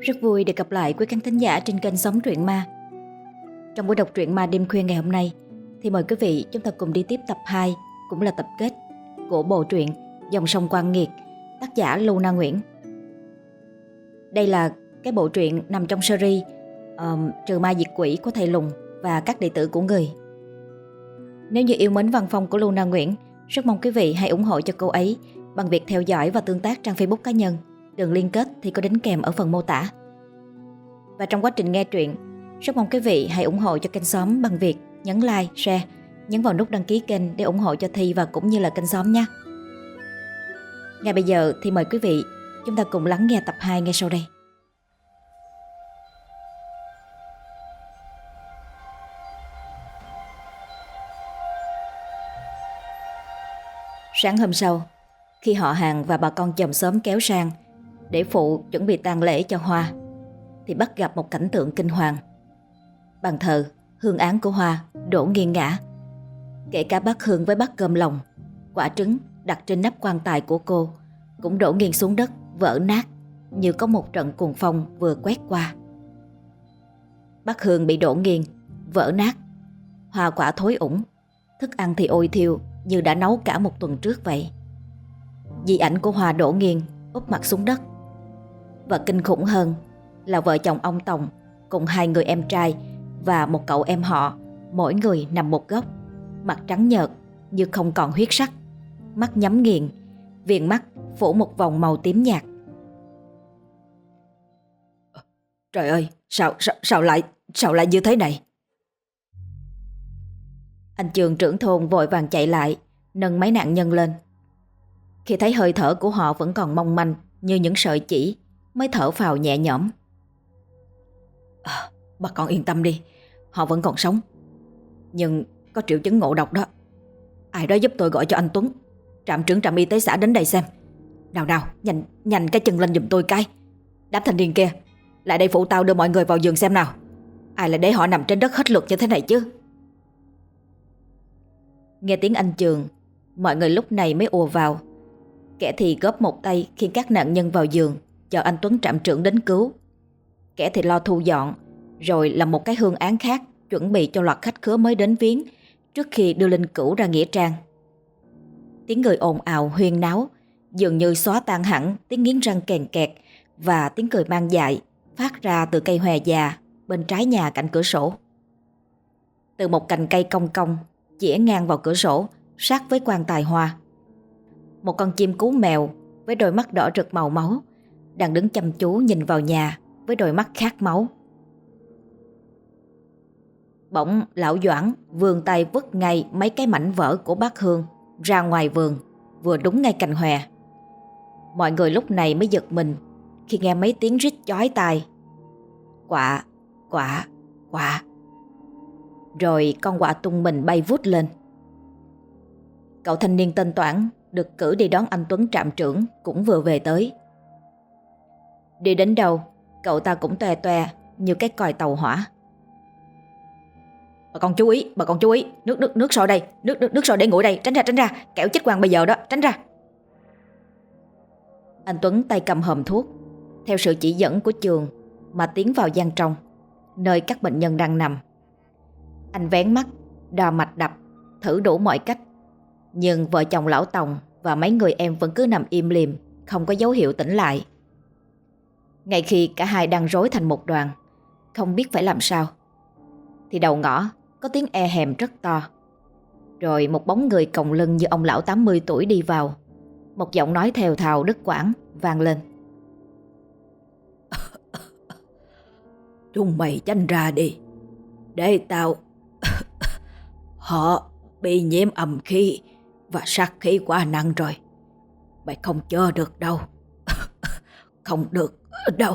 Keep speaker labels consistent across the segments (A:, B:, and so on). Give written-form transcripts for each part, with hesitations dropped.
A: Rất vui được gặp lại quý khán thính giả trên kênh Sống Truyện Ma. Trong buổi đọc truyện ma đêm khuya ngày hôm nay thì mời quý vị chúng ta cùng đi tiếp tập 2, cũng là tập kết của bộ truyện Dòng Sông Quan Nghiệt, tác giả Luna Nguyễn. Đây là cái bộ truyện nằm trong series Trừ Ma Diệt Quỷ của thầy Lùng và các đệ tử của người. Nếu như yêu mến văn phong của Luna Nguyễn, rất mong quý vị hãy ủng hộ cho cô ấy bằng việc theo dõi và tương tác trang Facebook cá nhân. Đường liên kết thì có đính kèm ở phần mô tả. Và trong quá trình nghe truyện, rất mong quý vị hãy ủng hộ cho kênh Xóm bằng việc nhấn like, share, nhấn vào nút đăng ký kênh để ủng hộ cho Thi và cũng như là kênh Xóm nha. Ngay bây giờ thì mời quý vị chúng ta cùng lắng nghe tập 2 ngay sau đây. Sáng hôm sau, khi họ hàng và bà con chòm xóm kéo sang để phụ chuẩn bị tang lễ cho Hoa, thì bắt gặp một cảnh tượng kinh hoàng. Bàn thờ, hương án của Hoa đổ nghiêng ngã. Kể cả bát hương với bát cơm lòng, quả trứng đặt trên nắp quan tài của cô cũng đổ nghiêng xuống đất, vỡ nát như có một trận cuồng phong vừa quét qua. Bát hương bị đổ nghiêng, vỡ nát, hoa quả thối ủng, thức ăn thì ôi thiêu như đã nấu cả một tuần trước vậy. Di ảnh của Hoa đổ nghiêng, úp mặt xuống đất. Và kinh khủng hơn là vợ chồng ông Tòng cùng 2 người em trai và một cậu em họ, mỗi người nằm một góc, mặt trắng nhợt như không còn huyết sắc, mắt nhắm nghiền, viền mắt phủ một vòng màu tím nhạt.
B: Trời ơi, sao lại như thế này?
A: Anh Trường trưởng thôn vội vàng chạy lại, nâng mấy nạn nhân lên. Khi thấy hơi thở của họ vẫn còn mong manh như những sợi chỉ, mới thở phào nhẹ nhõm.
B: Bà con yên tâm đi, họ vẫn còn sống, nhưng có triệu chứng ngộ độc đó. Ai đó giúp tôi gọi cho anh Tuấn, trạm trưởng trạm y tế xã đến đây xem. Nào, nhanh cái chân lên giùm tôi cái. Đám thanh niên kia, lại đây phụ tao đưa mọi người vào giường xem nào. Ai lại để họ nằm trên đất hết lượt như thế này chứ?
A: Nghe tiếng anh Trường, mọi người lúc này mới ùa vào. Kẻ thì góp một tay khiêng các nạn nhân vào giường, chờ anh Tuấn trạm trưởng đến cứu. Kẻ thì lo thu dọn, rồi làm một cái hương án khác, chuẩn bị cho loạt khách khứa mới đến viếng trước khi đưa linh cữu ra nghĩa trang. Tiếng người ồn ào huyên náo dường như xóa tan hẳn tiếng nghiến răng kèn kẹt và tiếng cười mang dại phát ra từ cây hòe già bên trái nhà cạnh cửa sổ. Từ một cành cây cong cong chĩa ngang vào cửa sổ sát với quan tài Hoa, một con chim cú mèo với đôi mắt đỏ rực màu máu đang đứng chăm chú nhìn vào nhà với đôi mắt khát máu. Bỗng lão Doãn vươn tay vứt ngay mấy cái mảnh vỡ của bát hương ra ngoài vườn, vừa đúng ngay cành hòe. Mọi người lúc này mới giật mình khi nghe mấy tiếng rít chói tai. Quạ, quạ, quạ. Rồi con quạ tung mình bay vút lên. Cậu thanh niên tên Toản được cử đi đón anh Tuấn trạm trưởng cũng vừa về tới. Đi đến đâu, cậu ta cũng toe toe như cái còi tàu hỏa.
B: Bà con chú ý, nước sôi đây, nước sôi để nguội đây, tránh ra, kẻo chết quang bây giờ đó, tránh ra.
A: Anh Tuấn tay cầm hòm thuốc, theo sự chỉ dẫn của Trường mà tiến vào gian trong, nơi các bệnh nhân đang nằm. Anh vén mắt, đo mạch đập, thử đủ mọi cách, nhưng vợ chồng lão Tòng và mấy người em vẫn cứ nằm im lìm, không có dấu hiệu tỉnh lại. Ngay khi cả hai đang rối thành một đoàn, không biết phải làm sao, thì đầu ngõ có tiếng e hèm rất to. Rồi một bóng người còng lưng như ông lão 80 tuổi đi vào. Một giọng nói thều thào đứt quãng vang lên.
B: Chúng mày tránh ra đi, để tao... Họ bị nhiễm âm khí và sát khí quá nặng rồi. Mày không chờ được đâu. Không được đâu.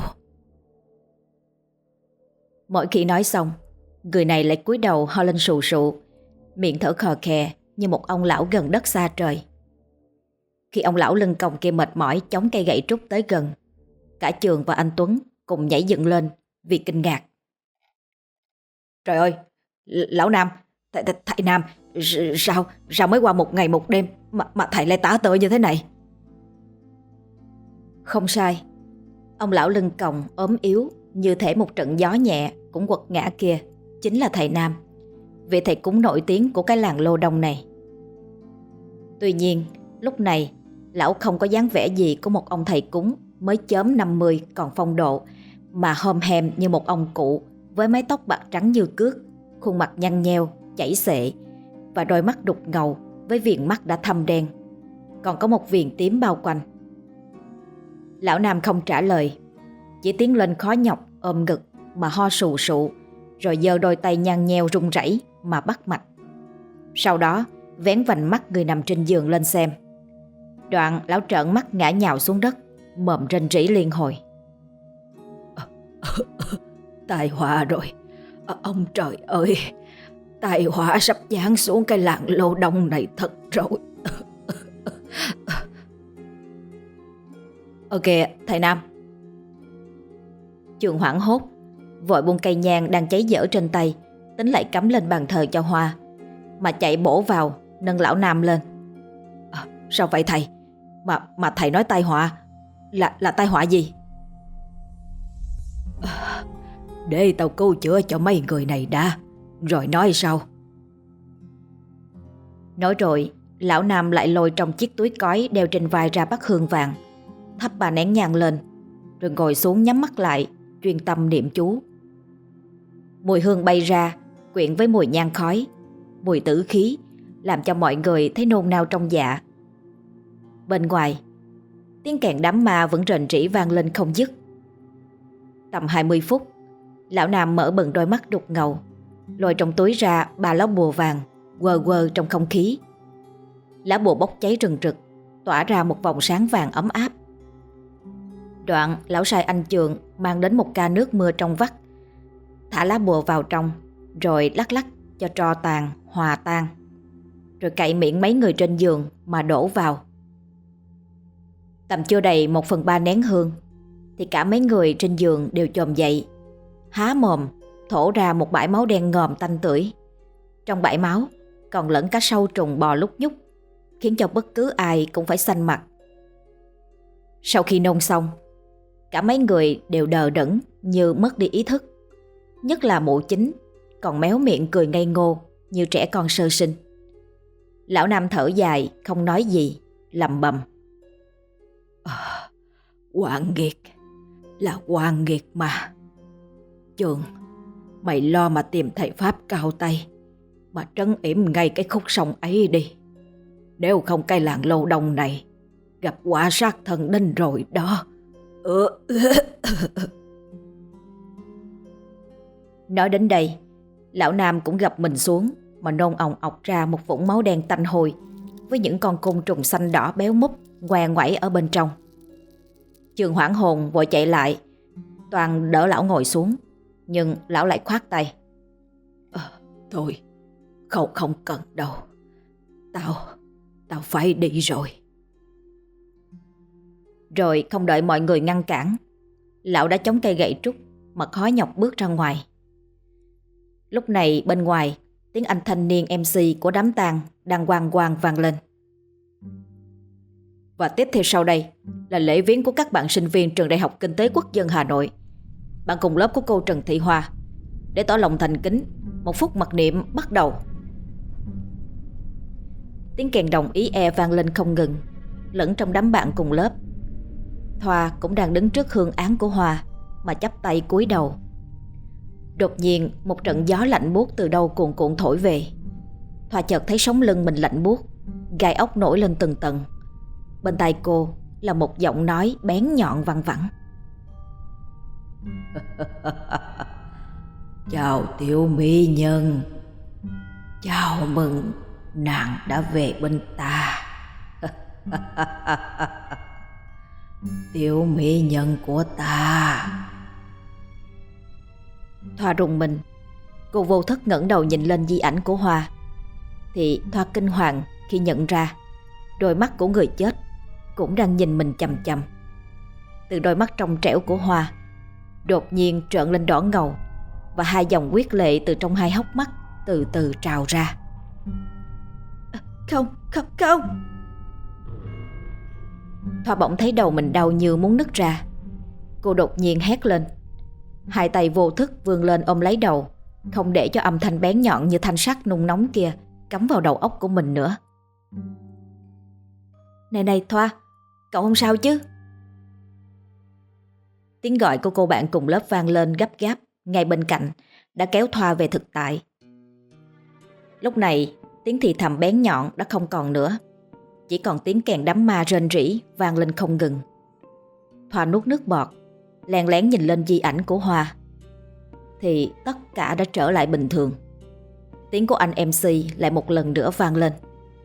A: Mỗi khi nói xong, người này lại cúi đầu ho lên sù sụ, miệng thở khò khè như một ông lão gần đất xa trời. Khi ông lão lưng còng kia mệt mỏi chống cây gậy trúc tới gần, cả Trường và anh Tuấn cùng nhảy dựng lên vì kinh ngạc.
B: Trời ơi, lão Nam, thầy Nam, sao mới qua một ngày một đêm mà thầy lại tả tơi như thế này?
A: Không sai, Ông lão lưng còng ốm yếu như thể một trận gió nhẹ cũng quật ngã kia chính là thầy Nam, vị thầy cúng nổi tiếng của cái làng Lô Đông này. Tuy nhiên lúc này lão không có dáng vẻ gì của một ông thầy cúng mới chớm 50 còn phong độ, mà hom hem như một ông cụ với mái tóc bạc trắng như cước, khuôn mặt nhăn nheo, chảy xệ và đôi mắt đục ngầu với viền mắt đã thâm đen, còn có một viền tím bao quanh. Lão Nam không trả lời, chỉ tiến lên khó nhọc ôm ngực mà ho sù sụ, rồi giơ đôi tay nhăn nheo run rẩy mà bắt mạch. Sau đó vén vành mắt người nằm trên giường lên xem. Đoạn lão trợn mắt ngã nhào xuống đất, mồm rên rỉ liên hồi. Tai họa rồi, ông trời ơi, tai họa sắp giáng xuống cái làng Lô Đông này thật rồi. Ok, thầy Nam. Trường hoảng hốt, vội buông cây nhang đang cháy dở trên tay, tính lại cắm lên bàn thờ cho Hoa, mà chạy bổ vào nâng lão Nam lên. Sao vậy thầy? Mà thầy nói tai họa là tai họa gì? Để tao cứu chữa cho mấy người này đã, rồi nói sau. Nói rồi, lão Nam lại lôi trong chiếc túi cói đeo trên vai ra bát hương vàng, thắp 3 nén nhang lên, rồi ngồi xuống nhắm mắt lại, chuyên tâm niệm chú. Mùi hương bay ra, quyện với mùi nhang khói, mùi tử khí, làm cho mọi người thấy nôn nao trong dạ. Bên ngoài, tiếng kèn đám ma vẫn rền rĩ vang lên không dứt. Tầm 20 phút, lão Nam mở bừng đôi mắt đục ngầu, lôi trong túi ra 3 lá bùa vàng, quơ quơ trong không khí. Lá bùa bốc cháy rừng rực, tỏa ra một vòng sáng vàng ấm áp. Đoạn lão sai anh Trường mang đến một ca nước mưa trong vắt, thả lá bùa vào trong, rồi lắc lắc cho tro tàn hòa tan, rồi cậy miệng mấy người trên giường mà đổ vào. Tầm chưa đầy 1/3 nén hương thì cả mấy người trên giường đều chồm dậy, há mồm thổ ra một bãi máu đen ngòm tanh tưởi. Trong bãi máu còn lẫn cả sâu trùng bò lúc nhúc, khiến cho bất cứ ai cũng phải xanh mặt. Sau khi nôn xong, cả mấy người đều đờ đẫn như mất đi ý thức. Nhất là mụ chính, còn méo miệng cười ngây ngô như trẻ con sơ sinh. Lão Nam thở dài không nói gì, lầm bầm. Oan nghiệt, là oan nghiệt mà. Trường, mày lo mà tìm thầy Pháp cao tay, mà trấn yểm ngay cái khúc sông ấy đi. Nếu không cái làng Lô Đông này gặp quả sát thần đinh rồi đó. Nói đến đây, lão Nam cũng gập mình xuống mà nôn òng ọc ra một vũng máu đen tanh hôi, với những con côn trùng xanh đỏ béo múp ngoe ngoẩy ở bên trong. Trường hoảng hồn vội chạy lại, toàn đỡ lão ngồi xuống, nhưng lão lại khoát tay. Thôi, không cần đâu. Tao phải đi rồi. Rồi không đợi mọi người ngăn cản, lão đã chống cây gậy trúc mà khó nhọc bước ra ngoài. Lúc này bên ngoài, tiếng anh thanh niên MC của đám tang đang quang quang vang lên. Và tiếp theo sau đây là lễ viếng của các bạn sinh viên Trường Đại học Kinh tế Quốc dân Hà Nội, bạn cùng lớp của cô Trần Thị Hoa. Để tỏ lòng thành kính, 1 phút mặc niệm bắt đầu. Tiếng kèn đồng ý vang lên không ngừng, lẫn trong đám bạn cùng lớp. Thoa cũng đang đứng trước hương án của Hoa mà chắp tay cúi đầu. Đột nhiên một trận gió lạnh buốt từ đâu cuồn cuộn thổi về. Thoa chợt thấy sống lưng mình lạnh buốt, gai ốc nổi lên từng tầng. Bên tai cô là một giọng nói bén nhọn văng vẳng. Chào tiểu mỹ nhân, chào mừng nàng đã về bên ta. Tiểu mỹ nhân của ta. Thoa rùng mình, cô vô thức ngẩng đầu nhìn lên di ảnh của Hoa, thì Thoa kinh hoàng khi nhận ra đôi mắt của người chết cũng đang nhìn mình chằm chằm. Từ đôi mắt trong trẻo của Hoa đột nhiên trợn lên đỏ ngầu, và 2 dòng huyết lệ từ trong 2 hốc mắt từ từ trào ra. Không. Thoa bỗng thấy đầu mình đau như muốn nứt ra.
B: Cô đột nhiên hét lên. Hai tay vô thức vươn lên ôm lấy đầu, không để cho âm thanh bén nhọn như thanh sắt nung nóng kia cắm vào đầu óc của mình nữa. Này này Thoa, cậu không sao chứ? Tiếng gọi của cô bạn cùng lớp vang lên gấp gáp ngay bên cạnh, đã kéo Thoa về thực tại. Lúc này tiếng thì thầm bén nhọn đã không còn nữa, chỉ còn tiếng kèn đám ma rên rỉ vang lên không ngừng. Thoa nuốt nước bọt, lén lén nhìn lên di ảnh của Hoa. Thì tất cả đã trở lại bình thường. Tiếng của anh MC lại một lần nữa vang lên.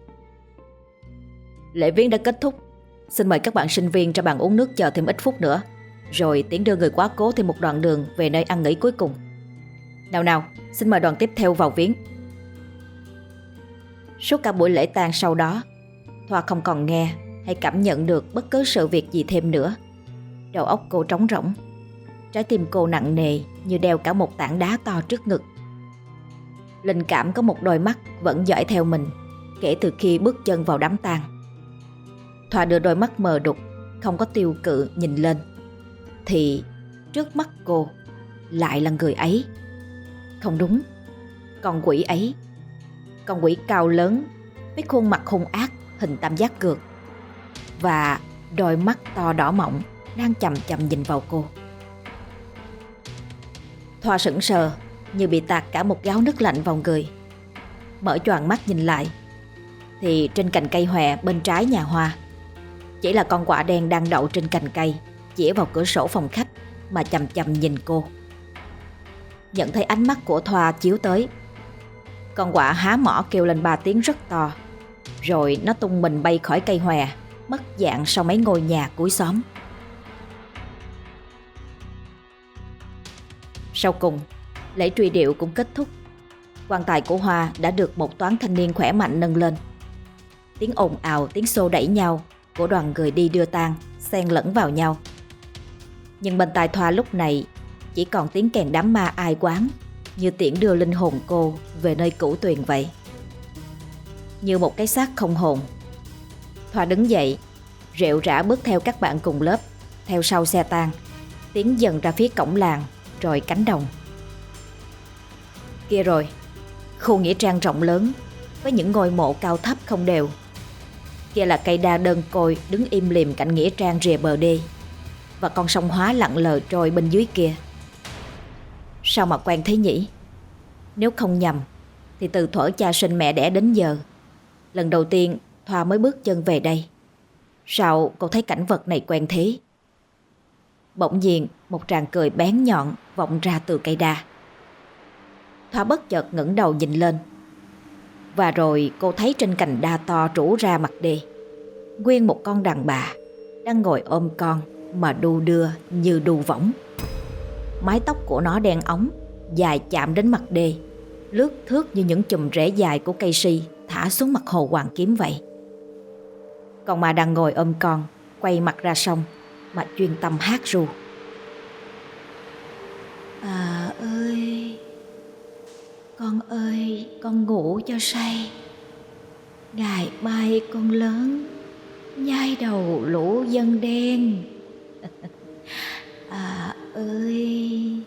B: Lễ viếng đã kết thúc. Xin mời các bạn sinh viên ra bàn uống nước chờ thêm ít phút nữa, rồi tiễn đưa người quá cố thêm một đoạn đường về nơi ăn nghỉ cuối cùng. Nào nào, xin mời đoàn tiếp theo vào viếng. Suốt cả buổi lễ tang sau đó, Thoa không còn nghe hay cảm nhận được bất cứ sự việc gì thêm nữa. Đầu óc cô trống rỗng, trái tim cô nặng nề như đeo cả một tảng đá to trước ngực. Linh cảm có một đôi mắt vẫn dõi theo mình kể từ khi bước chân vào đám tang. Thoa đưa đôi mắt mờ đục, không có tiêu cự nhìn lên, thì trước mắt cô lại là người ấy. Không đúng, con quỷ ấy. Con quỷ cao lớn với khuôn mặt hung ác hình tam giác cược, và đôi mắt to đỏ mọng đang chằm chằm nhìn vào cô. Thoa sững sờ như bị tạt cả một gáo nước lạnh vào người. Mở choàng mắt nhìn lại, thì trên cành cây hòe bên trái nhà Hoa chỉ là con quạ đen đang đậu trên cành cây, chĩa vào cửa sổ phòng khách mà chằm chằm nhìn cô. Nhận thấy ánh mắt của Thoa chiếu tới, con quạ há mỏ kêu lên 3 tiếng rất to, rồi nó tung mình bay khỏi cây hòe, mất dạng sau mấy ngôi nhà cuối xóm. Sau cùng, lễ truy điệu cũng kết thúc. Quan tài của Hoa đã được một toán thanh niên khỏe mạnh nâng lên. Tiếng ồn ào, tiếng xô đẩy nhau của đoàn người đi đưa tang xen lẫn vào nhau. Nhưng bên tai Thoa lúc này chỉ còn tiếng kèn đám ma ai oán, như tiễn đưa linh hồn cô về nơi cửu tuyền vậy. Như một cái xác không hồn, Thoa đứng dậy, rệu rã bước theo các bạn cùng lớp, theo sau xe tang, tiến dần ra phía cổng làng, rồi cánh đồng. Kia rồi, khu nghĩa trang rộng lớn với những ngôi mộ cao thấp không đều. Kia là cây đa đơn côi đứng im lìm cạnh nghĩa trang rìa bờ đê, và con sông Hóa lặng lờ trôi bên dưới kia. Sao mà quen thế nhỉ? Nếu không nhầm thì từ thuở cha sinh mẹ đẻ đến giờ, lần đầu tiên Thoa mới bước chân về đây. Sao cô thấy cảnh vật này quen thế? Bỗng nhiên một tràng cười bén nhọn vọng ra từ cây đa. Thoa bất chợt ngẩng đầu nhìn lên, và rồi cô thấy trên cành đa to trũ ra mặt đê, nguyên một con đàn bà đang ngồi ôm con mà đu đưa như đu võng. Mái tóc của nó đen óng, dài chạm đến mặt đê, lướt thướt như những chùm rễ dài của cây si thả xuống mặt hồ Hoàng Kiếm vậy. Còn mà đang ngồi ôm con, quay mặt ra sông mà chuyên tâm hát ru. À ơi, con ngủ cho say. Ngày mai con lớn, nhai đầu lũ dân đen. À ơi.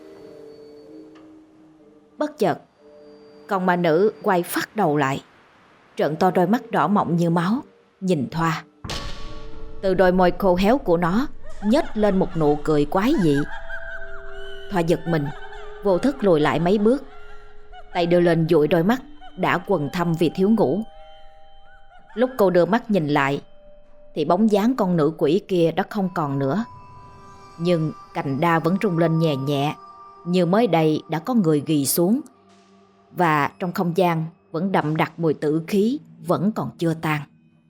B: Bất chợt, con ma nữ quay phắt đầu lại, trợn to đôi mắt đỏ mọng như máu, nhìn Thoa. Từ đôi môi khô héo của nó nhếch lên một nụ cười quái dị. Thoa giật mình, vô thức lùi lại mấy bước, tay đưa lên dụi đôi mắt đã quầng thâm vì thiếu ngủ. Lúc cô đưa mắt nhìn lại thì bóng dáng con nữ quỷ kia đã không còn nữa. Nhưng cành đa vẫn rung lên nhẹ nhẹ, như mới đây đã có người ghì xuống. Và trong không gian vẫn đậm đặc mùi tử khí vẫn còn chưa tan.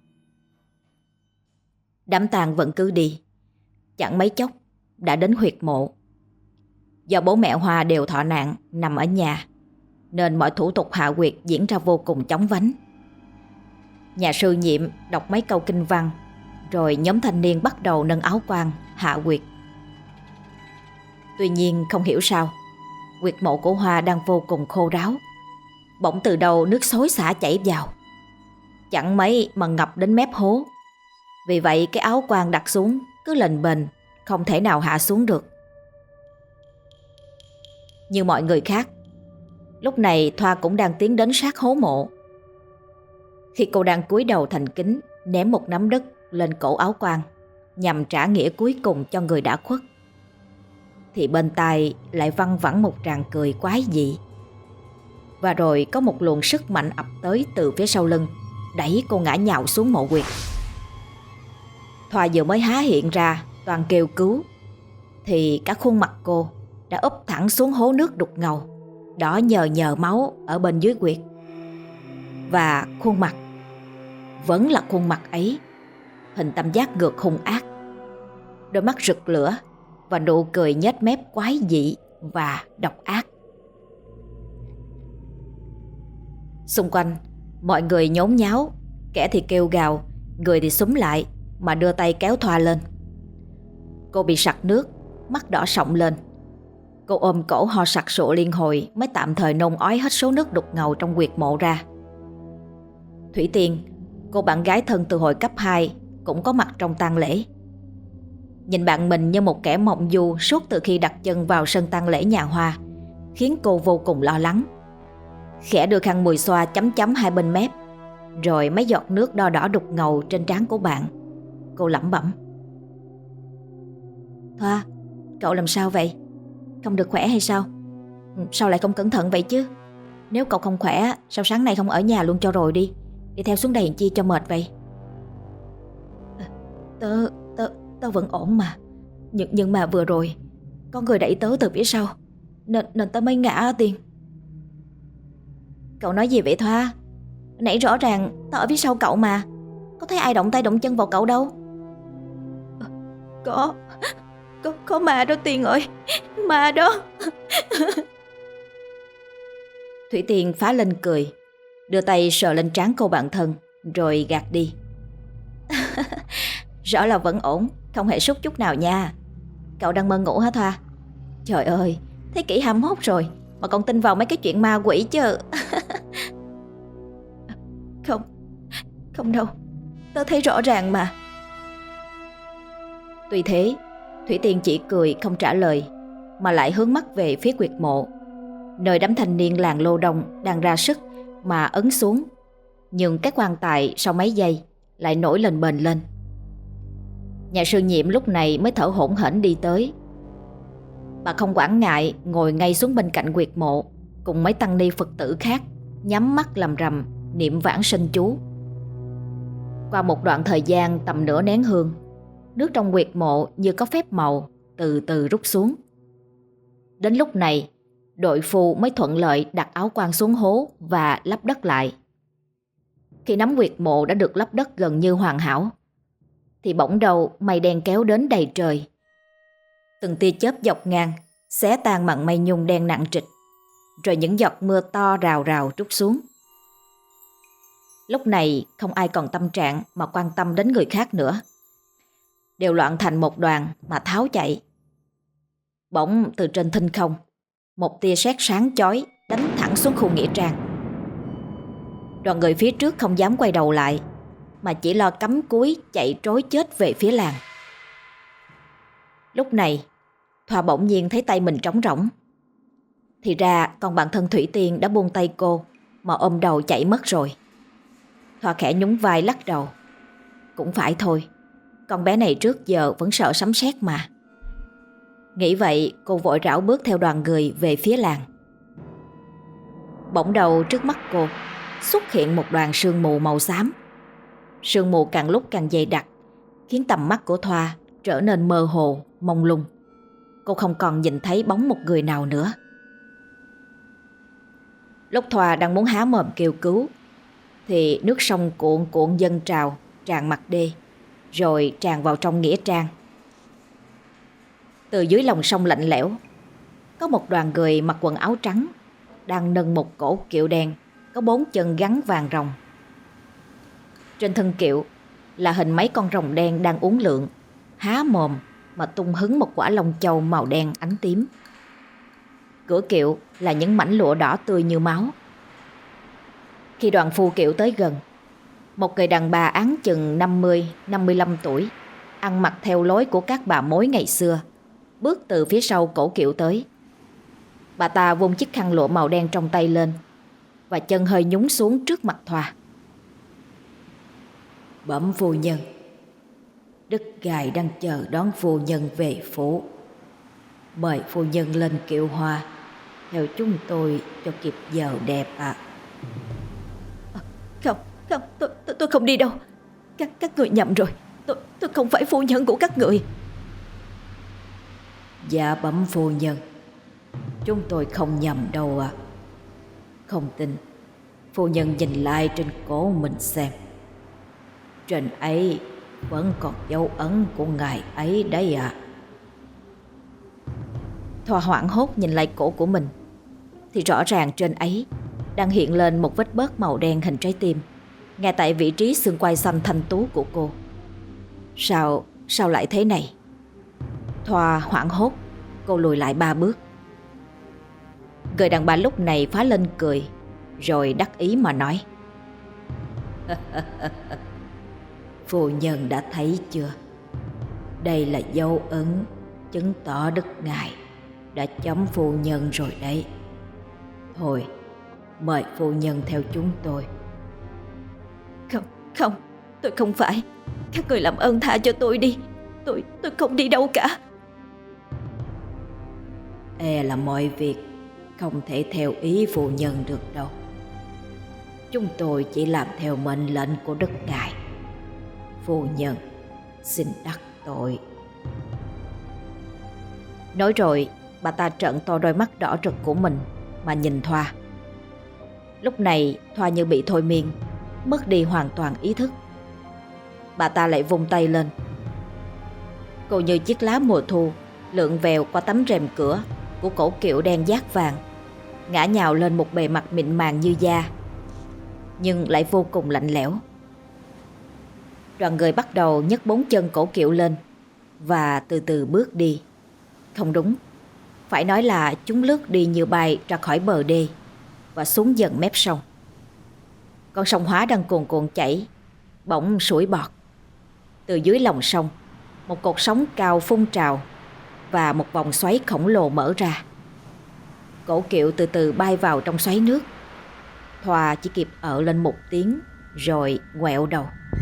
B: Đám tang vẫn cứ đi. Chẳng mấy chốc đã đến huyệt mộ. Do bố mẹ Hoa đều thọ nạn nằm ở nhà, nên mọi thủ tục hạ huyệt diễn ra vô cùng chóng vánh. Nhà sư nhiệm đọc mấy câu kinh văn, rồi nhóm thanh niên bắt đầu nâng áo quan hạ huyệt. Tuy nhiên không hiểu sao, huyệt mộ của Hoa đang vô cùng khô ráo. Bỗng từ đầu nước xối xả chảy vào, chẳng mấy mà ngập đến mép hố. Vì vậy cái áo quan đặt xuống cứ lềnh bềnh,
A: không thể nào hạ xuống được. Như mọi người khác, lúc này Thoa cũng đang tiến đến sát hố mộ. Khi cô đang cúi đầu thành kính ném một nắm đất lên cổ áo quan nhằm trả nghĩa cuối cùng cho người đã khuất, thì bên tai lại văng vẳng một tràng cười quái dị. Và rồi có một luồng sức mạnh ập tới từ phía sau lưng, đẩy cô ngã nhào xuống mộ quyệt. Thoa vừa mới há hiện ra toàn kêu cứu, thì cả khuôn mặt cô đã úp thẳng xuống hố nước đục ngầu, đỏ nhờ nhờ máu ở bên dưới quyệt. Và khuôn mặt vẫn là khuôn mặt ấy, hình tam giác ngược hung ác, đôi mắt rực lửa và nụ cười nhếch mép quái dị và độc ác. Xung quanh mọi người nhốn nháo, kẻ thì kêu gào, người thì xúm lại mà đưa tay kéo Thoa lên. Cô bị sặc nước, mắt đỏ sọng lên. Cô ôm cổ ho sặc sụa liên hồi mới tạm thời nôn ói hết số nước đục ngầu trong huyệt mộ ra. Thủy Tiên, cô bạn gái thân từ hồi cấp 2, cũng có mặt trong tang lễ. Nhìn bạn mình như một kẻ mộng du suốt từ khi đặt chân vào sân tang lễ nhà Hoa, khiến cô vô cùng lo lắng. Khẽ đưa khăn mùi xoa chấm chấm hai bên mép, rồi mấy giọt nước đo đỏ đục ngầu trên trán của bạn. Cô lẩm bẩm: Thoa, cậu làm sao vậy? Không được khỏe hay sao? Sao lại không cẩn thận vậy chứ? Nếu cậu không khỏe, sao sáng nay không ở nhà luôn cho rồi đi? Đi theo xuống đây làm chi cho mệt vậy? Tớ vẫn ổn mà. Nhưng mà vừa rồi có người đẩy tớ từ phía sau, Nên tớ mới ngã Tiên. Cậu nói gì vậy Thoa? Nãy rõ ràng tớ ở phía sau cậu mà. Có thấy ai động tay động chân vào cậu đâu. Có ma đó Tiên ơi, ma đó. Thủy Tiên phá lên cười, đưa tay sờ lên trán cô bạn thân rồi gạt đi. Rõ là vẫn ổn, không hề sốt chút nào nha. Cậu đang mơ ngủ hả Thoa? Trời ơi, thế kỷ 21 rồi mà còn tin vào mấy cái chuyện ma quỷ chứ. Không đâu, tớ thấy rõ ràng mà. Tuy thế, Thủy Tiên chỉ cười không trả lời, mà lại hướng mắt về phía quyệt mộ, nơi đám thanh niên làng Lô Đông đang ra sức mà ấn xuống. Nhưng cái quan tài sau mấy giây lại nổi lên bền lên. Nhà sư Nhiệm lúc này mới thở hổn hển đi tới. Bà không quản ngại ngồi ngay xuống bên cạnh quyệt mộ, cùng mấy tăng ni Phật tử khác nhắm mắt làm rầm niệm vãng sinh chú. Qua một đoạn thời gian tầm nửa nén hương, nước trong quyệt mộ như có phép màu từ từ rút xuống. Đến lúc này, đội phu mới thuận lợi đặt áo quan xuống hố và lấp đất lại. Khi nắm quyệt mộ đã được lấp đất gần như hoàn hảo, thì bỗng đầu mây đen kéo đến đầy trời. Từng tia chớp dọc ngang xé tan màn mây nhung đen nặng trịch, rồi những giọt mưa to rào rào trút xuống. Lúc này không ai còn tâm trạng mà quan tâm đến người khác nữa, đều loạn thành một đoàn mà tháo chạy. Bỗng từ trên thinh không, một tia sét sáng chói đánh thẳng xuống khu nghĩa trang. Đoàn người phía trước không dám quay đầu lại, mà chỉ lo cắm cúi chạy trối chết về phía làng. Lúc này Thoa bỗng nhiên thấy tay mình trống rỗng. Thì ra con bạn thân Thủy Tiên đã buông tay cô mà ôm đầu chạy mất rồi. Thoa khẽ nhún vai lắc đầu. Cũng phải thôi, con bé này trước giờ vẫn sợ sấm sét mà. Nghĩ vậy, cô vội rảo bước theo đoàn người về phía làng. Bỗng đầu trước mắt cô xuất hiện một đoàn sương mù màu xám. Sương mù càng lúc càng dày đặc, khiến tầm mắt của Thoa trở nên mơ hồ, mông lung. Cô không còn nhìn thấy bóng một người nào nữa. Lúc Thoa đang muốn há mồm kêu cứu, thì nước sông cuộn cuộn dâng trào, tràn mặt đê, rồi tràn vào trong nghĩa trang. Từ dưới lòng sông lạnh lẽo, có một đoàn người mặc quần áo trắng đang nâng một cỗ kiệu đen có 4 chân gắn vàng rồng. Trên thân kiệu là hình mấy con rồng đen đang uốn lượn, há mồm mà tung hứng một quả lông châu màu đen ánh tím. Cửa kiệu là những mảnh lụa đỏ tươi như máu. Khi đoàn phu kiệu tới gần, một người đàn bà áng chừng 50-55 tuổi, ăn mặc theo lối của các bà mối ngày xưa, bước từ phía sau cổ kiệu tới. Bà ta vung chiếc khăn lụa màu đen trong tay lên và chân hơi nhún xuống trước mặt Thoa. Bẩm phu nhân, Đức Gài đang chờ đón phu nhân về phủ. Mời phu nhân lên kiệu hoa theo chúng tôi cho kịp giờ đẹp ạ.
B: Không, tôi không đi đâu. Các người nhầm rồi. Tôi không phải phu nhân của các người.
A: Dạ bẩm phu nhân, chúng tôi không nhầm đâu ạ. Không tin, phu nhân nhìn lại trên cổ mình xem. Trên ấy vẫn còn dấu ấn của ngài ấy đấy ạ.
B: Thoa hoảng hốt nhìn lại cổ của mình, thì rõ ràng trên ấy đang hiện lên một vết bớt màu đen hình trái tim, ngay tại vị trí xương quai xanh thanh tú của cô. Sao lại thế này? Thoa hoảng hốt, cô lùi lại 3 bước. Người đàn bà lúc này phá lên cười, rồi đắc ý mà nói:
A: Phu nhân đã thấy chưa? Đây là dấu ấn chứng tỏ Đức Ngài đã chấm phu nhân rồi đấy. Thôi, mời phu nhân theo chúng tôi.
B: Không, tôi không phải. Các người làm ơn tha cho tôi đi. Tôi không đi đâu cả.
A: E là mọi việc không thể theo ý phu nhân được đâu. Chúng tôi chỉ làm theo mệnh lệnh của Đức Ngài. Phu nhân xin đắc tội.
B: Nói rồi, bà ta trợn to đôi mắt đỏ rực của mình mà nhìn Thoa. Lúc này Thoa như bị thôi miên, mất đi hoàn toàn ý thức. Bà ta lại vung tay lên. Cô như chiếc lá mùa thu lượn vèo qua tấm rèm cửa của cổ kiệu đen dát vàng, ngã nhào lên một bề mặt mịn màng như da, nhưng lại vô cùng lạnh lẽo. Đoàn người bắt đầu nhấc 4 chân cổ kiệu lên và từ từ bước đi. Không đúng, phải nói là chúng lướt đi như bay ra khỏi bờ đê và xuống dần mép sông. Con sông Hóa đang cuồn cuộn chảy, bỗng sủi bọt. Từ dưới lòng sông, một cột sóng cao phun trào và một vòng xoáy khổng lồ mở ra. Cổ kiệu từ từ bay vào trong xoáy nước. Thoa chỉ kịp ợ lên một tiếng rồi ngoẹo đầu.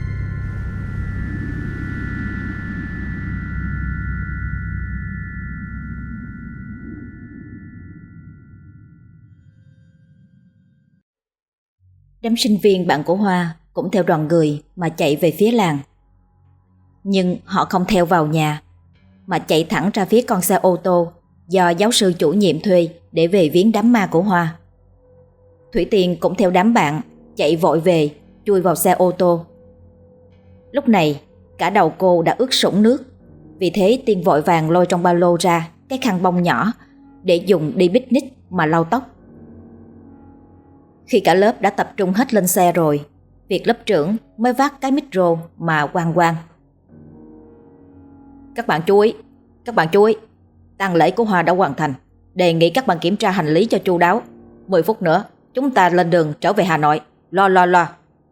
B: Đám sinh viên bạn của Hoa cũng theo đoàn người mà chạy về phía làng. Nhưng họ không theo vào nhà, mà chạy thẳng ra phía con xe ô tô do giáo sư chủ nhiệm thuê để về viếng đám ma của Hoa. Thủy Tiên cũng theo đám bạn chạy vội về, chui vào xe ô tô. Lúc này cả đầu cô đã ướt sũng nước, vì thế Tiên vội vàng lôi trong ba lô ra cái khăn bông nhỏ để dùng đi picnic mà lau tóc. Khi cả lớp đã tập trung hết lên xe rồi, Việt lớp trưởng mới vác cái micro mà quang. Các bạn chú ý, tang lễ của Hoa đã hoàn thành. Đề nghị các bạn kiểm tra hành lý cho chu đáo. 10 phút nữa chúng ta lên đường trở về Hà Nội. Lo.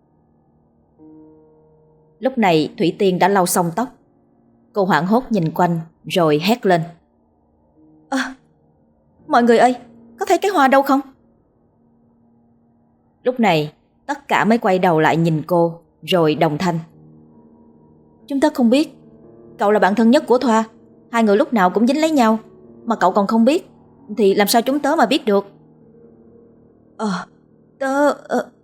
B: Lúc này Thủy Tiên đã lau xong tóc. Cô hoảng hốt nhìn quanh rồi hét lên: Mọi người ơi, có thấy cái Hoa đâu không? Lúc này tất cả mới quay đầu lại nhìn cô, rồi đồng thanh: Chúng ta không biết. Cậu là bạn thân nhất của Thoa, hai người lúc nào cũng dính lấy nhau, mà cậu còn không biết thì làm sao chúng tớ mà biết được? Tớ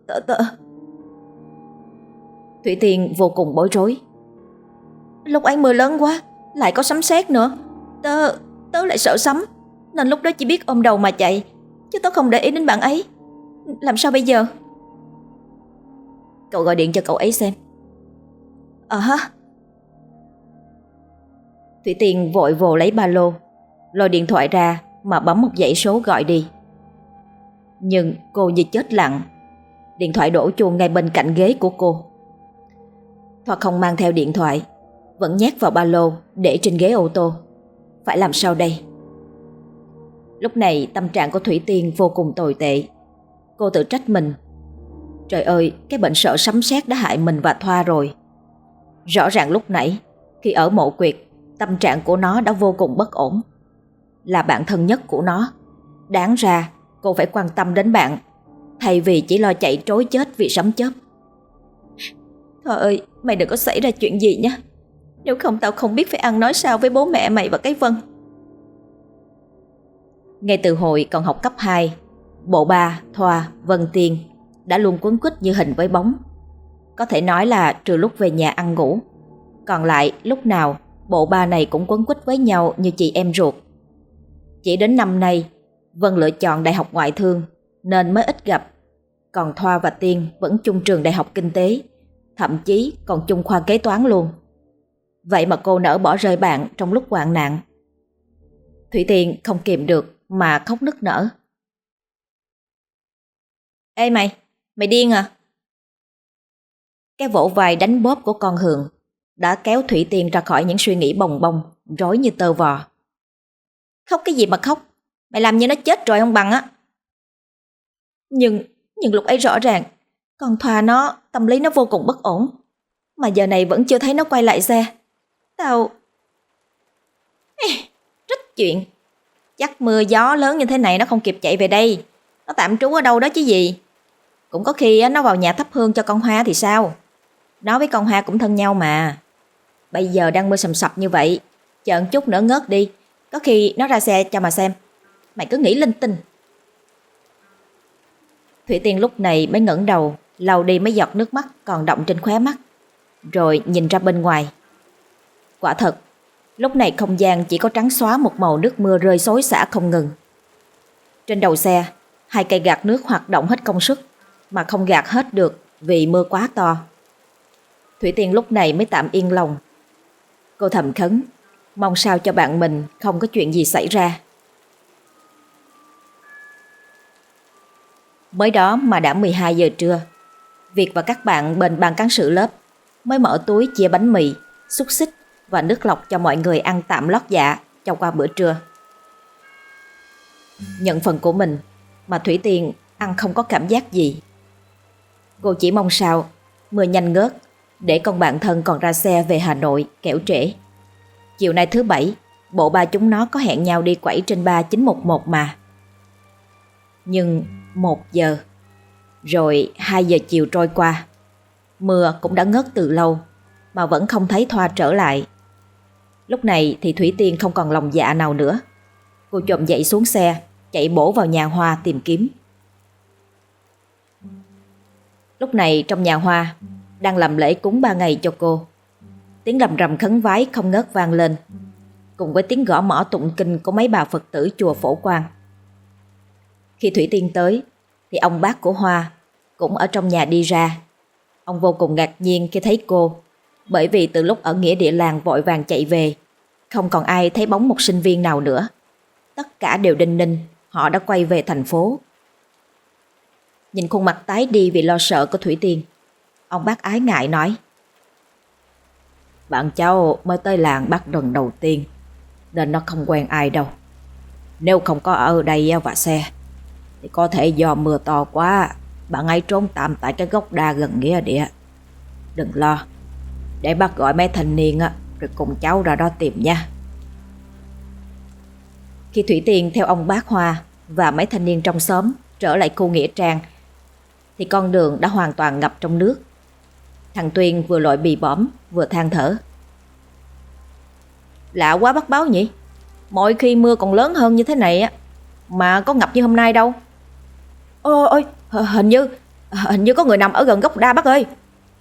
B: Thủy Tiên vô cùng bối rối. Lúc ấy mưa lớn quá, lại có sấm sét nữa. Tớ lại sợ sấm, nên lúc đó chỉ biết ôm đầu mà chạy, chứ tớ không để ý đến bạn ấy. Làm sao bây giờ? Cậu gọi điện cho cậu ấy xem. Thủy Tiên vội vồ lấy ba lô, lôi điện thoại ra mà bấm một dãy số gọi đi. Nhưng cô như chết lặng, điện thoại đổ chuông ngay bên cạnh ghế của cô. Thoa không mang theo điện thoại, vẫn nhét vào ba lô để trên ghế ô tô. Phải làm sao đây? Lúc này tâm trạng của Thủy Tiên vô cùng tồi tệ. Cô tự trách mình. Trời ơi, cái bệnh sợ sấm sét đã hại mình và Thoa rồi. Rõ ràng lúc nãy
A: Khi ở mộ quyệt, tâm trạng của nó đã vô cùng bất ổn. Là bạn thân nhất của nó, đáng ra cô phải quan tâm đến bạn, thay vì chỉ lo chạy trối chết vì sấm chớp. Thôi ơi, mày đừng có xảy ra chuyện gì nhé. Nếu không tao không biết phải ăn nói sao với bố mẹ mày và cái Vân. Ngay từ hồi còn học cấp 2, bộ ba, Thoa, Vân Tiên đã luôn quấn quýt như hình với bóng. Có thể nói là trừ lúc về nhà ăn ngủ, còn lại lúc nào bộ ba này cũng quấn quýt với nhau như chị em ruột. Chỉ đến năm nay, Vân lựa chọn đại học ngoại thương nên mới ít gặp. Còn Thoa và Tiên vẫn chung trường đại học kinh tế, thậm chí còn chung khoa kế toán luôn. Vậy mà cô nỡ bỏ rơi bạn trong lúc hoạn nạn. Thủy Tiên không kìm được mà khóc nức nở. Ê mày điên à? Cái vỗ vai đánh bóp của con Hường đã kéo Thủy Tiên ra khỏi những suy nghĩ bồng bông, rối như tơ vò. Khóc cái gì mà khóc? Mày làm như nó chết rồi không bằng á. Nhưng lúc ấy rõ ràng con Thoa nó tâm lý nó vô cùng bất ổn, mà giờ này vẫn chưa thấy nó quay lại xe. Tao Rích chuyện. Chắc mưa gió lớn như thế này nó không kịp chạy về đây. Nó tạm trú ở đâu đó chứ gì. Cũng có khi nó vào nhà thắp hương cho con Hoa thì sao. Nó với con Hoa cũng thân nhau mà. Bây giờ đang mưa sầm sập như vậy, chờ một chút nữa ngớt đi, có khi nó ra xe cho mà xem. Mày cứ nghĩ linh tinh. Thủy Tiên lúc này mới ngẩng đầu, lau đi mấy giọt nước mắt còn đọng trên khóe mắt, rồi nhìn ra bên ngoài. Quả thật, lúc này không gian chỉ có trắng xóa một màu nước mưa rơi xối xả không ngừng. Trên đầu xe, 2 cây gạt nước hoạt động hết công suất mà không gạt hết được vì mưa quá to. Thủy Tiên lúc này mới tạm yên lòng. Cô thầm khấn, mong sao cho bạn mình không có chuyện gì xảy ra. Mới đó mà đã 12 giờ trưa, Việt và các bạn bên ban cán sự lớp mới mở túi chia bánh mì, xúc xích và nước lọc cho mọi người ăn tạm lót dạ cho qua bữa trưa. Nhận phần của mình mà Thủy Tiên ăn không có cảm giác gì. Cô chỉ mong sao mưa nhanh ngớt để con bạn thân còn ra xe về Hà Nội kẻo trễ. Chiều nay thứ Bảy, bộ ba chúng nó có hẹn nhau đi quẩy trên 3911 mà. Nhưng 1 giờ, rồi 2 giờ chiều trôi qua, mưa cũng đã ngớt từ lâu mà vẫn không thấy Thoa trở lại. Lúc này thì Thủy Tiên không còn lòng dạ nào nữa. Cô chồm dậy xuống xe, chạy bổ vào nhà Hoa tìm kiếm. Lúc này trong nhà Hoa đang làm lễ cúng 3 ngày cho cô. Tiếng rầm rầm khấn vái không ngớt vang lên, cùng với tiếng gõ mõ tụng kinh của mấy bà Phật tử chùa Phổ Quang. Khi Thủy Tiên tới thì ông bác của Hoa cũng ở trong nhà đi ra. Ông vô cùng ngạc nhiên khi thấy cô, bởi vì từ lúc ở nghĩa địa làng vội vàng chạy về, không còn ai thấy bóng một sinh viên nào nữa. Tất cả đều đinh ninh họ đã quay về thành phố. Nhìn khuôn mặt tái đi vì lo sợ của Thủy Tiên, ông bác ái ngại nói: Bạn cháu mới tới làng Bắc lần đầu tiên nên nó không quen ai đâu. Nếu không có ở đây và xe thì có thể do mưa to quá bạn ấy trốn tạm tại cái gốc đa gần nghĩa địa. Đừng lo, để bác gọi mấy thanh niên rồi cùng cháu ra đó tìm nha. Khi Thủy Tiên theo ông bác Hoa và mấy thanh niên trong xóm trở lại khu nghĩa trang thì con đường đã hoàn toàn ngập trong nước. Thằng Tuyên vừa lội bì bõm vừa than thở: Lạ quá bác Báo nhỉ, mỗi khi mưa còn lớn hơn như thế này mà có ngập như hôm nay đâu. Ôi, hình như có người nằm ở gần gốc đa bác ơi.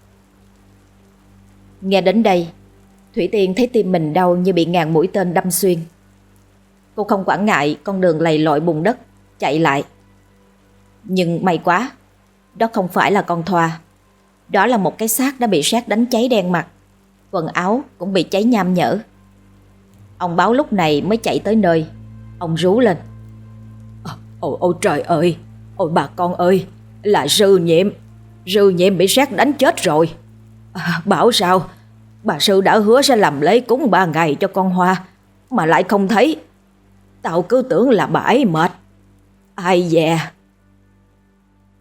A: Nghe đến đây, Thủy Tiên thấy tim mình đau như bị ngàn mũi tên đâm xuyên. Cô không quản ngại con đường lầy lội bùn đất chạy lại. Nhưng may quá, đó không phải là con Thoa. Đó là một cái xác đã bị sét đánh cháy đen mặt, quần áo cũng bị cháy nham nhở. Ông Báo lúc này mới chạy tới nơi. Ông rú lên: Ôi trời ơi, ôi bà con ơi, là Sư Nhiệm bị sét đánh chết rồi. Bảo sao bà Sư đã hứa sẽ làm lễ cúng 3 ngày cho con Hoa mà lại không thấy. Tao cứ tưởng là bà ấy mệt. Ai dè.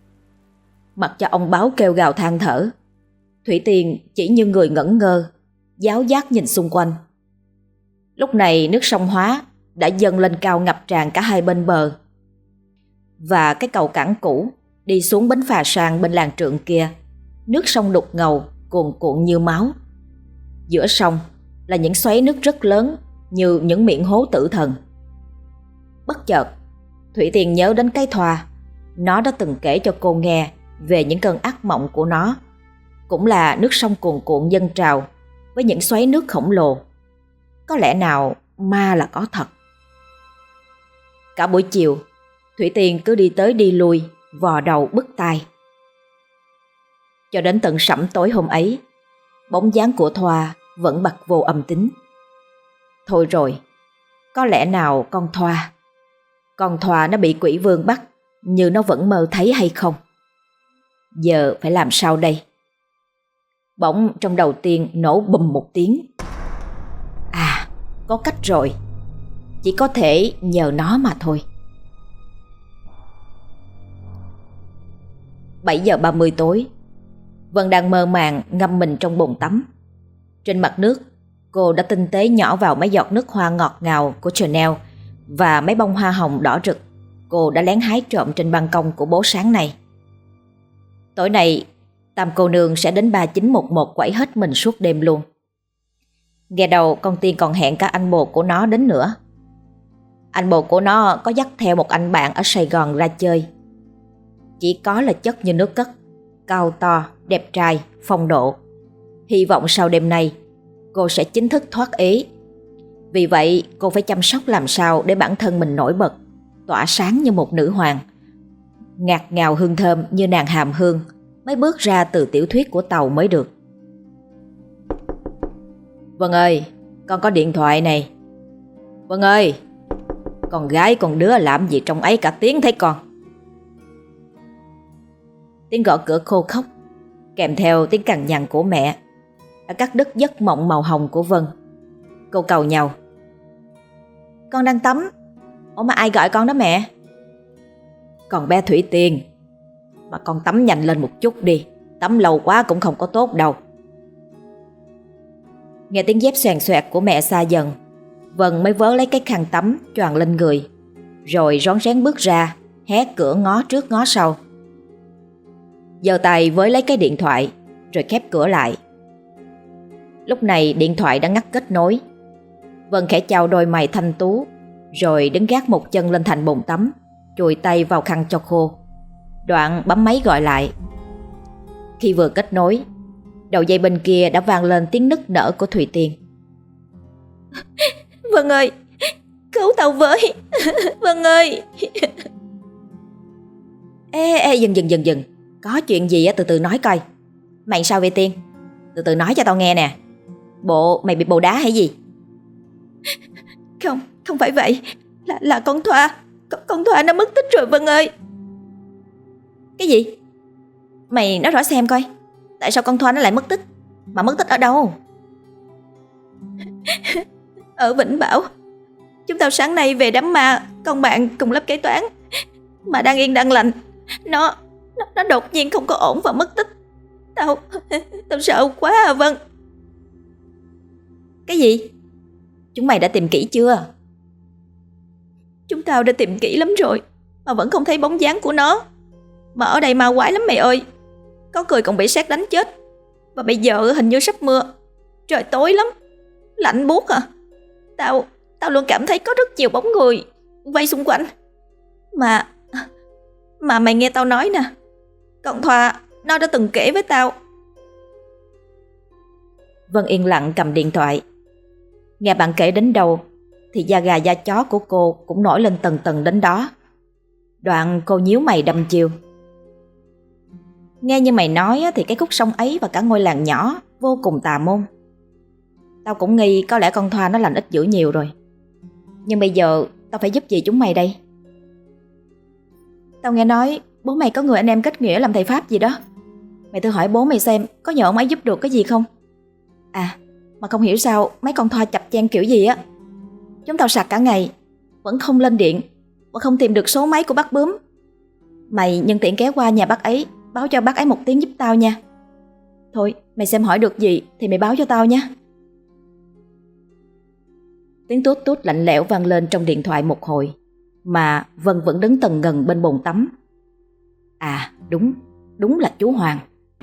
A: Mặc cho ông Báo kêu gào than thở, Thủy Tiên chỉ như người ngẩn ngơ, giáo giác nhìn xung quanh. Lúc này nước sông Hóa đã dâng lên cao ngập tràn cả hai bên bờ. Và cái cầu cảng cũ đi xuống bến phà sang bên làng Trượng kia, nước sông đục ngầu, cuồn cuộn như máu. Giữa sông là những xoáy nước rất lớn như những miệng hố tử thần. Bất chợt, Thủy Tiên nhớ đến cái Thoa. Nó đã từng kể cho cô nghe về những cơn ác mộng của nó. Cũng là nước sông cuồn cuộn dâng trào với những xoáy nước khổng lồ. Có lẽ nào ma là có thật. Cả buổi chiều, Thủy Tiên cứ đi tới đi lui, vò đầu bứt tai. Cho đến tận sẩm tối hôm ấy, bóng dáng của Thoa vẫn bặt vô âm tín. Thôi rồi, có lẽ nào con Thoa nó bị quỷ vương bắt như nó vẫn mơ thấy hay không? Giờ phải làm sao đây? Bỗng trong đầu Tiên nổ bùm một tiếng. À, có cách rồi. Chỉ có thể nhờ nó mà thôi. 7 giờ 30 tối, Vân đang mơ màng ngâm mình trong bồn tắm. Trên mặt nước, cô đã tinh tế nhỏ vào mấy giọt nước hoa ngọt ngào của Chanel và mấy bông hoa hồng đỏ rực cô đã lén hái trộm trên ban công của bố sáng nay. Tối nay, Tam cô nương sẽ đến 3911 quẩy hết mình suốt đêm luôn. Nghe đầu con Tiên còn hẹn cả anh bồ của nó đến nữa. Anh bồ của nó có dắt theo một anh bạn ở Sài Gòn ra chơi. Chỉ có là chất như nước cất, cao to, đẹp trai, phong độ. Hy vọng sau đêm nay cô sẽ chính thức thoát ế. Vì vậy cô phải chăm sóc làm sao để bản thân mình nổi bật, tỏa sáng như một nữ hoàng, ngạt ngào hương thơm như nàng Hàm Hương mới bước ra từ tiểu thuyết của Tàu mới được. Vân ơi, con có điện thoại này. Vân ơi, con gái con đứa làm gì trong ấy cả tiếng thấy con. Tiếng gõ cửa khô khóc kèm theo tiếng cằn nhằn của mẹ đã cắt đứt giấc mộng màu hồng của Vân. Cô cầu nhau. Con đang tắm. Ủa mà ai gọi con đó mẹ? Còn bé Thủy Tiên. Mà con tắm nhanh lên một chút đi, tắm lâu quá cũng không có tốt đâu. Nghe tiếng dép xoèn xoẹt của mẹ xa dần, Vân mới vớ lấy cái khăn tắm choàng lên người, rồi rón rén bước ra, hé cửa ngó trước ngó sau. Giơ tay với lấy cái điện thoại, rồi khép cửa lại. Lúc này điện thoại đã ngắt kết nối. Vân khẽ chau đôi mày thanh tú, rồi đứng gác một chân lên thành bồn tắm, chùi tay vào khăn cho khô. Đoạn bấm máy gọi lại. Khi vừa kết nối, đầu dây bên kia đã vang lên tiếng nức nở của Thùy Tiên. Vân ơi, cứu tao với. Vân ơi. Ê, dừng. Có chuyện gì á, từ từ nói coi. Mày sao vậy Tiên? Từ từ nói cho tao nghe nè. Bộ mày bị bồ đá hay gì? Không phải vậy. Là con Thoa. Con Thoa nó mất tích rồi Vân ơi. Cái gì? Mày nói rõ xem coi. Tại sao con Thoa nó lại mất tích? Mà mất tích ở đâu? Ở Vĩnh Bảo. Chúng tao sáng nay về đám ma con bạn cùng lớp kế toán. Mà đang yên đang lành, Nó đột nhiên không có ổn và mất tích. Tao sợ quá à Vân. Cái gì? Chúng mày đã tìm kỹ chưa? Chúng tao đã tìm kỹ lắm rồi, mà vẫn không thấy bóng dáng của nó. Mà ở đây ma quái lắm mày ơi. Có người còn bị sét đánh chết. Và bây giờ hình như sắp mưa. Trời tối lắm, lạnh buốt à. Tao luôn cảm thấy có rất nhiều bóng người vây xung quanh. Mà mày nghe tao nói nè, con Thoa nó đã từng kể với tao. Vân yên lặng cầm điện thoại. Nghe bạn kể đến đâu thì da gà da chó của cô cũng nổi lên tần tần đến đó. Đoạn cô nhíu mày đăm chiêu. Nghe như mày nói thì cái khúc sông ấy và cả ngôi làng nhỏ vô cùng tà môn. Tao cũng nghi có lẽ con Thoa nó lành ít dữ nhiều rồi. Nhưng bây giờ tao phải giúp gì chúng mày đây? Tao nghe nói bố mày có người anh em kết nghĩa làm thầy Pháp gì đó. Mày thử hỏi bố mày xem có nhờ ông ấy giúp được cái gì không. À, mà không hiểu sao mấy con Thoa chập chen kiểu gì á. Chúng tao sạc cả ngày vẫn không lên điện, và không tìm được số máy của bác Bướm. Mày nhân tiện ghé qua nhà bác ấy, báo cho bác ấy một tiếng giúp tao nha. Thôi, mày xem hỏi được gì thì mày báo cho tao nha. Tiếng tút tút lạnh lẽo vang lên trong điện thoại một hồi, mà Vân vẫn đứng tần ngần bên bồn tắm. À đúng là chú Hoàng.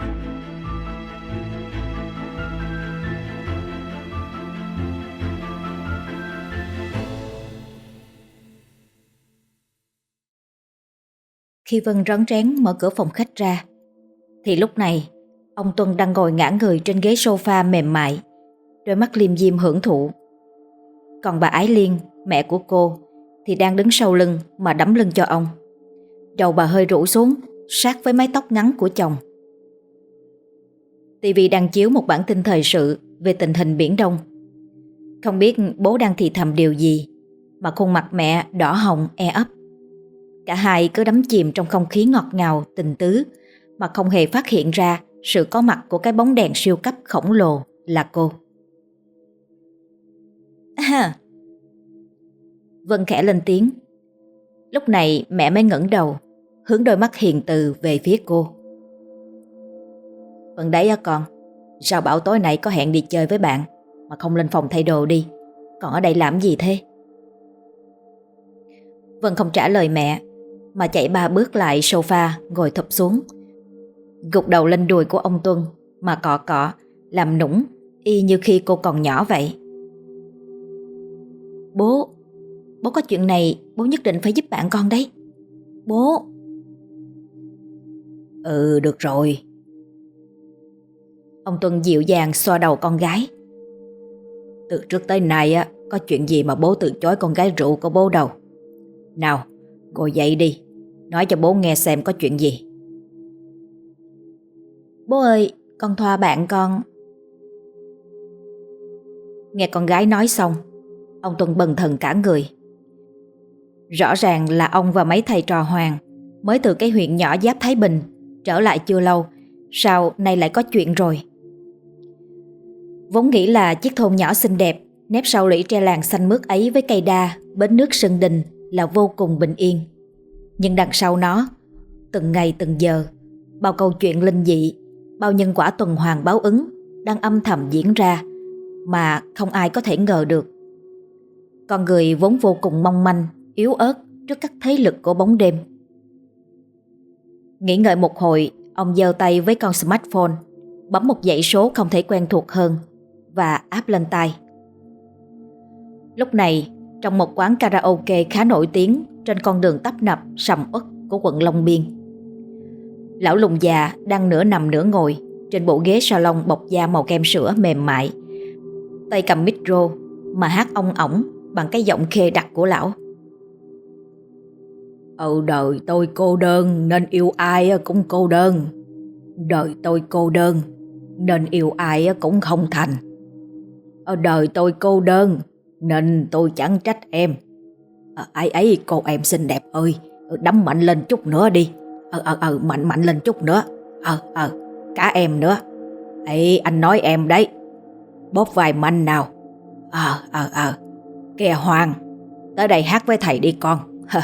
A: Khi Vân rón rén mở cửa phòng khách ra, thì lúc này ông Tuân đang ngồi ngả người trên ghế sofa mềm mại, đôi mắt liêm diêm hưởng thụ. Còn bà Ái Liên, mẹ của cô, thì đang đứng sau lưng mà đấm lưng cho ông. Đầu bà hơi rũ xuống, sát với mái tóc ngắn của chồng. TV đang chiếu một bản tin thời sự về tình hình Biển Đông. Không biết bố đang thì thầm điều gì mà khuôn mặt mẹ đỏ hồng e ấp. Cả hai cứ đắm chìm trong không khí ngọt ngào, tình tứ mà không hề phát hiện ra sự có mặt của cái bóng đèn siêu cấp khổng lồ là cô. À, Vân khẽ lên tiếng. Lúc này mẹ mới ngẩng đầu, hướng đôi mắt hiền từ về phía cô. Vân đấy á con, sao bảo tối nay có hẹn đi chơi với bạn mà không lên phòng thay đồ đi, còn ở đây làm gì thế? Vân không trả lời mẹ, mà chạy 3 bước lại sofa ngồi thụp xuống, gục đầu lên đùi của ông Tuân mà cọ cọ, làm nũng y như khi cô còn nhỏ vậy. Bố có chuyện này bố nhất định phải giúp bạn con đấy. Bố. Ừ, được rồi. Ông Tuân dịu dàng xoa đầu con gái. Từ trước tới nay á, có chuyện gì mà bố từ chối con gái rượu của bố đâu. Nào, ngồi dậy đi, nói cho bố nghe xem có chuyện gì. Bố ơi, con Thoa bạn con. Nghe con gái nói xong, ông Tuân bần thần cả người. Rõ ràng là ông và mấy thầy trò Hoàng mới từ cái huyện nhỏ giáp Thái Bình trở lại chưa lâu, sao nay lại có chuyện rồi? Vốn nghĩ là chiếc thôn nhỏ xinh đẹp nép sau lũy tre làng xanh mướt ấy với cây đa, bến nước Sơn Đình là vô cùng bình yên. Nhưng đằng sau nó, từng ngày từng giờ, bao câu chuyện linh dị, bao nhân quả tuần hoàn báo ứng đang âm thầm diễn ra mà không ai có thể ngờ được. Con người vốn vô cùng mong manh, yếu ớt trước các thế lực của bóng đêm. Nghĩ ngợi một hồi, ông giơ tay với con smartphone, bấm một dãy số không thể quen thuộc hơn và áp lên tai. Lúc này, trong một quán karaoke khá nổi tiếng trên con đường tấp nập sầm uất của quận Long Biên, lão lùng già đang nửa nằm nửa ngồi trên bộ ghế salon bọc da màu kem sữa mềm mại, tay cầm micro mà hát ong ỏng bằng cái giọng khê đặc của lão. Đời tôi cô đơn nên yêu ai cũng cô đơn. Đời tôi cô đơn nên yêu ai cũng không thành. Đời tôi cô đơn nên tôi chẳng trách em. Ấy cô em xinh đẹp ơi, đấm mạnh lên chút nữa đi. Mạnh lên chút nữa. Cả em nữa. Ấy anh nói em đấy. Bóp vai mạnh nào. Kìa Hoàng, tới đây hát với thầy đi con.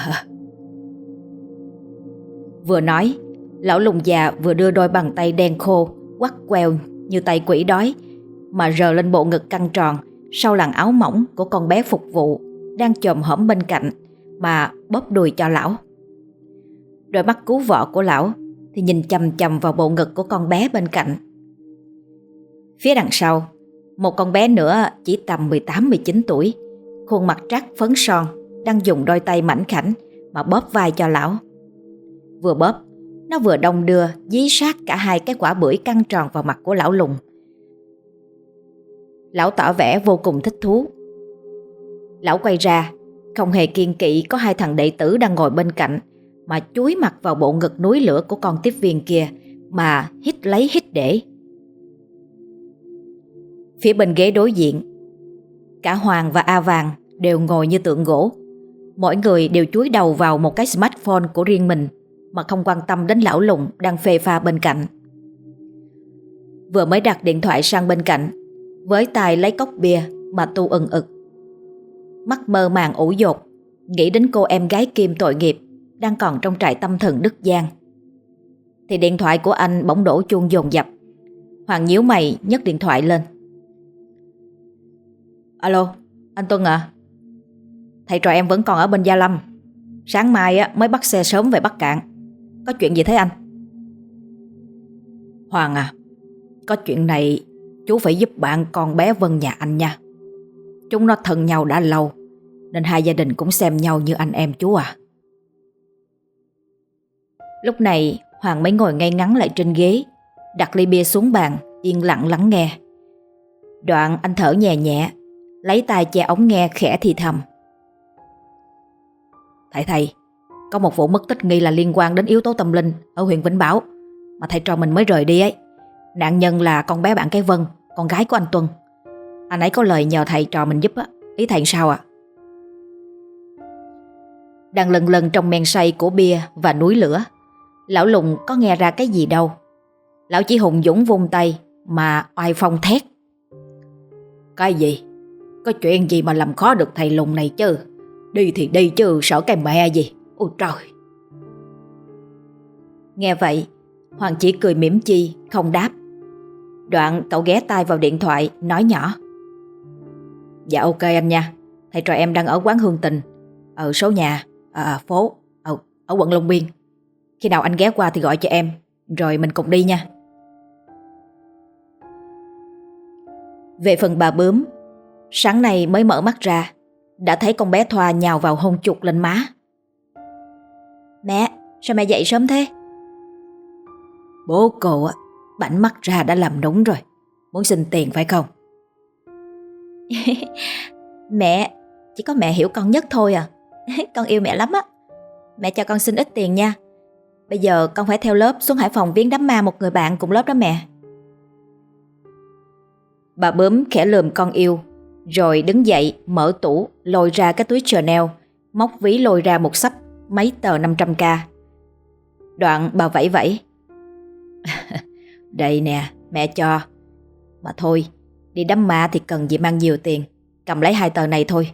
A: Vừa nói, lão lùng già vừa đưa đôi bàn tay đen khô quắt queo như tay quỷ đói mà rờ lên bộ ngực căng tròn sau làn áo mỏng của con bé phục vụ đang chồm hổm bên cạnh mà bóp đùi cho lão. Đôi mắt cứu vợ của lão thì nhìn chằm chằm vào bộ ngực của con bé bên cạnh. Phía đằng sau, một con bé nữa chỉ tầm 18-19 tuổi, khuôn mặt trắc phấn son, đang dùng đôi tay mảnh khảnh mà bóp vai cho lão. Vừa bóp, nó vừa đong đưa dí sát cả hai cái quả bưởi căng tròn vào mặt của lão lùng. Lão tỏ vẻ vô cùng thích thú. Lão quay ra, không hề kiêng kỵ có hai thằng đệ tử đang ngồi bên cạnh mà chúi mặt vào bộ ngực núi lửa của con tiếp viên kia mà hít lấy hít để. Phía bên ghế đối diện, cả Hoàng và A Vàng đều ngồi như tượng gỗ. Mỗi người đều chúi đầu vào một cái smartphone của riêng mình mà không quan tâm đến lão lùng đang phê pha bên cạnh. Vừa mới đặt điện thoại sang bên cạnh, với tay lấy cốc bia mà tu ừng ực. Mắt mơ màng ủ dột, nghĩ đến cô em gái Kim tội nghiệp đang còn trong trại tâm thần Đức Giang. Thì điện thoại của anh bỗng đổ chuông dồn dập. Hoàng nhíu mày nhấc điện thoại lên. Alo,
B: Anh Tuân à, thầy trò em vẫn còn ở bên Gia Lâm. Sáng mai mới bắt xe sớm về Bắc Cạn. Có chuyện gì thế anh? Hoàng à, có chuyện này chú phải giúp bạn con bé Vân nhà anh nha. Chúng nó thân nhau đã lâu, nên hai gia đình cũng xem nhau như anh em chú à.
A: Lúc này Hoàng mới ngồi ngay ngắn lại trên ghế, đặt ly bia xuống bàn, yên lặng lắng nghe. Đoạn anh thở nhẹ nhẹ, lấy tay che ống nghe khẽ thì thầm.
B: Thầy, có một vụ mất tích nghi là liên quan đến yếu tố tâm linh ở huyện Vĩnh Bảo mà thầy trò mình mới rời đi ấy. Nạn nhân là con bé bạn cái Vân, con gái của anh Tuân. Anh ấy có lời nhờ thầy trò mình giúp á. Ý thầy sao ạ?
A: Đang lần lần trong men say của bia và núi lửa, lão Lùng có nghe ra cái gì đâu. Lão chỉ hùng dũng vung tay mà oai phong thét.
B: Cái gì? Có chuyện gì mà làm khó được thầy Lùng này chứ? Đi thì đi chứ sợ cái mẹ gì. Ôi trời!
A: Nghe vậy, Hoàng chỉ cười mỉm chi, không đáp. Đoạn cậu ghé tai vào điện thoại, nói nhỏ.
B: Dạ ok anh nha. Thầy trò em đang ở quán Hương Tình, ở số nhà, phố, ở quận Long Biên. Khi nào anh ghé qua thì gọi cho em, rồi mình cùng đi nha.
A: Về phần bà Bướm, sáng nay mới mở mắt ra, đã thấy con bé Thoa nhào vào hôn chụt lên má. Mẹ, sao mẹ dậy sớm thế?
B: Bố cô á, bảnh mắt ra đã làm núng rồi. Muốn xin tiền phải không?
A: Mẹ, chỉ có mẹ hiểu con nhất thôi à. Con yêu mẹ lắm á. Mẹ cho con xin ít tiền nha. Bây giờ con phải theo lớp xuống Hải Phòng viếng đám ma một người bạn cùng lớp đó mẹ. Bà Bướm khẽ lườm con yêu, rồi đứng dậy mở tủ lôi ra cái túi Chanel, móc ví lôi ra một xấp mấy tờ 500k. Đoạn bà vẫy vẫy.
B: Đây nè, mẹ cho. Mà thôi, đi đám ma thì cần gì mang nhiều tiền. Cầm lấy 2 tờ này thôi.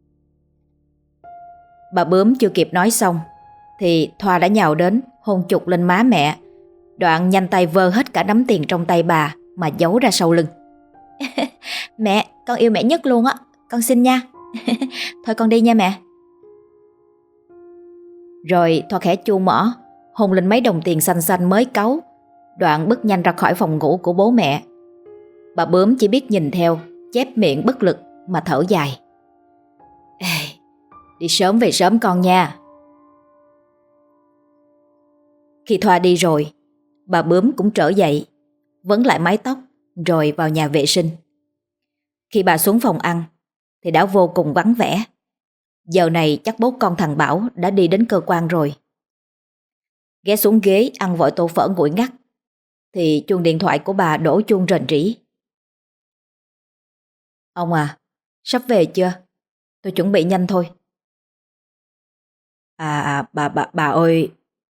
A: Bà Bướm chưa kịp nói xong thì Thoa đã nhào đến hôn chụt lên má mẹ. Đoạn nhanh tay vơ hết cả nắm tiền trong tay bà mà giấu ra sau lưng. Mẹ, con yêu mẹ nhất luôn á. Con xin nha. Thôi con đi nha mẹ. Rồi Thoa khẽ chu mỏ, hôn lên mấy đồng tiền xanh xanh mới cáu. Đoạn bước nhanh ra khỏi phòng ngủ của bố mẹ. Bà Bướm chỉ biết nhìn theo, chép miệng bất lực mà thở dài. Ê, đi sớm về sớm con nha. Khi Thoa đi rồi, bà Bướm cũng trở dậy, vấn lại mái tóc rồi vào nhà vệ sinh. Khi bà xuống phòng ăn thì đã vô cùng vắng vẻ. Giờ này chắc bố con thằng Bảo đã đi đến cơ quan rồi. Ghé xuống ghế ăn vội tô phở nguội ngắt thì chuông điện thoại của bà đổ chuông rền rĩ. Ông à, sắp về chưa? Tôi chuẩn bị nhanh thôi.
B: Bà ơi.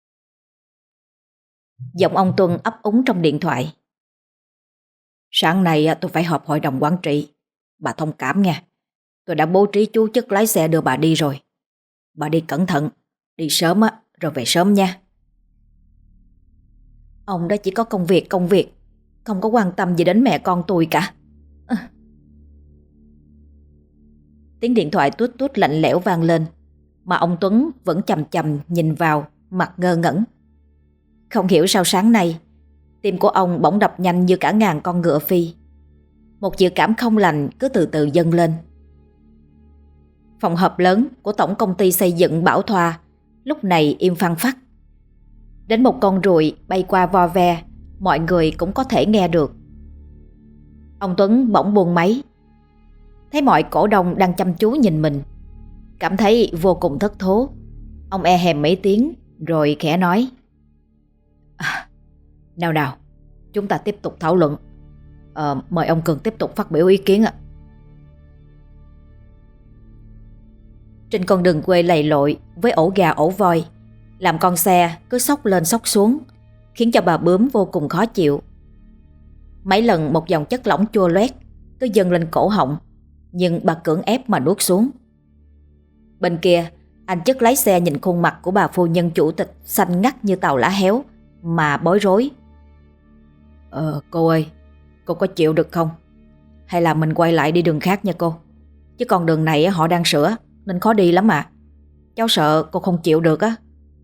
A: Giọng ông Tuân ấp úng trong điện thoại.
B: Sáng nay tôi phải họp hội đồng quản trị. Bà thông cảm nha. Tôi đã bố trí chú chức lái xe đưa bà đi rồi. Bà đi cẩn thận, đi sớm rồi về sớm nha.
A: Ông đó chỉ có công việc, không có quan tâm gì đến mẹ con tôi cả. Tiếng điện thoại tút tút lạnh lẽo vang lên, mà ông Tuấn vẫn chằm chằm nhìn vào, mặt ngơ ngẩn. Không hiểu sao sáng nay tim của ông bỗng đập nhanh như cả ngàn con ngựa phi. Một dự cảm không lành cứ từ từ dâng lên. Phòng họp lớn của tổng công ty xây dựng Bảo Thoa lúc này im phăng phắc. Đến một con ruồi bay qua vo ve, mọi người cũng có thể nghe được. Ông Tuấn bỗng buông máy, thấy mọi cổ đông đang chăm chú nhìn mình, cảm thấy vô cùng thất thố. Ông e hèm mấy tiếng rồi khẽ nói:
B: Nào, chúng ta tiếp tục thảo luận. Mời ông Cường tiếp tục phát biểu ý kiến ạ.
A: Trên con đường quê lầy lội với ổ gà ổ voi, làm con xe cứ xốc lên xốc xuống, khiến cho bà Bướm vô cùng khó chịu. Mấy lần một dòng chất lỏng chua loét cứ dâng lên cổ họng, nhưng bà cưỡng ép mà nuốt xuống. Bên kia, anh Chất lái xe nhìn khuôn mặt của bà phu nhân chủ tịch xanh ngắt như tàu lá héo mà bối rối.
B: Cô ơi, cô có chịu được không? Hay là mình quay lại đi đường khác nha cô? Chứ con đường này họ đang sửa nên khó đi lắm mà. Cháu sợ cô không chịu được á.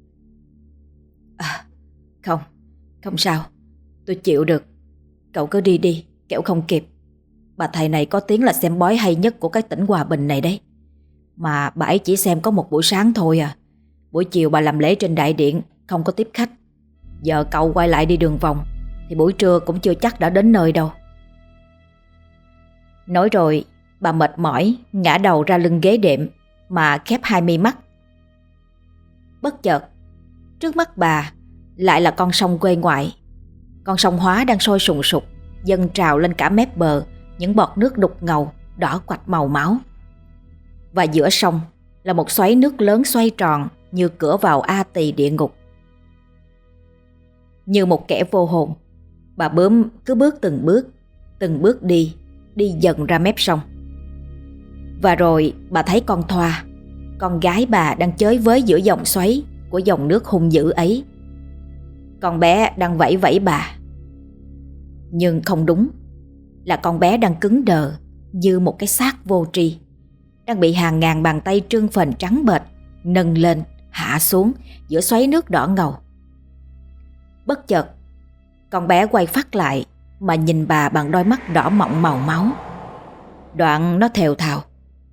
B: Không, không sao, tôi chịu được. Cậu cứ đi đi, kẻo không kịp. Bà thầy này có tiếng là xem bói hay nhất của cái tỉnh Hòa Bình này đấy. Mà bà ấy chỉ xem có một buổi sáng thôi à. Buổi chiều bà làm lễ trên đại điện, không có tiếp khách. Giờ cậu quay lại đi đường vòng thì buổi trưa cũng chưa chắc đã đến nơi đâu. Nói rồi bà mệt mỏi ngã đầu ra lưng ghế đệm mà khép hai mi mắt. Bất chợt trước mắt bà lại là con sông quê ngoại. Con sông Hóa đang sôi sùng sục, dâng trào lên cả mép bờ những bọt nước đục ngầu đỏ quạch màu máu. Và giữa sông là một xoáy nước lớn xoay tròn như cửa vào A Tỳ địa ngục. Như một kẻ vô hồn, bà Bướm cứ bước từng bước đi dần ra mép sông. Và rồi bà thấy con Thoa, con gái bà đang chới với giữa dòng xoáy của dòng nước hung dữ ấy. Con bé đang vẫy vẫy bà. Nhưng không đúng, là con bé đang cứng đờ như một cái xác vô tri, đang bị hàng ngàn bàn tay trương phình trắng bệch nâng lên hạ xuống giữa xoáy nước đỏ ngầu. Bất chợt con bé quay phát lại mà nhìn bà bằng đôi mắt đỏ mọng màu máu. Đoạn nó thều thào: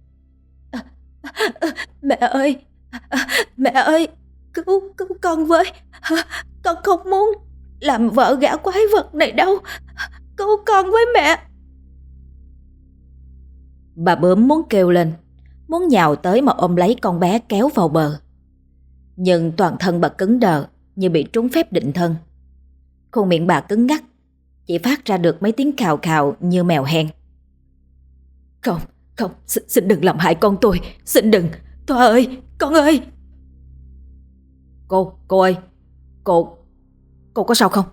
B: Mẹ ơi, cứu con với. Con không muốn làm vợ gã quái vật này đâu. Cứu con với mẹ. Bà Bướm muốn kêu lên, muốn nhào tới mà ôm lấy con bé kéo vào bờ. Nhưng toàn thân bà cứng đờ như bị trúng phép định thân. Khuôn miệng bà cứng ngắc, chỉ phát ra được mấy tiếng khào khào như mèo hen. Không, xin đừng làm hại con tôi. Xin đừng, Thoa ơi, con ơi. Cô ơi, cô có sao không?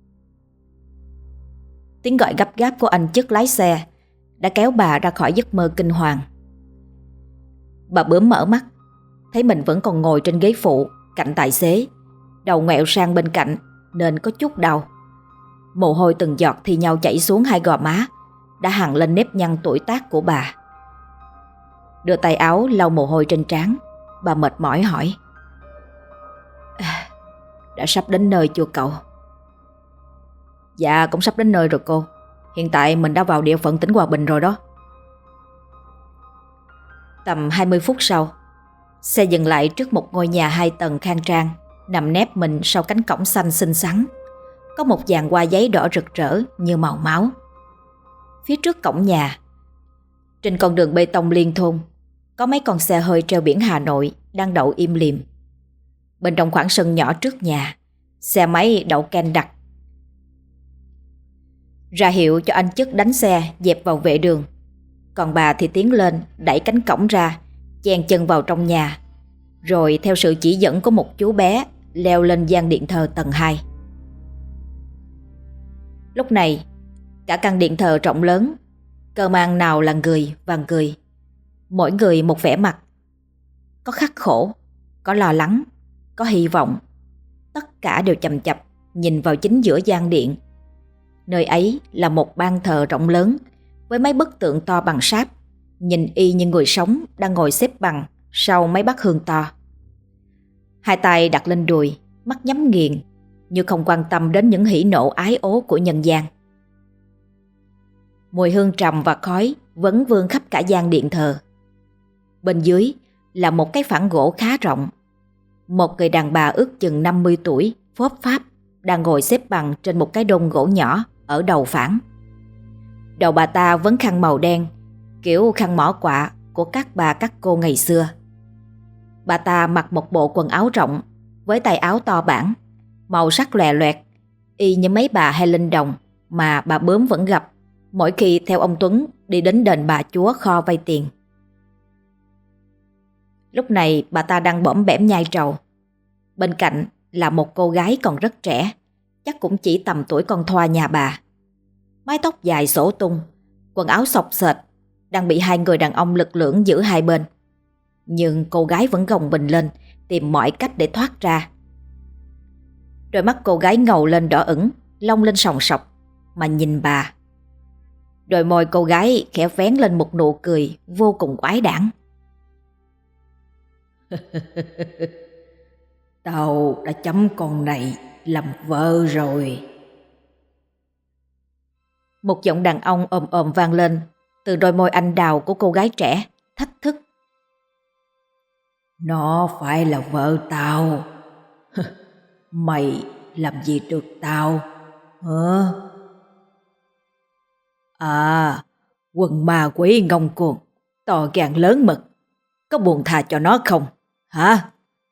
B: Tiếng gọi gấp gáp của anh chức lái xe đã kéo bà ra khỏi giấc mơ kinh hoàng. Bà Bướm mở mắt, thấy mình vẫn còn ngồi trên ghế phụ cạnh tài xế, đầu ngoẹo sang bên cạnh nên có chút đau. Mồ hôi từng giọt thì nhau chảy xuống hai gò má, đã hằn lên nếp nhăn tuổi tác của bà. Đưa tay áo lau mồ hôi trên trán, bà mệt mỏi hỏi: Đã sắp đến nơi chưa cậu? Dạ cũng sắp đến nơi rồi cô. Hiện tại mình đã vào địa phận tỉnh Hòa Bình rồi đó. Tầm 20 phút sau, xe dừng lại trước một ngôi nhà 2 tầng khang trang, nằm nép mình sau cánh cổng xanh xinh xắn. Có một dàn hoa giấy đỏ rực rỡ như màu máu. Phía trước cổng nhà, trên con đường bê tông liên thôn, có mấy con xe hơi treo biển Hà Nội đang đậu im lìm. Bên trong khoảng sân nhỏ trước nhà, xe máy đậu ken đặc, ra hiệu cho anh chức đánh xe dẹp vào vệ đường. Còn bà thì tiến lên đẩy cánh cổng ra, chen chân vào trong nhà, rồi theo sự chỉ dẫn của một chú bé leo lên gian điện thờ tầng 2. Lúc này cả căn điện thờ rộng lớn, cờ mang nào là người và người, mỗi người một vẻ mặt. Có khắc khổ, có lo lắng, có hy vọng. Tất cả đều chằm chằm nhìn vào chính giữa gian điện. Nơi ấy là một ban thờ rộng lớn với mấy bức tượng to bằng sáp, nhìn y như người sống đang ngồi xếp bằng sau mấy bát hương to. Hai tay đặt lên đùi, mắt nhắm nghiền, như không quan tâm đến những hỉ nộ ái ố của nhân gian. Mùi hương trầm và khói vấn vương khắp cả gian điện thờ. Bên dưới là một cái phản gỗ khá rộng. Một người đàn bà ước chừng 50 tuổi, phốp pháp, đang ngồi xếp bằng trên một cái đôn gỗ nhỏ ở đầu phản. Đầu bà ta vấn khăn màu đen, kiểu khăn mỏ quạ của các bà các cô ngày xưa. Bà ta mặc một bộ quần áo rộng với tay áo to bản, màu sắc lòe loẹt, y như mấy bà hay linh đồng mà bà Bướm vẫn gặp mỗi khi theo ông Tuấn đi đến đền Bà Chúa kho vay tiền. Lúc này bà ta đang bõm bẻm nhai trầu. Bên cạnh là một cô gái còn rất trẻ, chắc cũng chỉ tầm tuổi con Thoa nhà bà. Mái tóc dài xõa tung, quần áo xộc xệch, đang bị hai người đàn ông lực lưỡng giữ hai bên. Nhưng cô gái vẫn gồng mình lên, tìm mọi cách để thoát ra. Đôi mắt cô gái ngầu lên đỏ ửng, long lên sòng sọc mà nhìn bà.
A: Đôi môi cô gái khẽ vén lên một nụ cười vô cùng quái đản.
B: Tao đã chấm con này làm vợ rồi.
A: Một giọng đàn ông ồm ồm vang lên từ đôi môi anh đào của cô gái trẻ, thách thức.
B: Nó phải là vợ tao. Mày làm gì được tao hả? À, quần ma quỷ ngông cuồng, to gan lớn mật, có buồn tha cho nó không hả?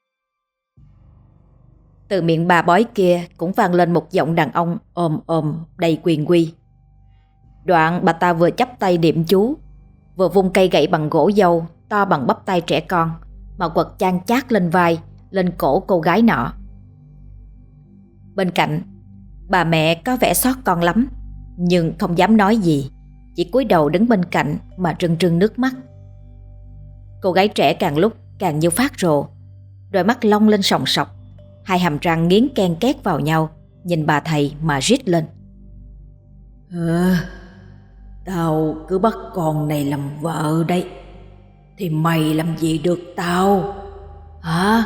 A: Từ miệng bà bói kia cũng vang lên một giọng đàn ông ồm ồm đầy quyền uy. Đoạn bà ta vừa chắp tay niệm chú, vừa vung cây gậy bằng gỗ dâu to bằng bắp tay trẻ con mà quật chan chát lên vai, lên cổ cô gái nọ. Bên cạnh, bà mẹ có vẻ xót con lắm, nhưng không dám nói gì, chỉ cúi đầu đứng bên cạnh mà rưng rưng nước mắt. Cô gái trẻ càng lúc càng như phát rồ, đôi mắt long lên sòng sọc, hai hàm răng nghiến ken két vào nhau, nhìn bà thầy mà rít lên.
B: Tao cứ bắt con này làm vợ đây, thì mày làm gì được tao hả?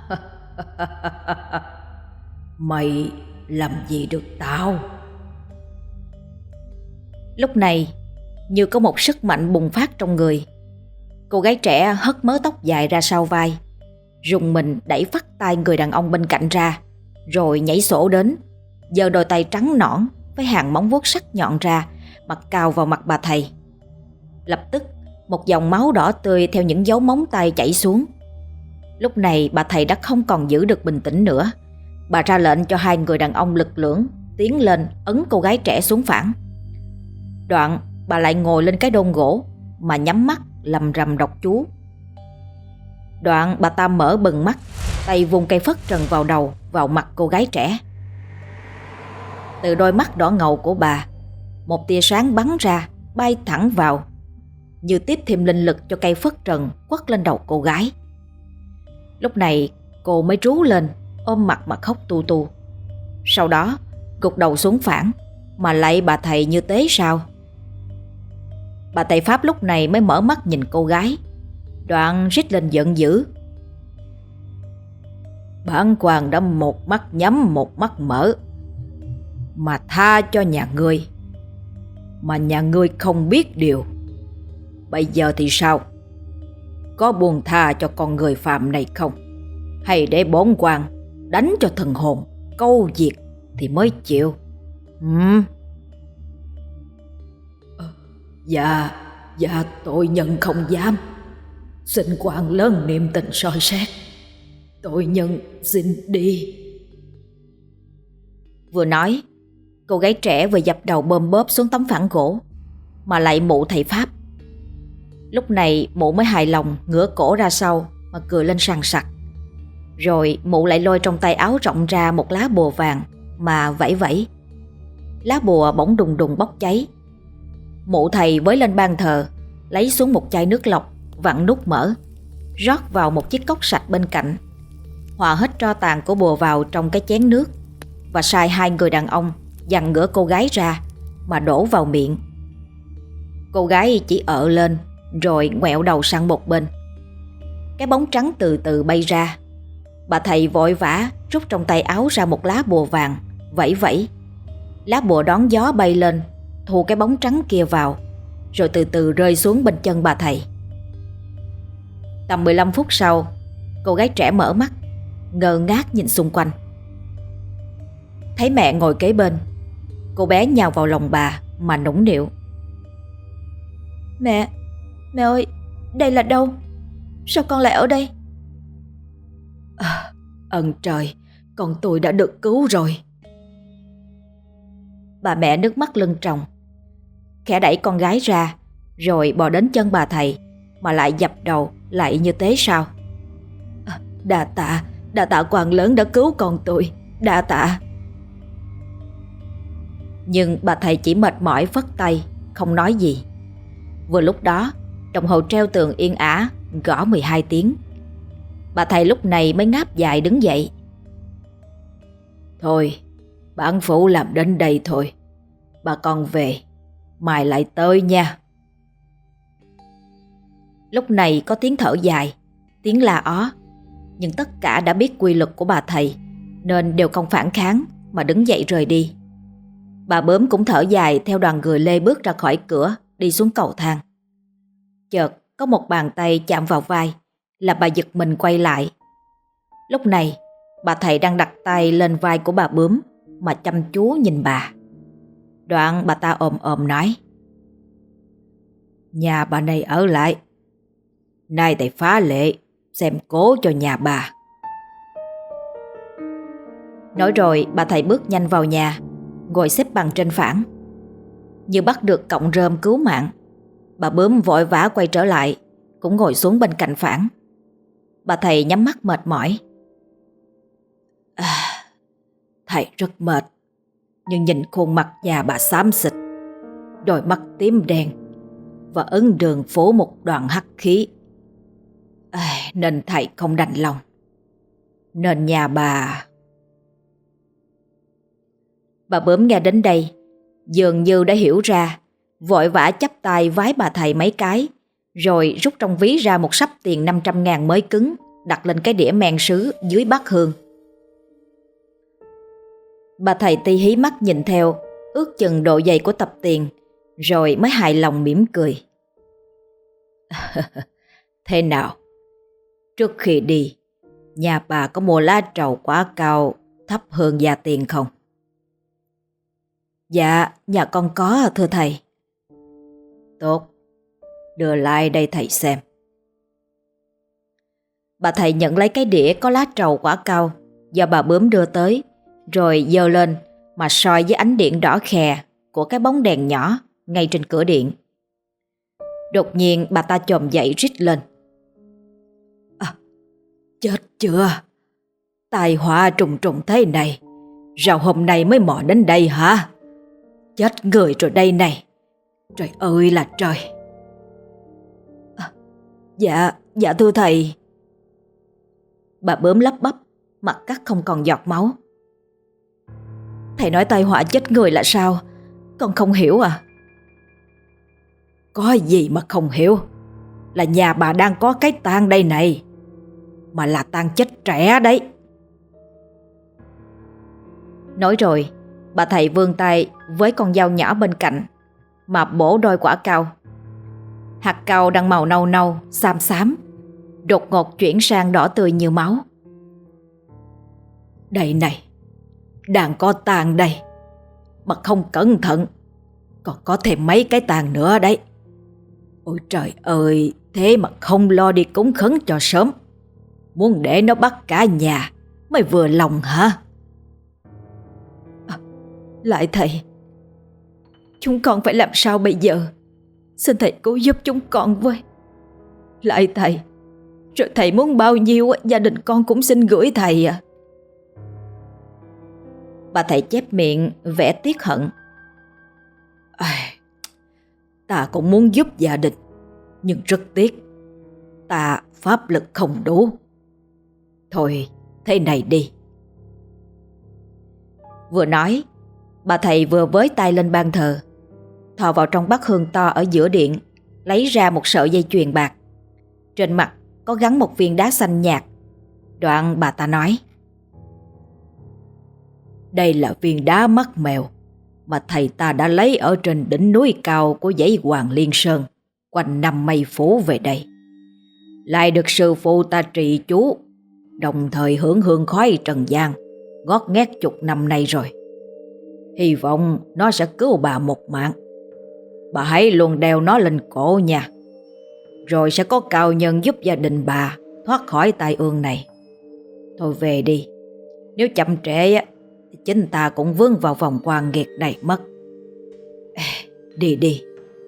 B: Mày làm gì được tao?
A: Lúc này, như có một sức mạnh bùng phát trong người. Cô gái trẻ hất mớ tóc dài ra sau vai, rùng mình đẩy phắt tay người đàn ông bên cạnh ra, rồi nhảy sổ đến, giơ đôi tay trắng nõn với hàng móng vuốt sắc nhọn ra mà cào vào mặt bà thầy. Lập tức, một dòng máu đỏ tươi theo những dấu móng tay chảy xuống. Lúc này bà thầy đã không còn giữ được bình tĩnh nữa. Bà ra lệnh cho hai người đàn ông lực lưỡng tiến lên ấn cô gái trẻ xuống phản. Đoạn bà lại ngồi lên cái đôn gỗ mà nhắm mắt lầm rầm đọc chú. Đoạn bà ta mở bừng mắt, tay vung cây phất trần vào đầu, vào mặt cô gái trẻ. Từ đôi mắt đỏ ngầu của bà, một tia sáng bắn ra, bay thẳng vào, như tiếp thêm linh lực cho cây phất trần quất lên đầu cô gái. Lúc này cô mới rú lên, ôm mặt mà khóc tu tu. Sau đó gục đầu xuống phản mà lạy bà thầy như tế sao. Bà thầy Pháp lúc này mới mở mắt nhìn cô gái, đoạn rít lên giận dữ.
B: Bản quan đã một mắt nhắm một mắt mở mà tha cho nhà ngươi, mà nhà ngươi không biết điều. Bây giờ thì sao? Có buông tha cho con người phạm này không? Hay để bổn quan đánh cho thần hồn câu diệt thì mới chịu? Dạ tội nhân không dám. Xin quan lớn niệm tình soi xét, tội nhân xin đi.
A: Vừa nói, cô gái trẻ vừa dập đầu bôm bóp xuống tấm phản gỗ mà lạy mụ thầy Pháp. Lúc này mụ mới hài lòng ngửa cổ ra sau mà cười lên sằng sặc. Rồi mụ lại lôi trong tay áo rộng ra một lá bùa vàng mà vẫy vẫy. Lá bùa bỗng đùng đùng bốc cháy. Mụ thầy với lên ban thờ, lấy xuống một chai nước lọc, vặn nút mở, rót vào một chiếc cốc sạch bên cạnh, hòa hết tro tàn của bùa vào trong cái chén nước và sai hai người đàn ông giằng ngửa cô gái ra mà đổ vào miệng. Cô gái chỉ ợ lên rồi ngoẹo đầu sang một bên. Cái bóng trắng từ từ bay ra. Bà thầy vội vã rút trong tay áo ra một lá bùa vàng, vẫy vẫy. Lá bùa đón gió bay lên, thu cái bóng trắng kia vào, rồi từ từ rơi xuống bên chân bà thầy. Tầm 15 phút sau, cô gái trẻ mở mắt, ngơ ngác nhìn xung quanh. Thấy mẹ ngồi kế bên, cô bé nhào vào lòng bà mà nũng nịu. Mẹ ơi, đây là đâu? Sao con lại ở đây?
B: Ơn trời, con tôi đã được cứu rồi.
A: Bà mẹ nước mắt lưng tròng, khẽ đẩy con gái ra, rồi bò đến chân bà thầy mà lại dập đầu lại như tế sao.
B: Đa tạ quan lớn đã cứu con tôi, đa tạ.
A: Nhưng bà thầy chỉ mệt mỏi phất tay, không nói gì. Vừa lúc đó, đồng hồ treo tường yên ả gõ 12 tiếng. Bà thầy lúc này mới ngáp dài đứng dậy.
B: Thôi, bản phủ làm đến đây thôi. Bà con về, mai lại tới nha.
A: Lúc này có tiếng thở dài, tiếng la ó, nhưng tất cả đã biết quy luật của bà thầy nên đều không phản kháng mà đứng dậy rời đi. Bà Bướm cũng thở dài theo đoàn người lê bước ra khỏi cửa, đi xuống cầu thang. Chợt có một bàn tay chạm vào vai, là bà giật mình quay lại. Lúc này bà thầy đang đặt tay lên vai của bà Bướm mà chăm chú nhìn bà. Đoạn bà ta ồm ồm nói:
B: Nhà bà này ở lại, nay thầy phá lệ xem cố cho nhà bà.
A: Nói rồi bà thầy bước nhanh vào nhà, ngồi xếp bằng trên phản. Như bắt được cọng rơm cứu mạng, bà Bướm vội vã quay trở lại, cũng ngồi xuống bên cạnh phản. Bà thầy nhắm mắt mệt mỏi.
B: Thầy rất mệt, nhưng nhìn khuôn mặt nhà bà xám xịt, đôi mắt tím đen và ấn đường phủ một đoàn hắc khí, nên thầy không đành lòng. Nên nhà bà...
A: Bà Bướm nghe đến đây dường như đã hiểu ra, vội vã chắp tay vái bà thầy mấy cái, rồi rút trong ví ra một sắp tiền 500.000 mới cứng, đặt lên cái đĩa men sứ dưới bát hương. Bà thầy ti hí mắt nhìn theo, ước chừng độ dày của tập tiền, rồi mới hài lòng mỉm cười.
B: Thế nào? Trước khi đi, nhà bà có mua lá trầu quả cau thắp hương gia tiền không?
A: Dạ, nhà con có thưa thầy.
B: Tốt, đưa lại đây thầy xem.
A: Bà thầy nhận lấy cái đĩa có lá trầu quả cau do bà Bướm đưa tới, rồi giơ lên mà soi với ánh điện đỏ khè của cái bóng đèn nhỏ ngay trên cửa điện. Đột nhiên bà ta chồm dậy rít lên:
B: Chết chưa? Tai họa trùng trùng thế này, sao hôm nay mới mò đến đây hả? Chết người rồi đây này. Trời ơi là trời.
A: Dạ thưa thầy. Bà Bướm lắp bắp, mặt cắt không còn giọt máu. Thầy nói tai họa chết người là sao? Con không hiểu à?
B: Có gì mà không hiểu? Là nhà bà đang có cái tang đây này, mà là tang chết trẻ đấy.
A: Nói rồi bà thầy vươn tay với con dao nhỏ bên cạnh mà bổ đôi quả cau. Hạt cau đang màu nâu nâu xám xám đột ngột chuyển sang đỏ tươi như máu.
B: Đây này, đang có tang đây, mà không cẩn thận còn có thêm mấy cái tang nữa đấy. Ôi trời ơi, thế mà không lo đi cúng khấn cho sớm, muốn để nó bắt cả nhà mới vừa lòng hả?
A: Lại thầy, chúng con phải làm sao bây giờ? Xin thầy cứu giúp chúng con với. Lại thầy, rồi thầy muốn bao nhiêu gia đình con cũng xin gửi thầy à. Bà thầy chép miệng vẻ tiếc hận.
B: Ta cũng muốn giúp gia đình, nhưng rất tiếc, ta pháp lực không đủ. Thôi thế này đi.
A: Vừa nói, bà thầy vừa với tay lên ban thờ, thò vào trong bát hương to ở giữa điện, lấy ra một sợi dây chuyền bạc. Trên mặt có gắn một viên đá xanh nhạt. Đoạn bà ta nói:
B: Đây là viên đá mắt mèo mà thầy ta đã lấy ở trên đỉnh núi cao của dãy Hoàng Liên Sơn, quanh năm mây phủ về đây. Lại được sư phụ ta trì chú, đồng thời hưởng hương khói trần gian, ngót nghét chục năm nay rồi. Hy vọng nó sẽ cứu bà một mạng. Bà hãy luôn đeo nó lên cổ nha. Rồi sẽ có cao nhân giúp gia đình bà thoát khỏi tai ương này. Thôi về đi. Nếu chậm trễ thì chính ta cũng vướng vào vòng quan nghiệt này mất. Đi đi.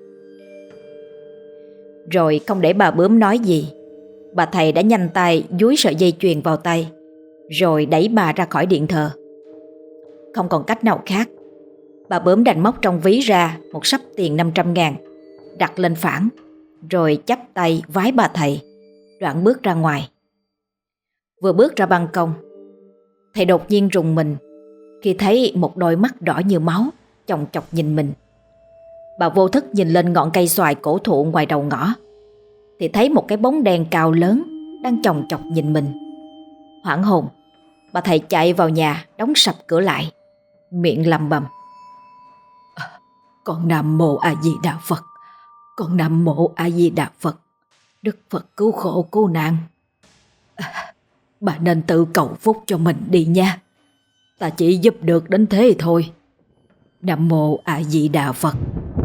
A: Rồi không để bà Bướm nói gì, bà thầy đã nhanh tay dúi sợi dây chuyền vào tay, rồi đẩy bà ra khỏi điện thờ. Không còn cách nào khác, bà Bướm đành móc trong ví ra một sắp tiền 500.000, đặt lên phản, rồi chắp tay vái bà thầy, đoạn bước ra ngoài. Vừa bước ra ban công, thầy đột nhiên rùng mình khi thấy một đôi mắt đỏ như máu chòng chọc nhìn mình. Bà vô thức nhìn lên ngọn cây xoài cổ thụ ngoài đầu ngõ, thì thấy một cái bóng đen cao lớn đang chòng chọc nhìn mình. Hoảng hồn, bà thầy chạy vào nhà đóng sập cửa lại, miệng lầm bầm: Con Nam Mô A Di Đà Phật, con Nam Mô A Di Đà Phật, Đức Phật cứu khổ cứu nạn. Bà nên tự cầu phúc cho mình đi nha, ta chỉ giúp được đến thế thôi. Nam Mô A Di Đà Phật.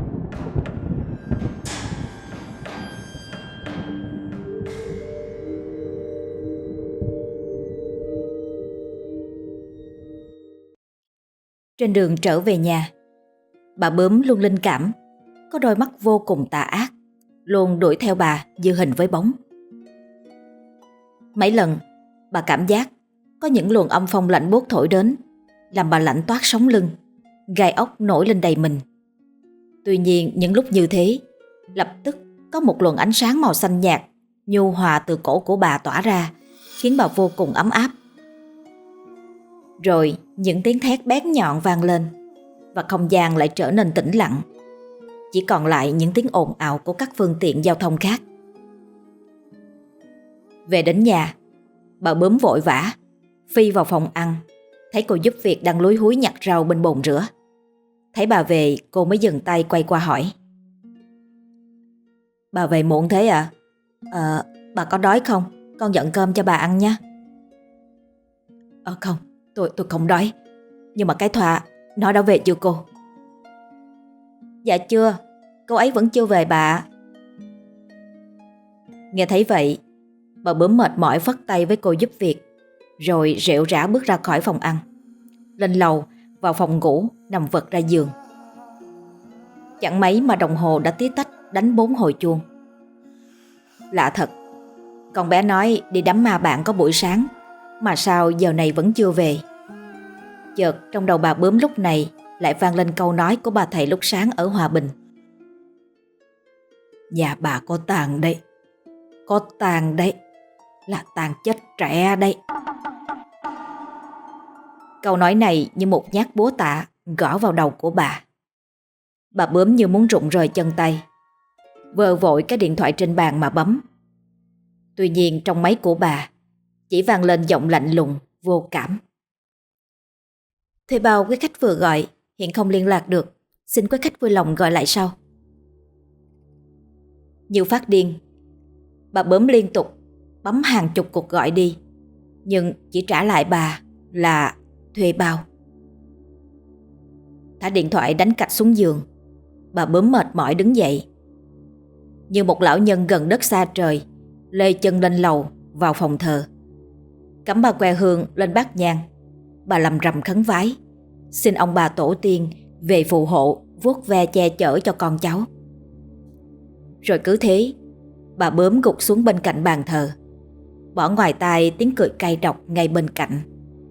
A: Trên đường trở về nhà, bà Bướm luôn linh cảm có đôi mắt vô cùng tà ác luôn đuổi theo bà như hình với bóng. Mấy lần bà cảm giác có những luồng âm phong lạnh buốt thổi đến, làm bà lạnh toát sống lưng, gai ốc nổi lên đầy mình. Tuy nhiên những lúc như thế, lập tức có một luồng ánh sáng màu xanh nhạt nhu hòa từ cổ của bà tỏa ra, khiến bà vô cùng ấm áp. Rồi những tiếng thét bén nhọn vang lên, và không gian lại trở nên tĩnh lặng, chỉ còn lại những tiếng ồn ào của các phương tiện giao thông khác. Về đến nhà, bà Bướm vội vã phi vào phòng ăn, thấy cô giúp việc đang lúi húi nhặt rau bên bồn rửa. Thấy bà về, cô mới dừng tay quay qua hỏi: Bà về muộn thế à? Bà có đói không? Con dọn cơm cho bà ăn nhé. Không, tôi không đói. Nhưng mà cái Thoa, nó đã về chưa cô? Dạ chưa, cô ấy vẫn chưa về bà. Nghe thấy vậy, bà Bướm mệt mỏi phất tay với cô giúp việc, rồi rệu rã bước ra khỏi phòng ăn, lên lầu vào phòng ngủ, nằm vật ra giường. Chẳng mấy mà đồng hồ đã tí tách đánh 4 hồi chuông. Lạ thật, con bé nói đi đám ma bạn có buổi sáng, mà sao giờ này vẫn chưa về. Chợt trong đầu bà Bướm lúc này lại vang lên câu nói của bà thầy lúc sáng ở Hòa Bình: Nhà bà có tàn đây, có tàn đây, là tàn chết trẻ đây. Câu nói này như một nhát búa tạ gõ vào đầu của bà. Bà Bướm như muốn rụng rời chân tay, vờ vội cái điện thoại trên bàn mà bấm. Tuy nhiên trong máy của bà chỉ vang lên giọng lạnh lùng, vô cảm: Thuê bao quý khách vừa gọi hiện không liên lạc được, xin quý khách vui lòng gọi lại sau. Như phát điên, bà Bướm liên tục bấm hàng chục cuộc gọi đi, nhưng chỉ trả lại bà là thuê bao. Thả điện thoại đánh cạch xuống giường, bà Bướm mệt mỏi đứng dậy. Như một lão nhân gần đất xa trời, lê chân lên lầu vào phòng thờ, cắm ba que hương lên bát nhang. Bà lầm rầm khấn vái, xin ông bà tổ tiên về phù hộ, vuốt ve che chở cho con cháu. Rồi cứ thế, bà Bướm gục xuống bên cạnh bàn thờ, bỏ ngoài tai tiếng cười cay độc ngay bên cạnh.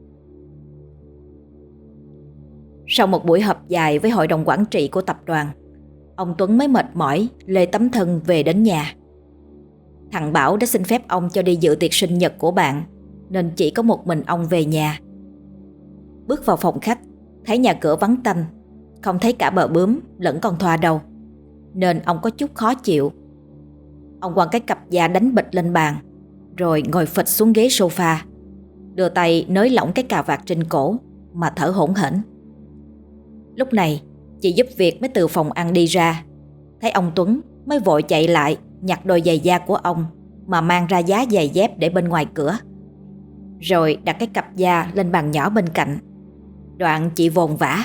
A: Sau một buổi họp dài với hội đồng quản trị của tập đoàn, ông Tuấn mới mệt mỏi lê tấm thân về đến nhà. Thằng Bảo đã xin phép ông cho đi dự tiệc sinh nhật của bạn, nên chỉ có một mình ông về nhà. Bước vào phòng khách, thấy nhà cửa vắng tanh, không thấy cả bà Bướm lẫn con Thoa đâu, nên ông có chút khó chịu. Ông quăng cái cặp da đánh bịch lên bàn, rồi ngồi phịch xuống ghế sofa, đưa tay nới lỏng cái cà vạt trên cổ mà thở hổn hển. Lúc này chị giúp việc mới từ phòng ăn đi ra, thấy ông Tuấn mới vội chạy lại nhặt đôi giày da của ông mà mang ra giá giày dép để bên ngoài cửa, rồi đặt cái cặp da lên bàn nhỏ bên cạnh. Đoạn chị vồn vã: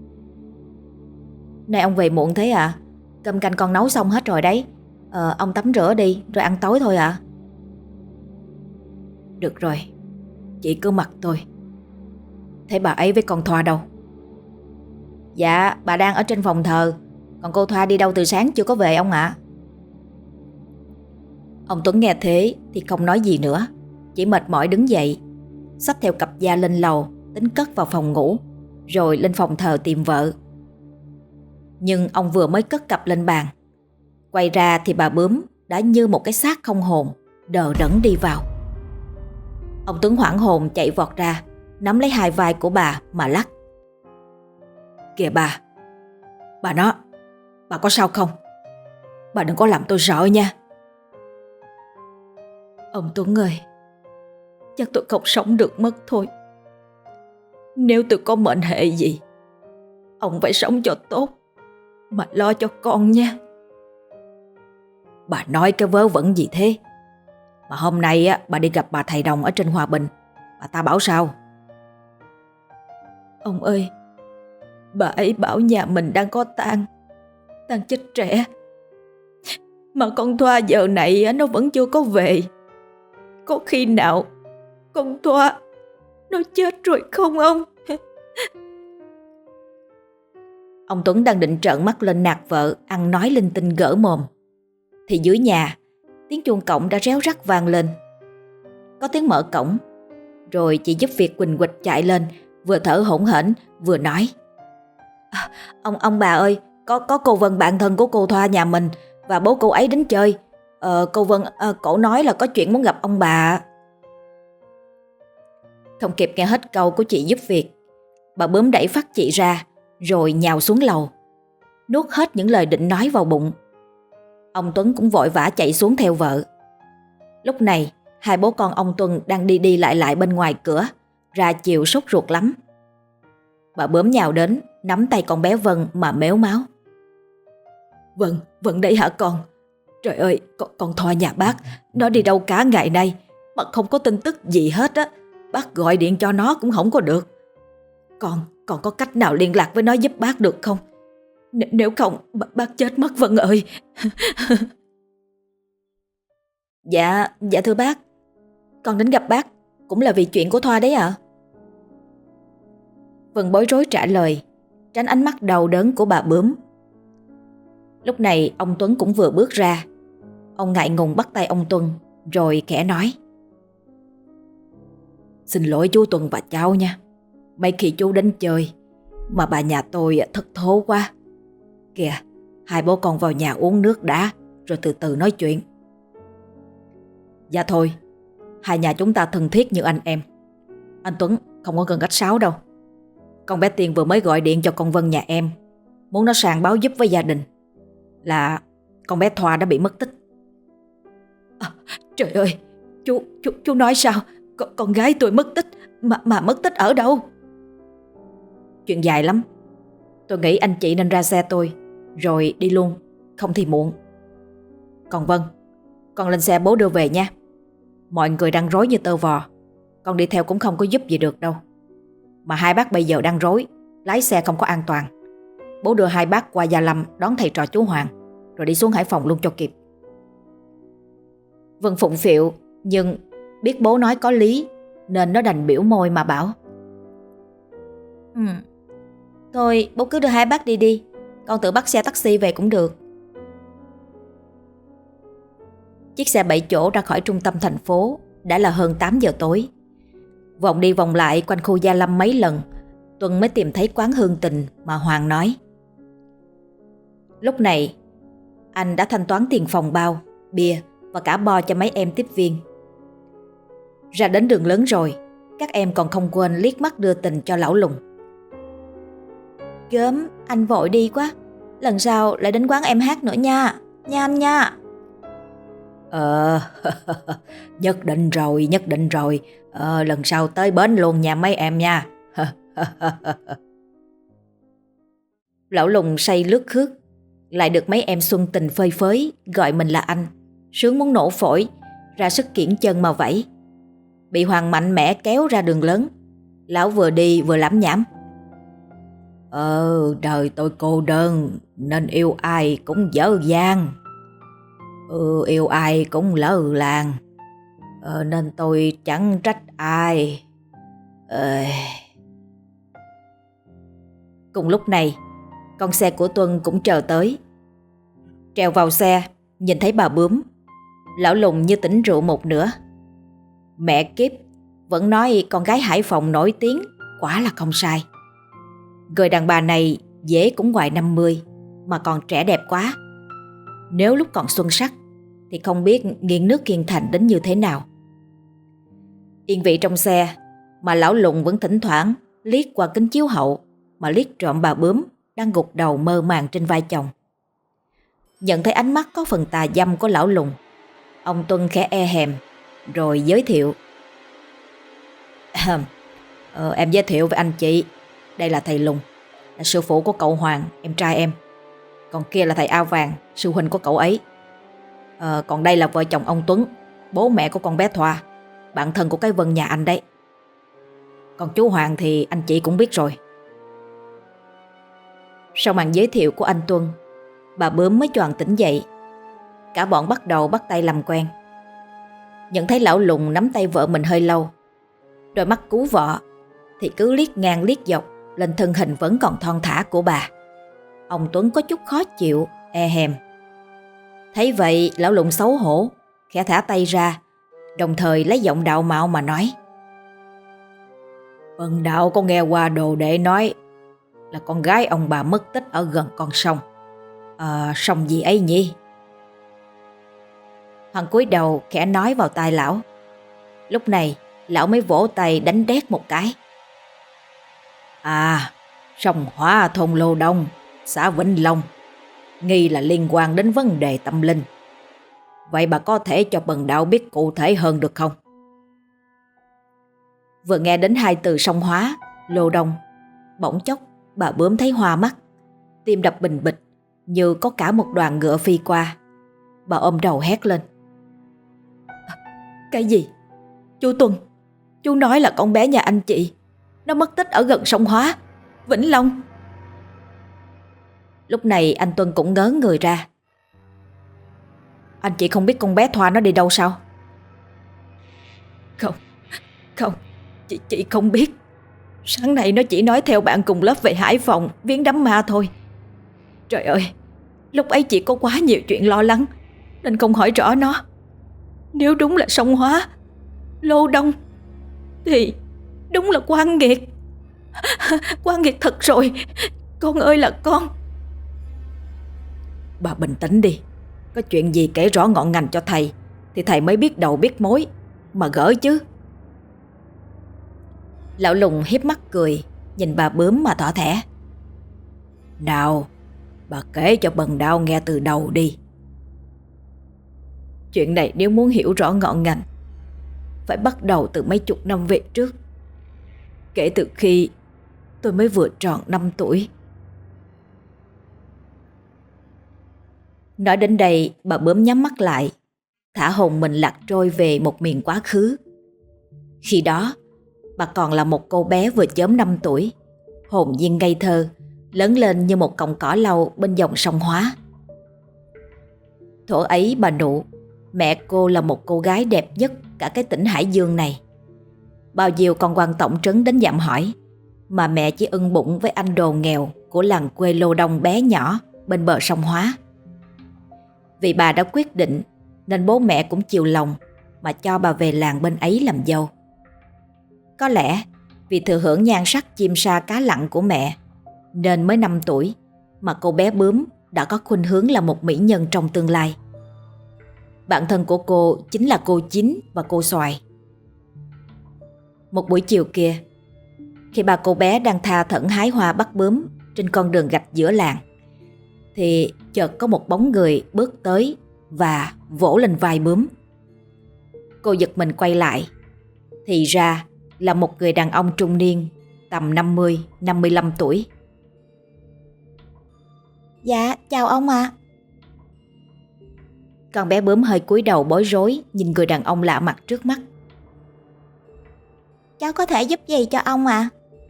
A: Này ông về muộn thế à? Cơm canh con nấu xong hết rồi đấy. Ông tắm rửa đi rồi ăn tối thôi ạ. Được rồi, chị cứ mặc tôi. Thế bà ấy với con Thoa đâu? Dạ bà đang ở trên phòng thờ, còn cô Thoa đi đâu từ sáng chưa có về ông ạ. Ông Tuấn nghe thế thì không nói gì nữa, chỉ mệt mỏi đứng dậy, xách theo cặp da lên lầu, tính cất vào phòng ngủ, rồi lên phòng thờ tìm vợ. Nhưng ông vừa mới cất cặp lên bàn, quay ra thì bà Bướm đã như một cái xác không hồn, đờ đẫn đi vào. Ông Tuấn hoảng hồn chạy vọt ra, nắm lấy hai vai của bà mà lắc: Kìa bà
B: Bà có sao không? Bà đừng có làm tôi sợ nha.
A: Ông Tuấn ơi, chắc tôi không sống được mất thôi. Nếu tôi có mệnh hệ gì, ông phải sống cho tốt mà lo cho con nha.
B: Bà nói cái vớ vẩn gì thế? Mà hôm nay á, bà đi gặp bà thầy đồng ở trên Hòa Bình, bà ta bảo sao?
A: Ông ơi, bà ấy bảo nhà mình đang có tang chết trẻ, mà con Thoa giờ này á, nó vẫn chưa có về. Có khi nào con Thoa nó chết rồi không ông?
B: Ông Tuấn đang định trợn mắt lên nạt vợ ăn nói linh tinh gỡ mồm, thì dưới nhà tiếng chuông cổng đã réo rắt vang lên. Có tiếng mở cổng, rồi chị giúp việc quỳnh quỳnh chạy lên, vừa thở hổn hển vừa nói: Ông bà ơi, có cô Vân bạn thân của cô Thoa nhà mình và bố cô ấy đến chơi. Cô Vân cổ nói là có chuyện muốn gặp ông bà. Không kịp nghe hết câu của chị giúp việc, bà bướm đẩy phát chị ra rồi nhào xuống lầu, nuốt hết những lời định nói vào bụng. Ông Tuấn cũng vội vã chạy xuống theo vợ. Lúc này hai bố con ông Tuấn đang đi đi lại lại bên ngoài cửa, ra chiều sốt ruột lắm. Bà bướm nhào đến nắm tay con bé Vân mà mếu máo: Vân đây hả con? Trời ơi, con Thoa nhà bác, nó đi đâu cả ngày nay mà không có tin tức gì hết á. Bác gọi điện cho nó cũng không có được. Con có cách nào liên lạc với nó giúp bác được không? Nếu không bác chết mất Vân ơi. Dạ thưa bác, con đến gặp bác cũng là vì chuyện của Thoa đấy ạ. Vân bối rối trả lời, tránh ánh mắt đau đớn của bà bướm. Lúc này ông Tuấn cũng vừa bước ra. Ông ngại ngùng bắt tay ông Tuấn rồi khẽ nói: Xin lỗi chú Tuấn và cháu nha. Mấy khi chú đến chơi mà bà nhà tôi thất thố quá. Kìa, hai bố con vào nhà uống nước đã, rồi từ từ nói chuyện. Dạ thôi, hai nhà chúng ta thân thiết như anh em. Anh Tuấn không có cần cách sáo đâu. Con bé Tiên vừa mới gọi điện cho con Vân nhà em, muốn nó sang báo giúp với gia đình là con bé Thoa đã bị mất tích.
A: Trời ơi, chú nói sao? Con gái tôi mất tích mà mất tích ở đâu?
B: Chuyện dài lắm. Tôi nghĩ anh chị nên ra xe tôi rồi đi luôn, không thì muộn. Còn Vân, con lên xe bố đưa về nha. Mọi người đang rối như tơ vò, con đi theo cũng không có giúp gì được đâu. Mà hai bác bây giờ đang rối, lái xe không có an toàn. Bố đưa hai bác qua Gia Lâm đón thầy trò chú Hoàng, rồi đi xuống Hải Phòng luôn cho kịp. Vân phụng phịu, nhưng biết bố nói có lý nên nó đành biểu môi mà bảo: Thôi bố cứ đưa hai bác đi, con tự bắt xe taxi về cũng được. Chiếc xe 7 chỗ ra khỏi trung tâm thành phố đã là hơn 8 giờ tối. Vòng đi vòng lại quanh khu Gia Lâm mấy lần, Tuân mới tìm thấy quán Hương Tình mà Hoàng nói. Lúc này anh đã thanh toán tiền phòng bao, bia và cả bo cho mấy em tiếp viên. Ra đến đường lớn rồi, các em còn không quên liếc mắt đưa tình cho lão Lùng. Gớm, anh vội đi quá, lần sau lại đến quán em hát nữa nha anh nha. Nhất định rồi. Lần sau tới bến luôn nha mấy em nha. Lão Lùng say lướt khước, lại được mấy em xuân tình phơi phới gọi mình là anh, sướng muốn nổ phổi, ra sức kiễng chân mà vẫy. Bị Hoàng mạnh mẽ kéo ra đường lớn, lão vừa đi vừa lẩm nhẩm: Đời tôi cô đơn nên yêu ai cũng dở dang. Yêu ai cũng lỡ làng, nên tôi chẳng trách ai. Cùng lúc này, con xe của Tuân cũng chờ tới. Trèo vào xe, nhìn thấy bà bướm, lão Lùng như tỉnh rượu một nửa. Mẹ kiếp, vẫn nói con gái Hải Phòng nổi tiếng, quả là không sai. Người đàn bà này dễ cũng ngoài 50 mà còn trẻ đẹp quá. Nếu lúc còn xuân sắc thì không biết nghiêng nước nghiêng thành đến như thế nào. Yên vị trong xe mà lão Lùng vẫn thỉnh thoảng liếc qua kính chiếu hậu mà liếc trộm bà bướm đang gục đầu mơ màng trên vai chồng.
A: Nhận thấy ánh mắt có phần tà dâm của lão lùng, ông Tuân khẽ e hèm rồi giới thiệu. Em giới thiệu với anh chị, đây là thầy Lùng, là sư phụ của cậu Hoàng, em trai em. Còn kia là thầy A Vàng, sư huynh của cậu ấy. Còn đây là vợ chồng ông Tuấn, bố mẹ của con bé Thoa, bạn thân của cái Vân nhà anh đấy. Còn chú Hoàng thì anh chị cũng biết rồi. Sau màn giới thiệu của anh Tuân, bà Bướm mới choàng tỉnh dậy. Cả bọn bắt đầu bắt tay làm quen. Nhận thấy lão Lùng nắm tay vợ mình hơi lâu, đôi mắt cú vọ thì cứ liếc ngang liếc dọc lên thân hình vẫn còn thon thả của bà. Ông Tuấn có chút khó chịu, e hèm. Thấy vậy, lão Lùng xấu hổ, khẽ thả tay ra, đồng thời lấy giọng đạo mạo mà nói. Vân Đạo có nghe qua đồ đệ nói là con gái ông bà mất tích ở gần con sông. Sông gì ấy nhỉ? Hoàng cúi đầu khẽ nói vào tai lão. Lúc này lão mới vỗ tay đánh đét một cái. Sông Hóa thôn Lô Đông, xã Vĩnh Long, nghi là liên quan đến vấn đề tâm linh. Vậy bà có thể cho Bần Đạo biết cụ thể hơn được không? Vừa nghe đến hai từ sông Hóa, Lô Đông, bỗng chốc bà Bướm thấy hoa mắt, tim đập bình bịch như có cả một đoàn ngựa phi qua. Bà ôm đầu hét lên. Cái gì? Chú Tuân, chú nói là con bé nhà anh chị nó mất tích ở gần sông Hóa, Vĩnh Long. Lúc này anh Tuân cũng ngớ người ra. Anh chị không biết con bé Thoa nó đi đâu sao? Không, chị không biết. Sáng nay nó chỉ nói theo bạn cùng lớp về Hải Phòng viếng đám ma thôi. Trời ơi, lúc ấy chị có quá nhiều chuyện lo lắng nên không hỏi rõ nó. Nếu đúng là sông Hóa, Lô Đông thì đúng là Quan Nghiệt. Quan Nghiệt thật rồi. Con ơi là con. Bà bình tĩnh đi. Có chuyện gì kể rõ ngọn ngành cho thầy thì thầy mới biết đầu biết mối mà gỡ chứ. Lão Lùng hiếp mắt cười, nhìn bà Bướm mà thỏ thẻ. Nào, bà kể cho Bần Đạo nghe từ đầu đi. Chuyện này nếu muốn hiểu rõ ngọn ngành phải bắt đầu từ mấy chục năm về trước, kể từ khi tôi mới vừa tròn 5 tuổi. Nói đến đây, bà Bướm nhắm mắt lại, thả hồn mình lạc trôi về một miền quá khứ. Khi đó, bà còn là một cô bé vừa chớm 5 tuổi, hồn nhiên ngây thơ, lớn lên như một cọng cỏ lau bên dòng sông Hóa. Thuở ấy bà Nụ, mẹ cô là một cô gái đẹp nhất cả cái tỉnh Hải Dương này. Bao nhiêu con quan tổng trấn đến dạm hỏi, mà mẹ chỉ ưng bụng với anh đồ nghèo của làng quê Lô Đông bé nhỏ bên bờ sông Hóa. Vì bà đã quyết định nên bố mẹ cũng chiều lòng mà cho bà về làng bên ấy làm dâu. Có lẽ vì thừa hưởng nhan sắc chim sa cá lặn của mẹ nên mới 5 tuổi mà cô bé Bướm đã có khuynh hướng là một mỹ nhân trong tương lai. Bạn thân của cô chính là cô Chín và cô Xoài. Một buổi chiều kia, khi ba cô bé đang tha thẩn hái hoa bắt bướm trên con đường gạch giữa làng, thì chợt có một bóng người bước tới và vỗ lên vai Bướm. Cô giật mình quay lại, thì ra là một người đàn ông trung niên tầm 50-55 tuổi.
C: Dạ, chào ông ạ.
A: Con bé Bướm hơi cúi đầu bối rối nhìn người đàn ông lạ mặt trước mắt.
C: Cháu có thể giúp gì cho ông ạ?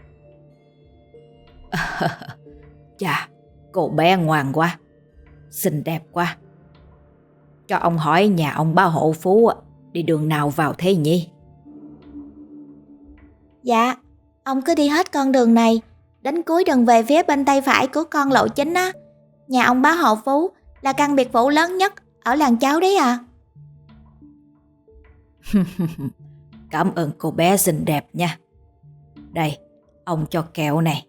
A: Chà, cô bé ngoan quá, xinh đẹp quá. Cho ông hỏi nhà ông ba hộ Phú đi đường nào vào thế nhỉ?
C: Dạ, ông cứ đi hết con đường này, đến cuối đường về phía bên tay phải của con lộ chính á. Nhà ông bá Hộ Phú là căn biệt phủ lớn nhất ở làng cháu đấy à.
A: Cảm ơn cô bé xinh đẹp nha. Đây, ông cho kẹo này.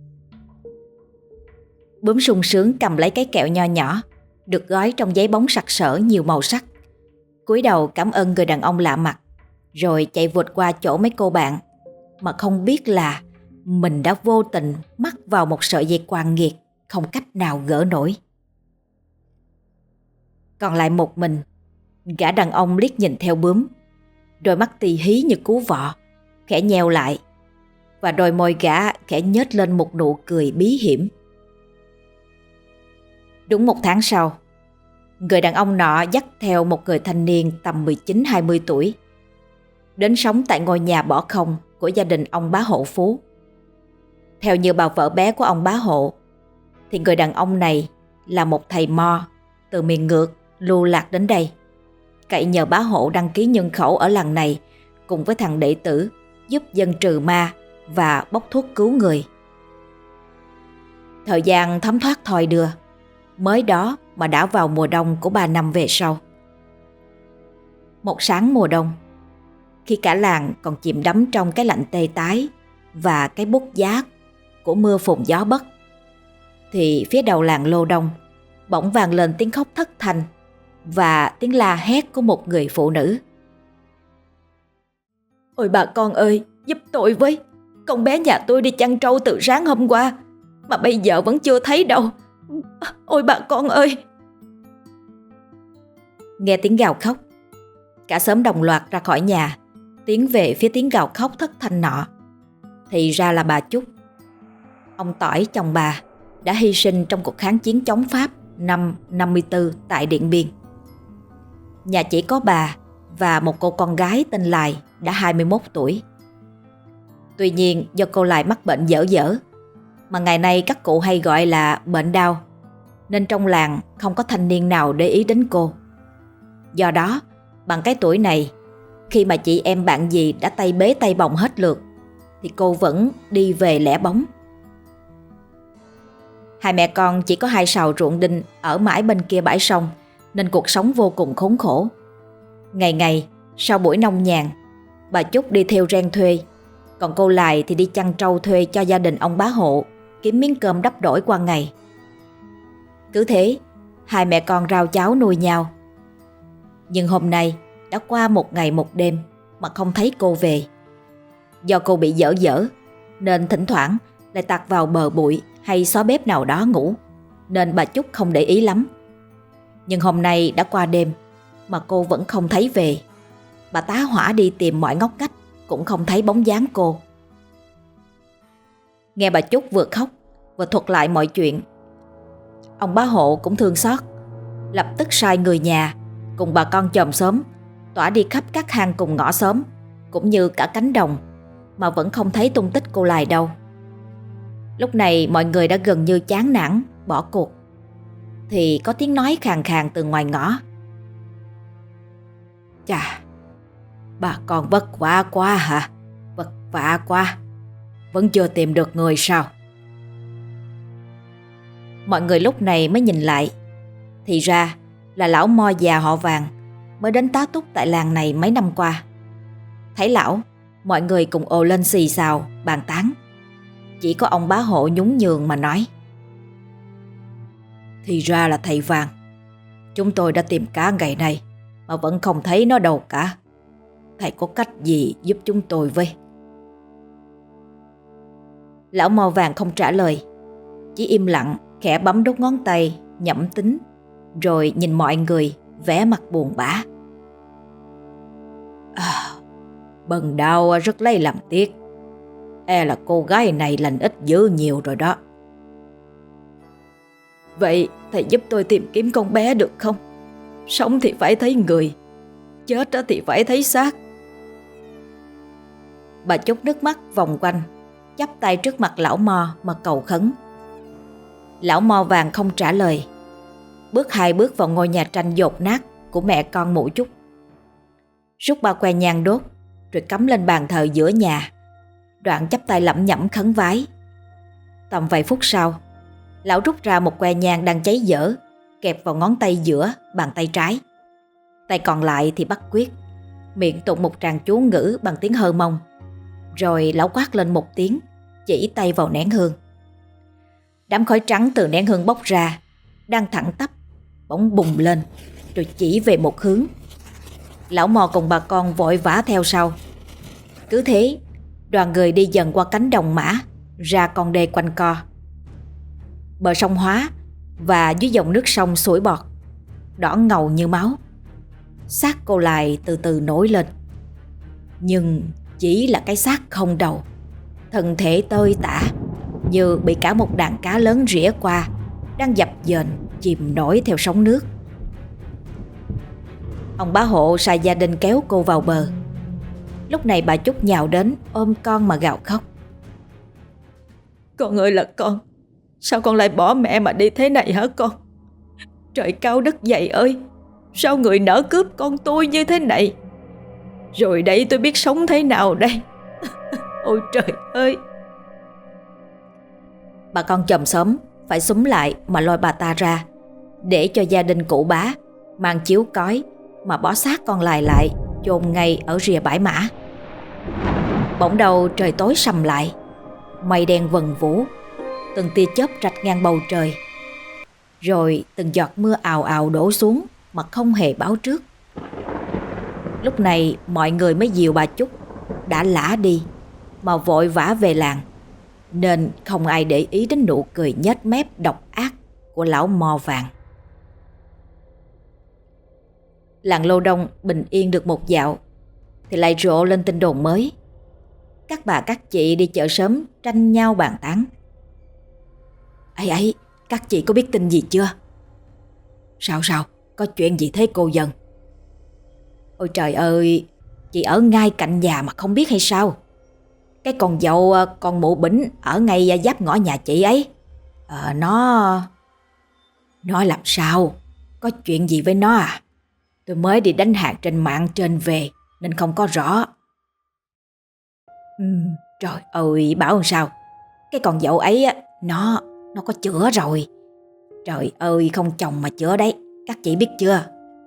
A: Bướm sung sướng cầm lấy cái kẹo nho nhỏ được gói trong giấy bóng sặc sỡ nhiều màu sắc, cúi đầu cảm ơn người đàn ông lạ mặt, rồi chạy vụt qua chỗ mấy cô bạn, mà không biết là mình đã vô tình mắc vào một sợi dây quan nghiệt không cách nào gỡ nổi. Còn lại một mình, gã đàn ông liếc nhìn theo bướm. Đôi mắt tì hí như cú vọ, khẽ nheo lại, và đôi môi gã khẽ nhếch lên một nụ cười bí hiểm. Đúng 1 tháng sau, người đàn ông nọ dắt theo một người thanh niên tầm 19-20 tuổi đến sống tại ngôi nhà bỏ không của gia đình ông bá Hộ Phú. Theo như bà vợ bé của ông bá Hộ, thì người đàn ông này là một thầy mo từ miền ngược lưu lạc đến đây, cậy nhờ bá Hộ đăng ký nhân khẩu ở làng này cùng với thằng đệ tử giúp dân trừ ma và bốc thuốc cứu người. Thời gian thấm thoát thoi đưa, mới đó mà đã vào mùa đông của 3 năm về sau. Một sáng mùa đông, khi cả làng còn chìm đắm trong cái lạnh tê tái và cái buốt giá của mưa phùn gió bất, thì phía đầu làng Lô Đông bỗng vang lên tiếng khóc thất thanh và tiếng la hét của một người phụ nữ.
B: Ôi bà con ơi, giúp tôi với. Con bé nhà tôi đi chăn trâu từ sáng hôm qua mà bây giờ vẫn chưa thấy đâu. Ôi bà con ơi.
A: Nghe tiếng gào khóc, cả xóm đồng loạt ra khỏi nhà, tiến về phía tiếng gào khóc thất thanh nọ. Thì ra là bà Chúc. Ông Tỏi chồng bà đã hy sinh trong cuộc kháng chiến chống Pháp năm 54 tại Điện Biên. Nhà chỉ có bà và một cô con gái tên Lài đã 21 tuổi. Tuy nhiên do cô Lài mắc bệnh dở dở, mà ngày nay các cụ hay gọi là bệnh đau, nên trong làng không có thanh niên nào để ý đến cô. Do đó, bằng cái tuổi này, khi mà chị em bạn gì đã tay bế tay bồng hết lượt, thì cô vẫn đi về lẻ bóng. Hai mẹ con chỉ có 2 sào ruộng đinh ở mãi bên kia bãi sông, nên cuộc sống vô cùng khốn khổ. Ngày ngày, sau buổi nông nhàn, bà Chúc đi theo ren thuê, còn cô Lài thì đi chăn trâu thuê cho gia đình ông bá Hộ, kiếm miếng cơm đắp đổi qua ngày. Cứ thế, hai mẹ con rau cháo nuôi nhau. Nhưng hôm nay đã qua 1 ngày 1 đêm mà không thấy cô về. Do cô bị dở dở, nên thỉnh thoảng lại tạt vào bờ bụi hay xó bếp nào đó ngủ, nên bà Chúc không để ý lắm. Nhưng hôm nay đã qua đêm mà cô vẫn không thấy về. Bà tá hỏa đi tìm mọi ngóc ngách cũng không thấy bóng dáng cô. Nghe bà Chúc vừa khóc vừa thuật lại mọi chuyện, ông bá Hộ cũng thương xót, lập tức sai người nhà cùng bà con chòm xóm tỏa đi khắp các hang cùng ngõ xóm, cũng như cả cánh đồng, mà vẫn không thấy tung tích cô Lài đâu. Lúc này mọi người đã gần như chán nản bỏ cuộc, thì có tiếng nói khàn khàn từ ngoài ngõ. Chà, bà con vất vả quá hả? Vất vả quá, vẫn chưa tìm được người sao? Mọi người lúc này mới nhìn lại, thì ra là lão mo già họ Vàng mới đến tá túc tại làng này mấy năm qua. Thấy lão, mọi người cùng ồ lên xì xào bàn tán. Chỉ có ông bá Hộ nhún nhường mà nói: Thì ra là thầy Vàng. Chúng tôi đã tìm cả ngày nay mà vẫn không thấy nó đâu cả. Thầy có cách gì giúp chúng tôi với? Lão mo Vàng không trả lời, chỉ im lặng khẽ bấm đốt ngón tay nhẩm tính, rồi nhìn mọi người vẻ mặt buồn bã. Bần đạo rất lấy làm tiếc. E là cô gái này lành ít dữ nhiều rồi đó.
B: Vậy thầy giúp tôi tìm kiếm con bé được không? Sống thì phải thấy người, chết thì phải thấy xác.
A: Bà Chúc nước mắt vòng quanh, chắp tay trước mặt lão mo mà cầu khấn. Lão mo Vàng không trả lời, bước 2 bước vào ngôi nhà tranh dột nát của mẹ con mụ Chúc, rút 3 que nhang đốt, rồi cắm lên bàn thờ giữa nhà, đoạn chắp tay lẩm nhẩm khấn vái. Tầm vài phút sau, lão rút ra một que nhang đang cháy dở, kẹp vào ngón tay giữa bàn tay trái. Tay còn lại thì bắt quyết, miệng tụng một tràng chú ngữ bằng tiếng Hơ Mông. Rồi lão quát lên một tiếng, chỉ tay vào nén hương. Đám khói trắng từ nén hương bốc ra, đang thẳng tắp, bỗng bùng lên, rồi chỉ về một hướng. Lão mò cùng bà con vội vã theo sau. Cứ thế, đoàn người đi dần qua cánh đồng mã, ra con đê quanh co. Bờ sông Hóa và dưới dòng nước sông sủi bọt.
B: đỏ ngầu như máu. Xác cô Lài từ từ nổi lên, nhưng chỉ là cái xác không đầu. Thân thể tơi tả, như bị cả một đàn cá lớn rỉa qua, đang dập dềnh chìm nổi theo sóng nước. Ông bá hộ sai gia đình kéo cô vào bờ. Lúc này bà Trúc nhào đến ôm con mà gào khóc.
A: Con ơi là con, sao con lại bỏ mẹ mà đi thế này hả con? Trời cao đất dày ơi, sao người nỡ cướp con tôi như thế này? Rồi đây tôi biết sống thế nào đây? Ôi trời ơi!
B: Bà con chòm xóm phải xúm lại mà lôi bà ta ra, để cho gia đình cụ bá mang chiếu cói mà bỏ xác con Lài lại chôn ngay ở rìa bãi mã. Bỗng đầu trời tối sầm lại, mây đen vần vũ, từng tia chớp rạch ngang bầu trời, rồi từng giọt mưa ào ào đổ xuống mà không hề báo trước. Lúc này mọi người mới dìu bà Trúc đã lả đi mà vội vã về làng, nên không ai để ý đến nụ cười nhếch mép độc ác của lão mò vàng. Làng Lô Đông bình yên được một dạo thì lại rộ lên tin đồn mới. Các bà các chị đi chợ sớm tranh nhau bàn tán.
A: Ấy, các chị có biết tin gì chưa? Sao, có chuyện gì thế cô Dân?
B: Ôi trời ơi, chị ở ngay cạnh nhà mà không biết hay sao? Cái con dâu con Mụ Bỉnh ở ngay giáp ngõ nhà chị ấy. Nó làm sao? Có chuyện gì với nó à? Tôi mới đi đánh hàng trên mạng trên về nên không có rõ. Trời ơi, bảo làm sao? Cái con dâu ấy nó có chữa rồi. Trời ơi, không chồng mà chữa đấy, các chị biết chưa?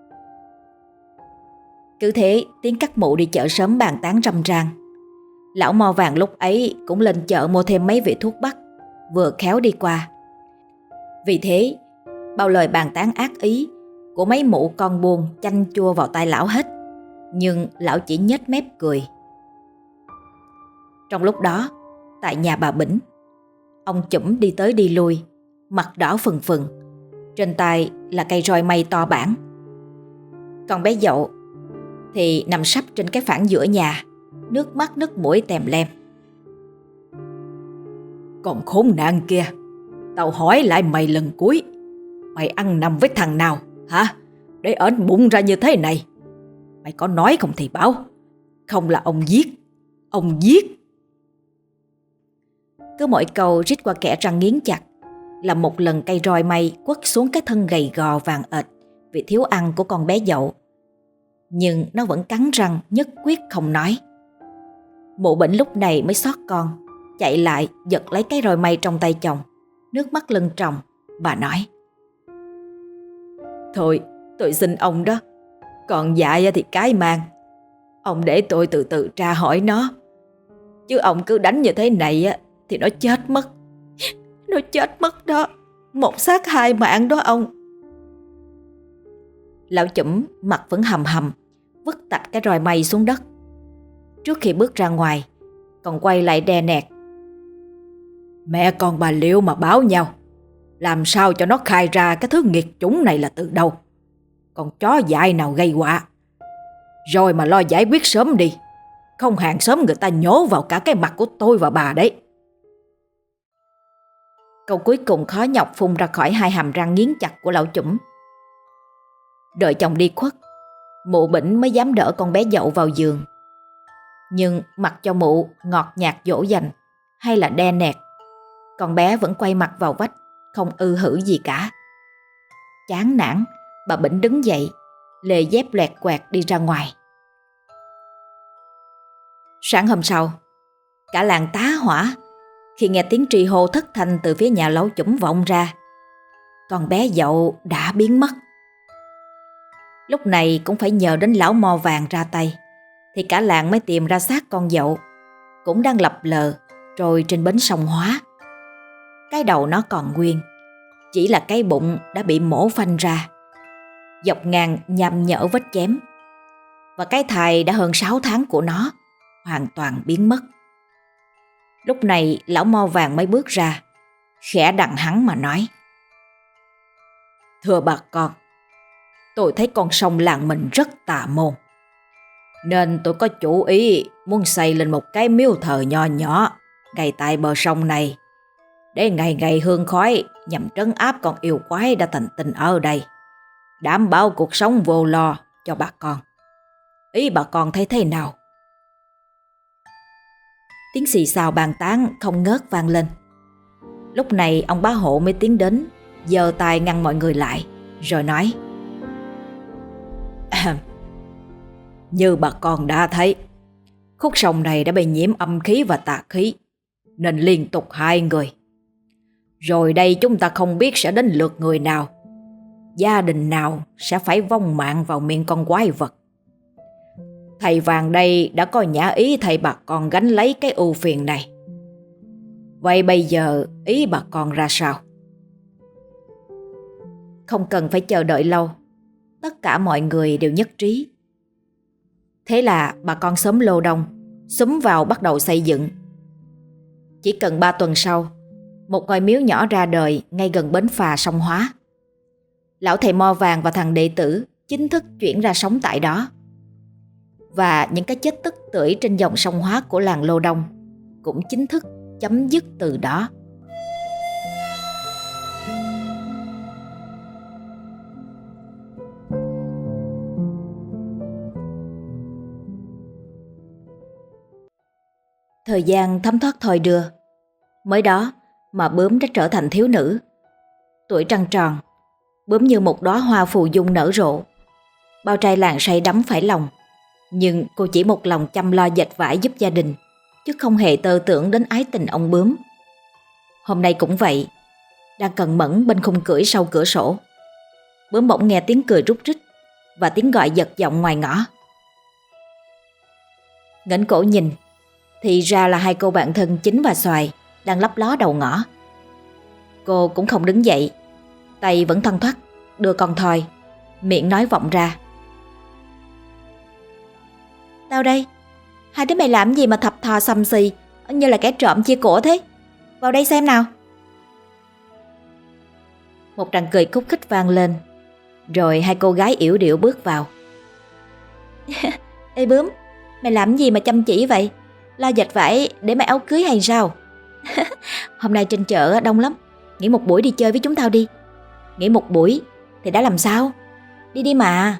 B: Cứ thế tiếng các mụ đi chợ sớm bàn tán râm ran. Lão mo vàng lúc ấy cũng lên chợ mua thêm mấy vị thuốc bắc, vừa khéo đi qua. Vì thế bao lời bàn tán ác ý của mấy mụ con buôn chanh chua vào tai lão hết, nhưng lão chỉ nhếch mép cười. Trong lúc đó, tại nhà bà Bỉnh, ông Chủm đi tới đi lui, mặt đỏ phừng phừng, trên tay là cây roi mây to bản. Còn bé Dậu thì nằm sấp trên cái phản giữa nhà, nước mắt nước mũi tèm lem.
A: Còn khốn nạn kia, tao hỏi lại mày lần cuối, mày ăn nằm với thằng nào hả? Để ếch bụng ra như thế này. Mày có nói không thì báo, không là ông giết.
B: Cứ mỗi câu rít qua kẽ răng nghiến chặt là một lần cây roi mây quất xuống cái thân gầy gò vàng ệt vì thiếu ăn của con bé Dậu. Nhưng nó vẫn cắn răng nhất quyết không nói. Mụ Bỉnh lúc này mới xót con, chạy lại giật lấy cái roi mây trong tay chồng, nước mắt lưng tròng. Bà nói:
A: Thôi, tôi xin ông đó, còn dại thì cái mang. Ông để tôi từ từ tra hỏi nó, chứ ông cứ đánh như thế này thì nó chết mất. Nó chết mất đó, một xác hai mạng đó ông.
B: Lão Chủm mặt vẫn hầm hầm, vứt tạch cái roi mây xuống đất. Trước khi bước ra ngoài, còn quay lại đè nẹt:
A: Mẹ con bà Liệu mà báo nhau, làm sao cho nó khai ra cái thứ nghiệt chủng này là từ đâu. Con chó dại nào gây họa. Rồi mà lo giải quyết sớm đi, không hàng xóm người ta nhổ vào cả cái mặt của tôi và bà đấy.
B: Câu cuối cùng khó nhọc phun ra khỏi hai hàm răng nghiến chặt của lão Chủm. Đợi chồng đi khuất, mụ Bỉnh mới dám đỡ con bé Dậu vào giường. Nhưng mặc cho mụ ngọt nhạt dỗ dành hay là đe nẹt, con bé vẫn quay mặt vào vách, không ư hử gì cả. Chán nản, bà Bỉnh đứng dậy, lê dép loẹt quẹt đi ra ngoài. Sáng hôm sau, cả làng tá hỏa khi nghe tiếng trì hô thất thanh từ phía nhà lão Chủm vọng ra. Con bé Dậu đã biến mất. Lúc này cũng phải nhờ đến lão mo vàng ra tay, thì cả làng mới tìm ra xác con Dậu, cũng đang lập lờ trôi trên bến sông Hóa. Cái đầu nó còn nguyên, chỉ là cái bụng đã bị mổ phanh ra, dọc ngang nham nhở vết chém, và cái thai đã hơn 6 tháng của nó hoàn toàn biến mất. Lúc này lão mo vàng mới bước ra, khẽ đặng hắn mà nói:
A: Thưa bà con,
B: tôi thấy con sông làng mình rất tà môn, nên tôi có chủ ý muốn xây lên một cái miếu thờ nho nhỏ ngay tại bờ sông này, để ngày ngày hương khói nhằm trấn áp con yêu quái đã thành tinh ở đây, đảm bảo cuộc sống vô lo cho bà con. Ý bà con thấy thế nào?
A: Tiếng xì xào bàn tán không ngớt vang lên. Lúc này ông bá hộ mới tiến đến, giơ tay ngăn mọi người lại, rồi nói:
B: Như bà con đã thấy, khúc sông này đã bị nhiễm âm khí và tà khí, nên liên tục hại người. Rồi đây chúng ta không biết sẽ đến lượt người nào, gia đình nào sẽ phải vong mạng vào miệng con quái vật. Thầy vàng đây đã có nhã ý thầy bà con gánh lấy cái ưu phiền này. Vậy bây giờ ý bà con ra sao?
A: Không cần phải chờ đợi lâu, tất cả mọi người đều nhất trí. Thế là bà con xóm Lô Đông xúm vào bắt đầu xây dựng. Chỉ cần 3 tuần sau, một ngôi miếu nhỏ ra đời ngay gần bến phà sông Hóa. Lão thầy mo vàng và thằng đệ tử chính thức chuyển ra sống tại đó. Và những cái chết tức tưởi trên dòng sông Hóa của làng Lô Đông cũng chính thức chấm dứt từ đó. Thời gian thấm thoát thoi đưa. Mới đó mà Bướm đã trở thành thiếu nữ. Tuổi trăng tròn, Bướm như một đóa hoa phù dung nở rộ. Bao trai làng say đắm phải lòng. Nhưng cô chỉ một lòng chăm lo dệt vải giúp gia đình, chứ không hề tơ tưởng đến ái tình ông Bướm. Hôm nay cũng vậy. Đang cần mẫn bên khung cửa sau cửa sổ, Bướm bỗng nghe tiếng cười rúc rích và tiếng gọi giật giọng ngoài ngõ. Ngẩng cổ nhìn, thì ra là hai cô bạn thân Chính và Xoài đang lấp ló đầu ngõ. Cô cũng không đứng dậy, tay vẫn thoăn thoắt đưa con thoi, miệng nói vọng ra: Tao đây. Hai đứa mày làm gì mà thập thò xầm xì như là kẻ trộm chia của thế? Vào đây xem nào. Một tràng cười khúc khích vang lên, rồi hai cô gái yểu điệu bước vào. Ê Bướm, mày làm gì mà chăm chỉ vậy? Lo dệt vải để mày áo cưới hay sao? Hôm nay trên chợ đông lắm, nghỉ một buổi đi chơi với chúng tao đi. Nghỉ một buổi thì đã làm sao? Đi đi mà.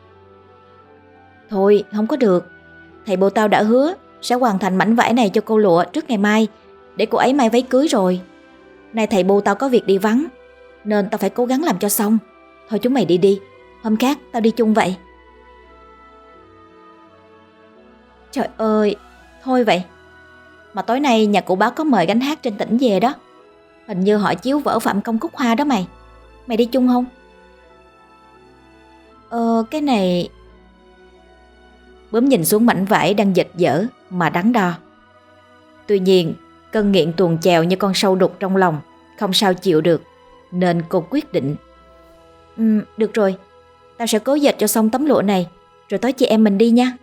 A: Thôi không có được, thầy bồ tao đã hứa sẽ hoàn thành mảnh vải này cho cô Lụa trước ngày mai, để cô ấy may váy cưới rồi. Nay thầy bồ tao có việc đi vắng, nên tao phải cố gắng làm cho xong. Thôi chúng mày đi đi, hôm khác tao đi chung vậy. Trời ơi, thôi vậy. Mà tối nay nhà cụ báo có mời gánh hát trên tỉnh về đó. Hình như họ chiếu vở Phạm Công Cúc Hoa đó mày. Mày đi chung không? Cái này... Bướm nhìn xuống mảnh vải đang dệt dở mà đắn đo. Tuy nhiên, cơn nghiện tuồng chèo như con sâu đục trong lòng không sao chịu được, nên cô quyết định: Được rồi, tao sẽ cố dệt cho xong tấm lụa này, rồi tối chị em mình đi nha.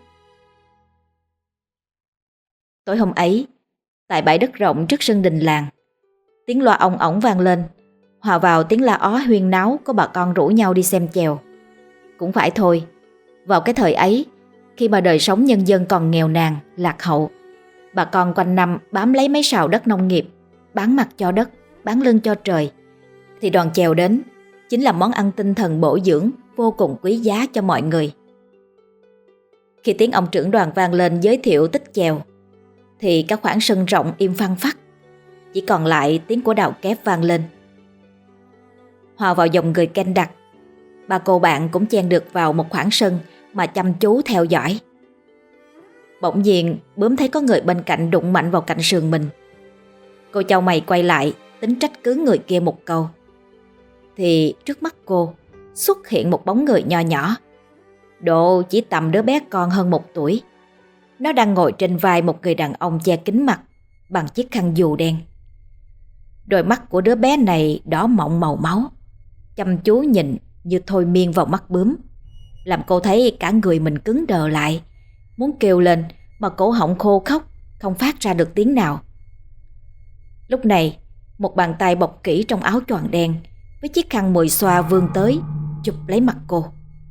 A: Tối hôm ấy, tại bãi đất rộng trước sân đình làng, tiếng loa ong ỏng vang lên, hòa vào tiếng la ó huyên náo của bà con rủ nhau đi xem chèo. Cũng phải thôi, vào cái thời ấy, khi mà đời sống nhân dân còn nghèo nàn, lạc hậu, bà con quanh năm bám lấy mấy sào đất nông nghiệp, bán mặt cho đất, bán lưng cho trời, thì đoàn chèo đến chính là món ăn tinh thần bổ dưỡng vô cùng quý giá cho mọi người. Khi tiếng ông trưởng đoàn vang lên giới thiệu tích chèo, thì các khoảng sân rộng im phăng phắc, chỉ còn lại tiếng của đào kép vang lên. Hòa vào dòng người canh đặc, ba cô bạn cũng chen được vào một khoảng sân mà chăm chú theo dõi. Bỗng nhiên Bướm thấy có người bên cạnh đụng mạnh vào cạnh sườn mình. Cô chau mày quay lại tính trách cứ người kia một câu, thì trước mắt cô xuất hiện một bóng người nho nhỏ, độ chỉ tầm đứa bé con hơn 1 tuổi. Nó đang ngồi trên vai một người đàn ông che kín mặt bằng chiếc khăn dù đen. Đôi mắt của đứa bé này đỏ mọng màu máu, chăm chú nhìn như thôi miên vào mắt Bướm, làm cô thấy cả người mình cứng đờ lại, muốn kêu lên mà cổ họng khô khóc, không phát ra được tiếng nào. Lúc này, một bàn tay bọc kỹ trong áo choàng đen với chiếc khăn mùi xoa vươn tới, chụp lấy mặt cô.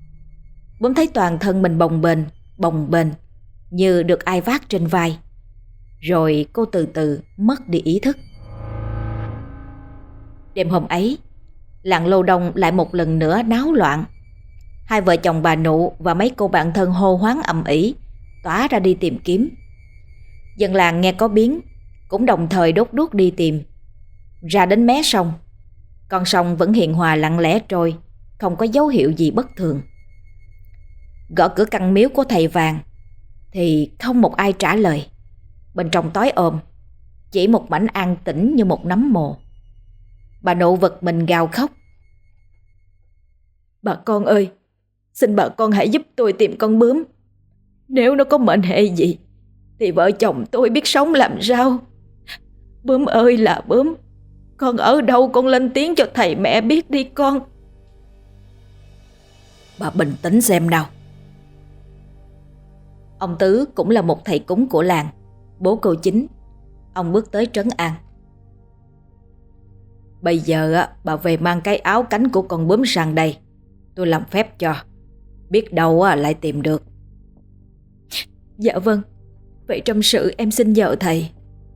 A: Bướm thấy toàn thân mình bồng bềnh như được ai vác trên vai. Rồi cô từ từ mất đi ý thức. Đêm hôm ấy, làng Lô Đông lại một lần nữa náo loạn. Hai vợ chồng bà Nụ và mấy cô bạn thân hô hoáng ầm ĩ, tỏa ra đi tìm kiếm. Dân làng nghe có biến cũng đồng thời đốt đuốc đi tìm. Ra đến mé sông, con sông vẫn hiền hòa lặng lẽ trôi, không có dấu hiệu gì bất thường. Gõ cửa căn miếu của thầy Vàng thì không một ai trả lời. Bên trong tối ôm, chỉ một mảnh an tĩnh như một nấm mồ. Bà Nụ vật mình gào khóc. Bà con ơi, xin bà con hãy giúp tôi tìm con bướm. Nếu nó có mệnh hệ gì thì vợ chồng tôi biết sống làm sao. Bướm ơi là bướm, con ở đâu con lên tiếng cho thầy mẹ biết đi con. Bà bình tĩnh xem nào. Ông Tứ cũng là một thầy cúng của làng, bố cô Chính. Ông bước tới trấn an. Bây giờ bà về mang cái áo cánh của con bướm sang đây, tôi làm phép cho, biết đâu lại tìm được. Dạ vâng, vậy trong sự em xin vợ thầy.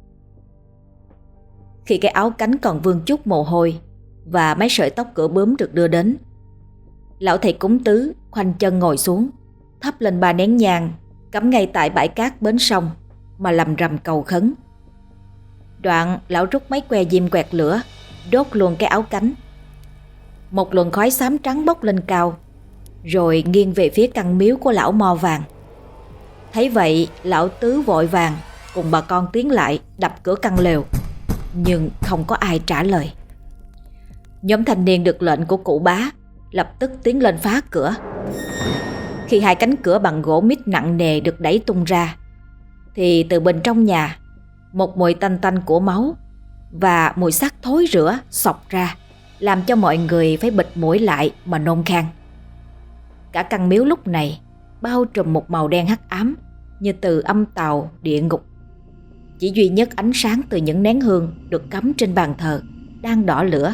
A: Khi cái áo cánh còn vương chút mồ hôi và mấy sợi tóc của bướm được đưa đến, lão thầy cúng Tứ khoanh chân ngồi xuống, thắp lên 3 nén nhang cắm ngay tại bãi cát bến sông mà lầm rầm cầu khấn. Đoạn lão rút mấy que diêm quẹt lửa, đốt luôn cái áo cánh. Một luồng khói xám trắng bốc lên cao, rồi nghiêng về phía căn miếu của lão Mo Vàng. Thấy vậy, lão Tứ vội vàng cùng bà con tiến lại đập cửa căn lều, nhưng không có ai trả lời. Nhóm thanh niên được lệnh của cụ Bá lập tức tiến lên phá cửa. Khi hai cánh cửa bằng gỗ mít nặng nề được đẩy tung ra, thì từ bên trong nhà, một mùi tanh tanh của máu và mùi xác thối rữa xộc ra, làm cho mọi người phải bịt mũi lại mà nôn khan. Cả căn miếu lúc này bao trùm một màu đen hắc ám như từ âm tàu địa ngục. Chỉ duy nhất ánh sáng từ những nén hương được cắm trên bàn thờ đang đỏ lửa.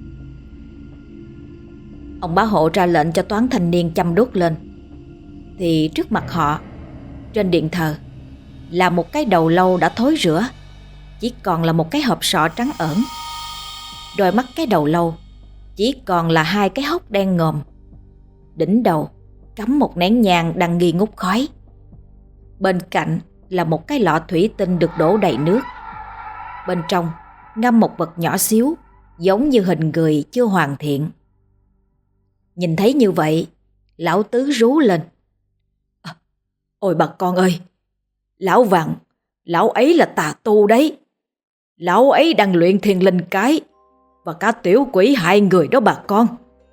A: Ông bá hộ ra lệnh cho toán thanh niên châm đuốc lên, thì trước mặt họ, trên điện thờ, là một cái đầu lâu đã thối rữa, chỉ còn là một cái hộp sọ trắng ẩn. Đôi mắt cái đầu lâu chỉ còn là 2 cái hốc đen ngòm. Đỉnh đầu cắm một nén nhang đang nghi ngút khói. Bên cạnh là một cái lọ thủy tinh được đổ đầy nước. Bên trong ngâm một vật nhỏ xíu, giống như hình người chưa hoàn thiện. Nhìn thấy như vậy, lão Tứ rú lên. Ôi bà con ơi, lão Vàng, lão ấy là tà tu đấy. Lão ấy đang luyện thiền linh cái, và cả tiểu quỷ hại người đó bà con.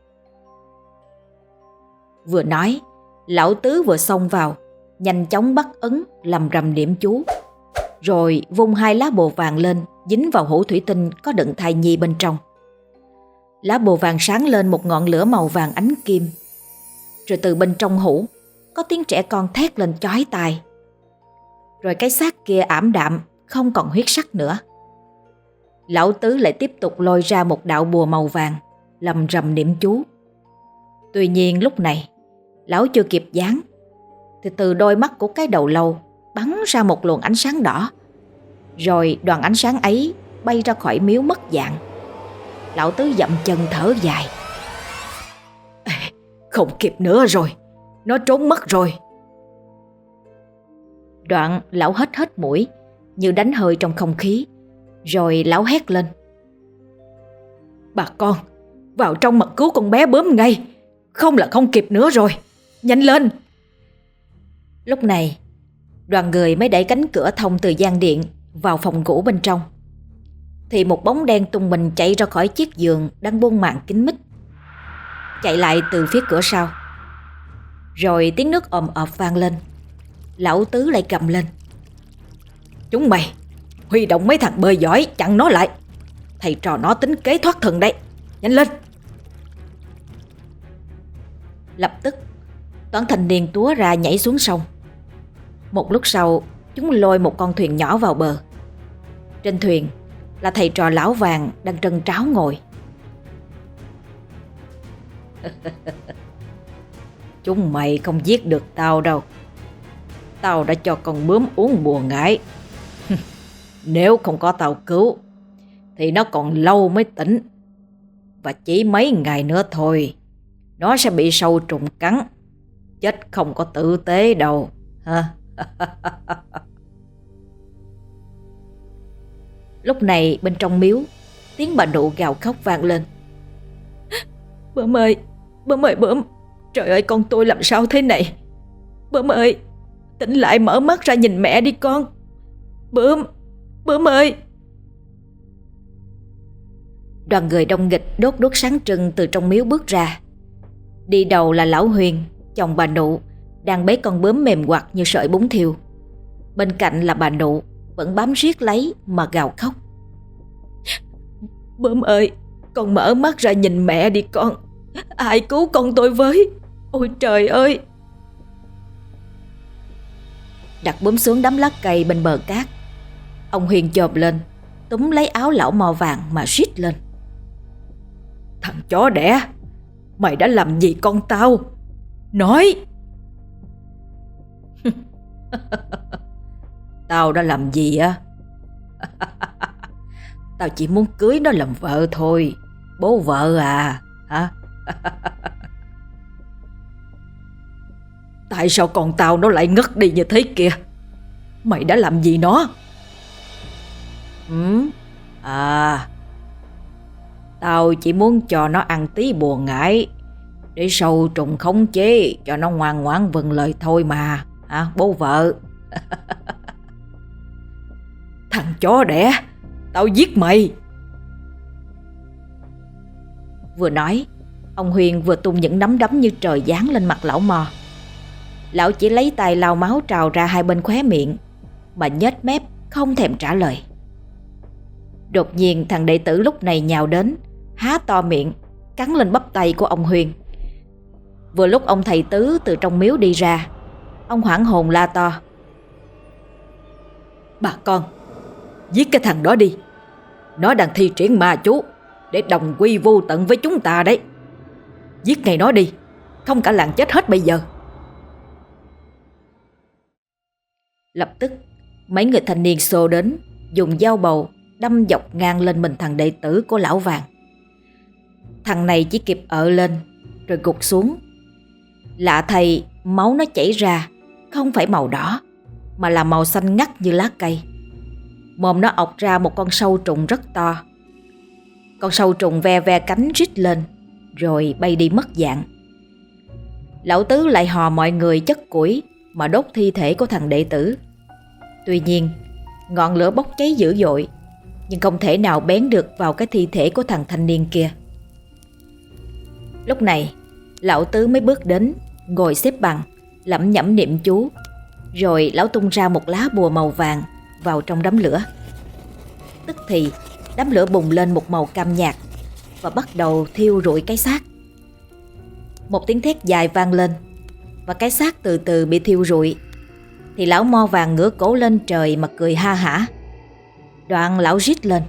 A: Vừa nói, lão Tứ vừa xông vào, nhanh chóng bắt ấn lầm rầm niệm chú, rồi vung 2 lá bồ vàng lên, dính vào hũ thủy tinh có đựng thai nhi bên trong. Lá bồ vàng sáng lên một ngọn lửa màu vàng ánh kim, rồi từ bên trong hũ có tiếng trẻ con thét lên chói tai. Rồi cái xác kia ảm đạm, không còn huyết sắc nữa. Lão Tứ lại tiếp tục lôi ra một đạo bùa màu vàng, lầm rầm niệm chú. Tuy nhiên lúc này, lão chưa kịp giáng, thì từ đôi mắt của cái đầu lâu bắn ra một luồng ánh sáng đỏ. Rồi đoàn ánh sáng ấy bay ra khỏi miếu mất dạng. Lão Tứ dậm chân thở dài. Không kịp nữa rồi, nó trốn mất rồi. Đoạn lão hít mũi như đánh hơi trong không khí, rồi lão hét lên. Bà con, vào trong mà cứu con bé bướm ngay, không là không kịp nữa rồi, nhanh lên. Lúc này, đoàn người mới đẩy cánh cửa thông từ gian điện vào phòng ngủ bên trong, thì một bóng đen tung mình chạy ra khỏi chiếc giường đang buông màn kín mít, chạy lại từ phía cửa sau. Rồi tiếng nước ồm ộp vang lên. Lão Tứ lại gầm lên. Chúng mày huy động mấy thằng bơi giỏi chặn nó lại, thầy trò nó tính kế thoát thần đây, nhanh lên. Lập tức toán thanh niên túa ra nhảy xuống sông. Một lúc sau, chúng lôi một con thuyền nhỏ vào bờ. Trên thuyền là thầy trò lão Vàng đang trân tráo ngồi.
B: Chúng mày không giết được tao đâu. Tao đã cho con bướm uống bùa ngải. Nếu không có tao cứu thì nó còn lâu mới tỉnh. Và chỉ mấy ngày nữa thôi nó sẽ bị sâu trùng cắn. Chết không có tử tế đâu ha.
A: Lúc này bên trong miếu, tiếng bà Nụ gào khóc vang lên. Bướm ơi, Bướm ơi Bướm, trời ơi con tôi làm sao thế này? Bướm ơi, tỉnh lại mở mắt ra nhìn mẹ đi con. Bướm, Bướm ơi. Đoàn người đông nghịch đốt đuốc sáng trưng từ trong miếu bước ra. Đi đầu là lão Huyền, chồng bà Nụ, đang bế con bướm mềm quặt như sợi bún thiêu. Bên cạnh là bà Nụ vẫn bám riết lấy mà gào khóc. Bướm ơi, con mở mắt ra nhìn mẹ đi con. Ai cứu con tôi với? Ôi trời ơi. Đặt bướm xuống đám lá cây bên bờ cát, ông Huyền chồm lên, túm lấy áo lão mò vàng mà rít lên. Thằng chó đẻ, mày đã làm gì con tao? Nói.
B: Tao đã làm gì á? Tao chỉ muốn cưới nó làm vợ thôi. Bố vợ à hả?
A: Tại sao con tao nó lại ngất đi như thế kìa? Mày đã làm gì nó?
B: Tao chỉ muốn cho nó ăn tí bùa ngải để sâu trùng khống chế cho nó ngoan ngoãn vâng lời thôi mà hả bố vợ?
A: Thằng chó đẻ, tao giết mày. Vừa nói, ông Huyền vừa tung những nắm đấm như trời giáng lên mặt lão mò. Lão chỉ lấy tay lau máu trào ra hai bên khóe miệng mà nhếch mép không thèm trả lời. Đột nhiên thằng đệ tử lúc này nhào đến, há to miệng cắn lên bắp tay của ông Huyền. Vừa lúc ông thầy tứ từ trong miếu đi ra, ông hoảng hồn la to. Bà con, giết cái thằng đó đi. Nó đang thi triển ma chú để đồng quy vô tận với chúng ta đấy. Giết ngay nó đi, không cả làng chết hết bây giờ. Lập tức mấy người thanh niên xô đến, dùng dao bầu đâm dọc ngang lên mình thằng đệ tử của lão vàng. Thằng này chỉ kịp ợ lên rồi gục xuống. Lạ thay, máu nó chảy ra không phải màu đỏ mà là màu xanh ngắt như lá cây. Mồm nó ọc ra một con sâu trùng rất to. Con sâu trùng ve ve cánh rít lên rồi bay đi mất dạng. Lão tứ lại hò mọi người chất củi mà đốt thi thể của thằng đệ tử. Tuy nhiên ngọn lửa bốc cháy dữ dội, nhưng không thể nào bén được vào cái thi thể của thằng thanh niên kia. Lúc này lão tứ mới bước đến, ngồi xếp bằng, lẩm nhẩm niệm chú. Rồi lão tung ra một lá bùa màu vàng vào trong đám lửa. Tức thì đám lửa bùng lên một màu cam nhạt và bắt đầu thiêu rụi cái xác. Một tiếng thét dài vang lên và cái xác từ từ bị thiêu rụi. Thì lão mo vàng ngửa cổ lên trời mà cười ha hả. Đoạn lão rít lên.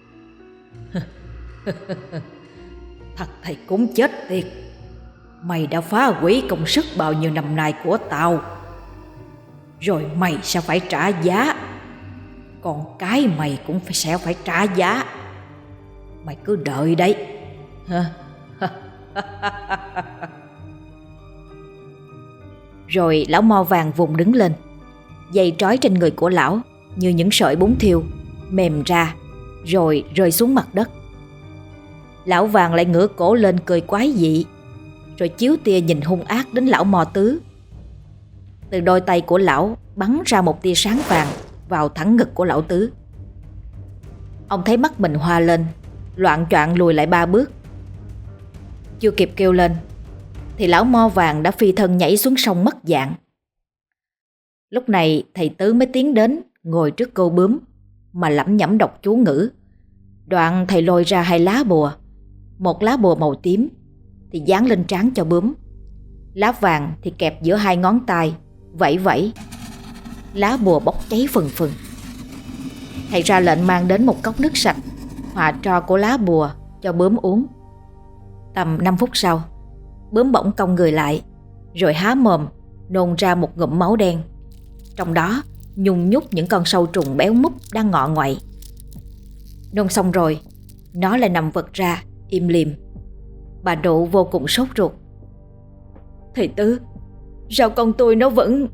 A: Thật thầy cúng chết tiệt. Mày đã phá hủy công sức bao nhiêu năm nay của tao, rồi mày sẽ phải trả giá. Còn cái mày cũng sẽ phải trả giá. Mày cứ đợi đấy. Rồi lão mo vàng vùng đứng lên. Dây trói trên người của lão như những sợi bún thiêu mềm ra rồi rơi xuống mặt đất. Lão vàng lại ngửa cổ lên cười quái dị, rồi chiếu tia nhìn hung ác đến lão mò tứ. Từ đôi tay của lão bắn ra một tia sáng vàng vào thẳng ngực của lão tứ. Ông thấy mắt mình hoa lên, loạng choạng lùi lại 3 bước. Chưa kịp kêu lên thì lão mo vàng đã phi thân nhảy xuống sông mất dạng. Lúc này thầy tứ mới tiến đến, ngồi trước cô bướm mà lẩm nhẩm đọc chú ngữ. Đoạn thầy lôi ra 2 lá bùa. Một lá bùa màu tím thì dán lên trán cho bướm, lá vàng thì kẹp giữa 2 ngón tay, vẫy vẫy. Lá bùa bốc cháy phừng phừng. Thầy ra lệnh mang đến một cốc nước sạch, hòa tro của lá bùa cho bướm uống. Tầm 5 phút sau, bướm bỗng cong người lại, rồi há mồm nôn ra một ngụm máu đen. Trong đó nhung nhúc những con sâu trùng béo múp đang ngọ ngoại. Nôn xong rồi, nó lại nằm vật ra im lìm. Bà Nụ vô cùng sốt ruột. Thầy Tứ, sao con tôi nó vẫn...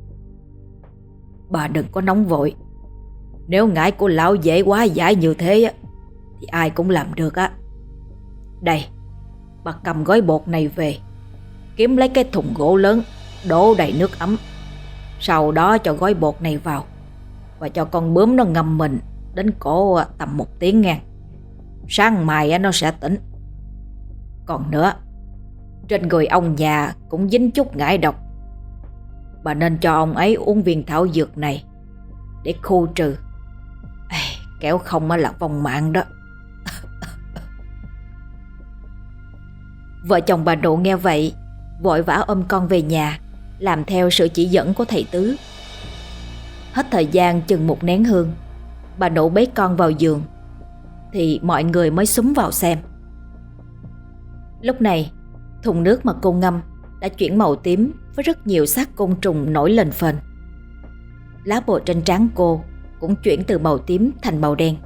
A: Bà đừng có nóng vội. Nếu ngải của lão dễ quá giải như thế á, thì ai cũng làm được á. Đây, bà cầm gói bột này về, kiếm lấy cái thùng gỗ lớn, đổ đầy nước ấm. Sau đó cho gói bột này vào và cho con bướm nó ngâm mình đến cổ tầm 1 tiếng nha. Sáng mai nó sẽ tỉnh. Còn nữa, trên người ông già cũng dính chút ngải độc. Bà nên cho ông ấy uống viên thảo dược này để khu trừ. Kéo không là vong mạng đó. Vợ chồng bà Nụ nghe vậy vội vã ôm con về nhà, làm theo sự chỉ dẫn của thầy Tứ. Hết thời gian chừng 1 nén hương, bà Nụ bế con vào giường thì mọi người mới xúm vào xem. Lúc này thùng nước mà cô ngâm đã chuyển màu tím với rất nhiều xác côn trùng nổi lên phền. Lá bồ trên trán cô cũng chuyển từ màu tím thành màu đen.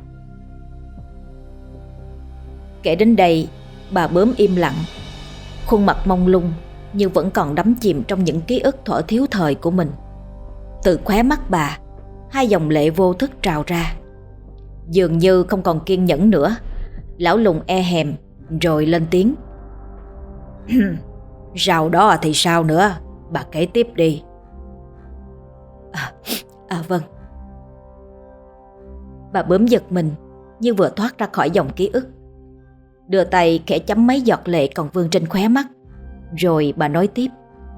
A: Kể đến đây, bà Bướm im lặng, khuôn mặt mông lung nhưng vẫn còn đắm chìm trong những ký ức thuở thiếu thời của mình. Từ khóe mắt bà, 2 dòng lệ vô thức trào ra. Dường như không còn kiên nhẫn nữa, lão Lùng e hèm rồi lên tiếng. Sau đó thì sao nữa, bà kể tiếp đi. Vâng. Bà Bướm giật mình như vừa thoát ra khỏi dòng ký ức, đưa tay khẽ chấm mấy giọt lệ còn vương trên khóe mắt. Rồi bà nói tiếp.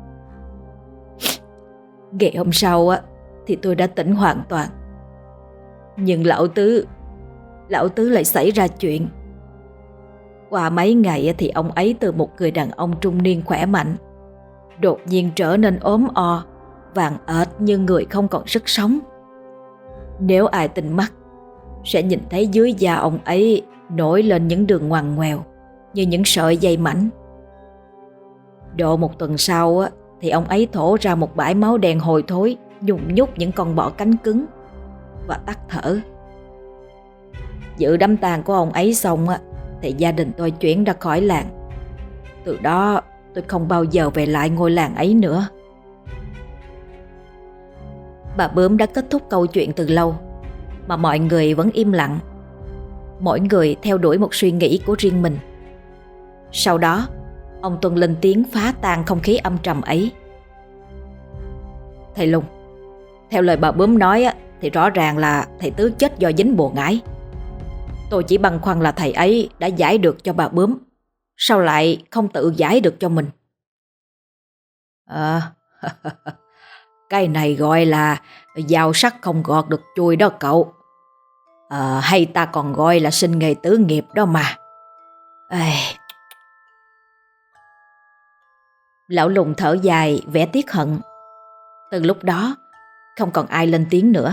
A: Ngày hôm sau thì tôi đã tỉnh hoàn toàn. Nhưng lão Tứ lại xảy ra chuyện. Qua mấy ngày thì ông ấy từ một người đàn ông trung niên khỏe mạnh đột nhiên trở nên ốm o, vàng ệt như người không còn sức sống. Nếu ai tinh mắt sẽ nhìn thấy dưới da ông ấy nổi lên những đường ngoằn ngoèo như những sợi dây mảnh. Độ 1 tuần sau thì ông ấy thổ ra một bãi máu đen hôi thối, nhung nhúc những con bọ cánh cứng và tắt thở. Dự đám tang của ông ấy xong thì gia đình tôi chuyển ra khỏi làng. Từ đó tôi không bao giờ về lại ngôi làng ấy nữa. Bà Bướm đã kết thúc câu chuyện từ lâu mà mọi người vẫn im lặng. Mỗi người theo đuổi một suy nghĩ của riêng mình. Sau đó ông Tuân lên tiếng phá tan không khí âm trầm ấy. Thầy Lùng, theo lời bà Bướm nói thì rõ ràng là thầy Tứ chết do dính bùa ngải. Tôi chỉ băn khoăn là thầy ấy đã giải được cho bà Bướm, sao lại không tự giải được cho mình? Cái này gọi là dao sắc không gọt được chui đó cậu. Hay ta còn gọi là sinh nghề tứ nghiệp đó mà. Lão Lùng thở dài vẻ tiếc hận. Từ lúc đó không còn ai lên tiếng nữa.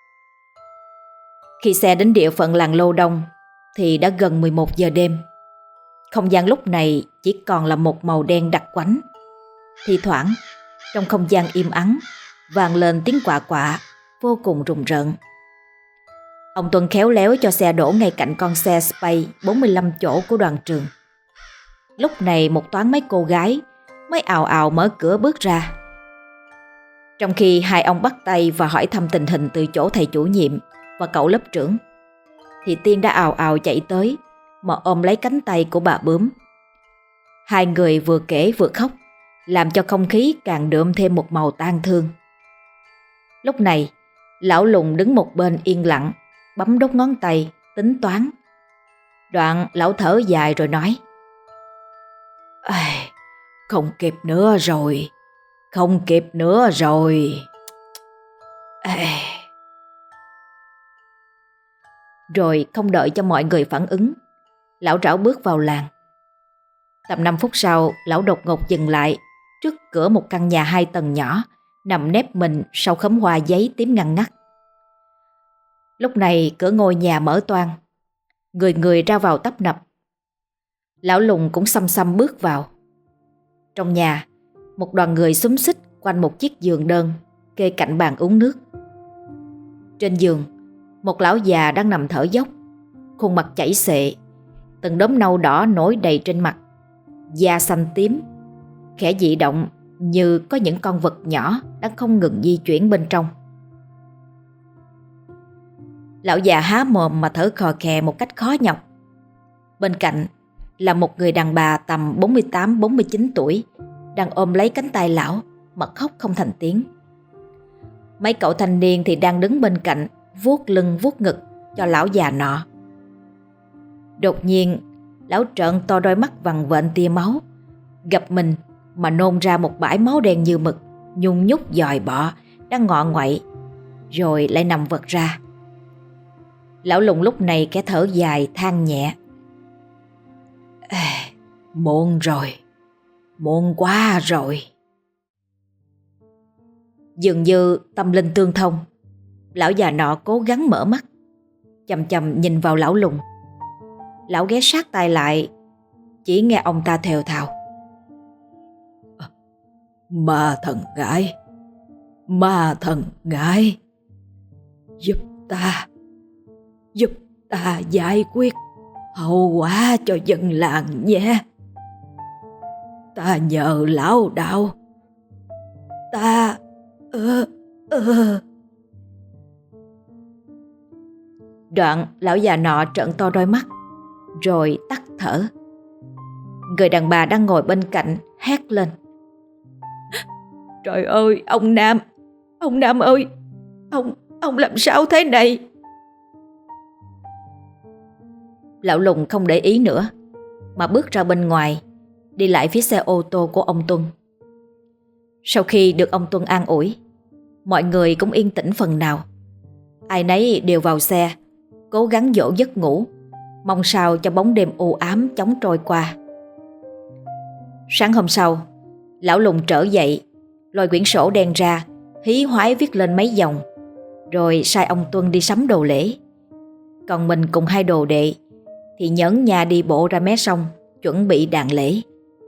A: Khi xe đến địa phận làng Lô Đông thì đã gần 11 giờ đêm. Không gian lúc này chỉ còn là một màu đen đặc quánh. Thi thoảng trong không gian im ắng vang lên tiếng quạ quạ vô cùng rùng rợn. Ông Tuân khéo léo cho xe đổ ngay cạnh con xe Space 45 chỗ của đoàn trường. Lúc này một toán mấy cô gái mới ào ào mở cửa bước ra. Trong khi 2 ông bắt tay và hỏi thăm tình hình từ chỗ thầy chủ nhiệm và cậu lớp trưởng, thì Tiên đã ào ào chạy tới mà ôm lấy cánh tay của bà Bướm. 2 người vừa kể vừa khóc, làm cho không khí càng đượm thêm một màu tang thương. Lúc này lão Lùng đứng một bên yên lặng, bấm đốt ngón tay tính toán. Đoạn lão thở dài rồi nói: Không kịp nữa rồi, không kịp nữa rồi. Rồi không đợi cho mọi người phản ứng, lão rảo bước vào làng. Tầm 5 phút sau, lão đột ngột dừng lại trước cửa một căn nhà 2 tầng nhỏ nằm nép mình sau khóm hoa giấy tím ngăn ngắt. Lúc này cửa ngôi nhà mở toang, người người ra vào tấp nập. Lão Lùng cũng xăm xăm bước vào. Trong nhà một đoàn người xúm xít quanh một chiếc giường đơn kê cạnh bàn uống nước. Trên giường, một lão già đang nằm thở dốc, khuôn mặt chảy xệ, từng đốm nâu đỏ nổi đầy trên mặt, da xanh tím, khẽ dị động như có những con vật nhỏ đang không ngừng di chuyển bên trong. Lão già há mồm mà thở khò khè một cách khó nhọc. Bên cạnh là một người đàn bà tầm 48-49 tuổi đang ôm lấy cánh tay lão mà khóc không thành tiếng. Mấy cậu thanh niên thì đang đứng bên cạnh vuốt lưng vuốt ngực cho lão già nọ. Đột nhiên, lão trợn to đôi mắt vằn vện tia máu, gặp mình mà nôn ra một bãi máu đen như mực, nhung nhúc dòi bọ đang ngọ nguậy, rồi lại nằm vật ra. Lão Lùng lúc này khẽ thở dài than nhẹ. Muộn rồi, muộn quá rồi. Dường như tâm linh tương thông, lão già nọ cố gắng mở mắt, chằm chằm nhìn vào lão Lùng. Lão ghé sát tai lại, chỉ nghe ông ta thều thào. Ma thần ngài, giúp ta giải quyết hậu quả cho dân làng nhé. Ta nhờ lão đạo, ta Đoạn lão già nọ trợn to đôi mắt, rồi tắt thở. Người đàn bà đang ngồi bên cạnh hét lên. Trời ơi, ông Nam ơi, ông làm sao thế này? Lão Lùng không để ý nữa, mà bước ra bên ngoài, đi lại phía xe ô tô của ông Tuân. Sau khi được ông Tuân an ủi, mọi người cũng yên tĩnh phần nào. Ai nấy đều vào xe, cố gắng dỗ giấc ngủ, mong sao cho bóng đêm u ám chóng trôi qua. Sáng hôm sau, lão Lùng trở dậy, lôi quyển sổ đen ra, hí hoái viết lên mấy dòng, rồi sai ông Tuân đi sắm đồ lễ. Còn mình cùng hai đồ đệ thì nhẫn nhà đi bộ ra mé sông, chuẩn bị đàn lễ.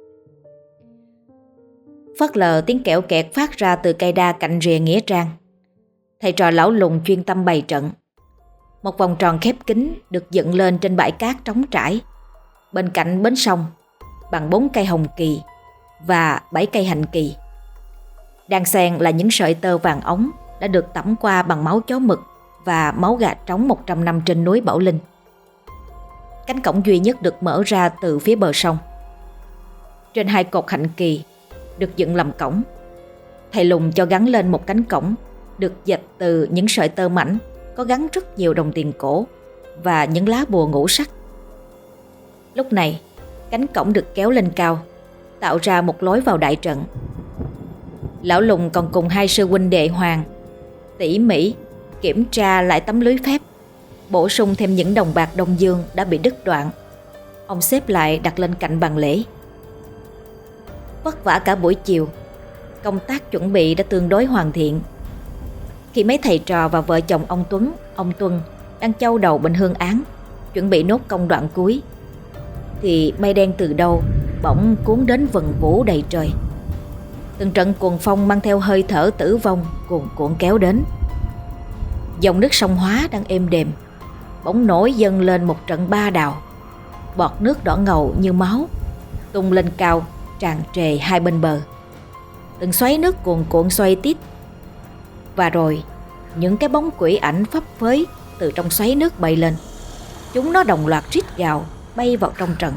A: Phớt lờ tiếng kẽo kẹt phát ra từ cây đa cạnh rìa nghĩa trang. Thầy trò lão Lùng chuyên tâm bày trận. Một vòng tròn khép kín được dựng lên trên bãi cát trống trải, bên cạnh bến sông, bằng 4 cây hồng kỳ và 7 cây hạnh kỳ. Đan xen là những sợi tơ vàng ống đã được tẩm qua bằng máu chó mực và máu gà trống 100 năm trên núi Bảo Linh. Cánh cổng duy nhất được mở ra từ phía bờ sông. Trên 2 cột hạnh kỳ được dựng làm cổng. Thầy Lùng cho gắn lên một cánh cổng được dệt từ những sợi tơ mảnh, có gắn rất nhiều đồng tiền cổ và những lá bùa ngũ sắc. Lúc này, cánh cổng được kéo lên cao, tạo ra một lối vào đại trận. Lão Lùng còn cùng 2 sư huynh đệ Hoàng tỉ mỉ kiểm tra lại tấm lưới phép, bổ sung thêm những đồng bạc Đông Dương đã bị đứt đoạn. Ông xếp lại đặt lên cạnh bàn lễ. Vất vả cả buổi chiều, công tác chuẩn bị đã tương đối hoàn thiện. Khi mấy thầy trò và vợ chồng ông Tuân đang châu đầu bên hương án, chuẩn bị nốt công đoạn cuối, thì mây đen từ đâu bỗng cuốn đến vần vũ đầy trời. Từng trận cuồng phong mang theo hơi thở tử vong cuồn cuộn kéo đến. Dòng nước sông Hóa đang êm đềm bỗng nổi dâng lên một trận ba đào. Bọt nước đỏ ngầu như máu tung lên cao, tràn trề hai bên bờ. Từng xoáy nước cuồn cuộn xoay tít. Và rồi những cái bóng quỷ ảnh phấp phới từ trong xoáy nước bay lên. Chúng nó đồng loạt rít gào bay vào trong trận.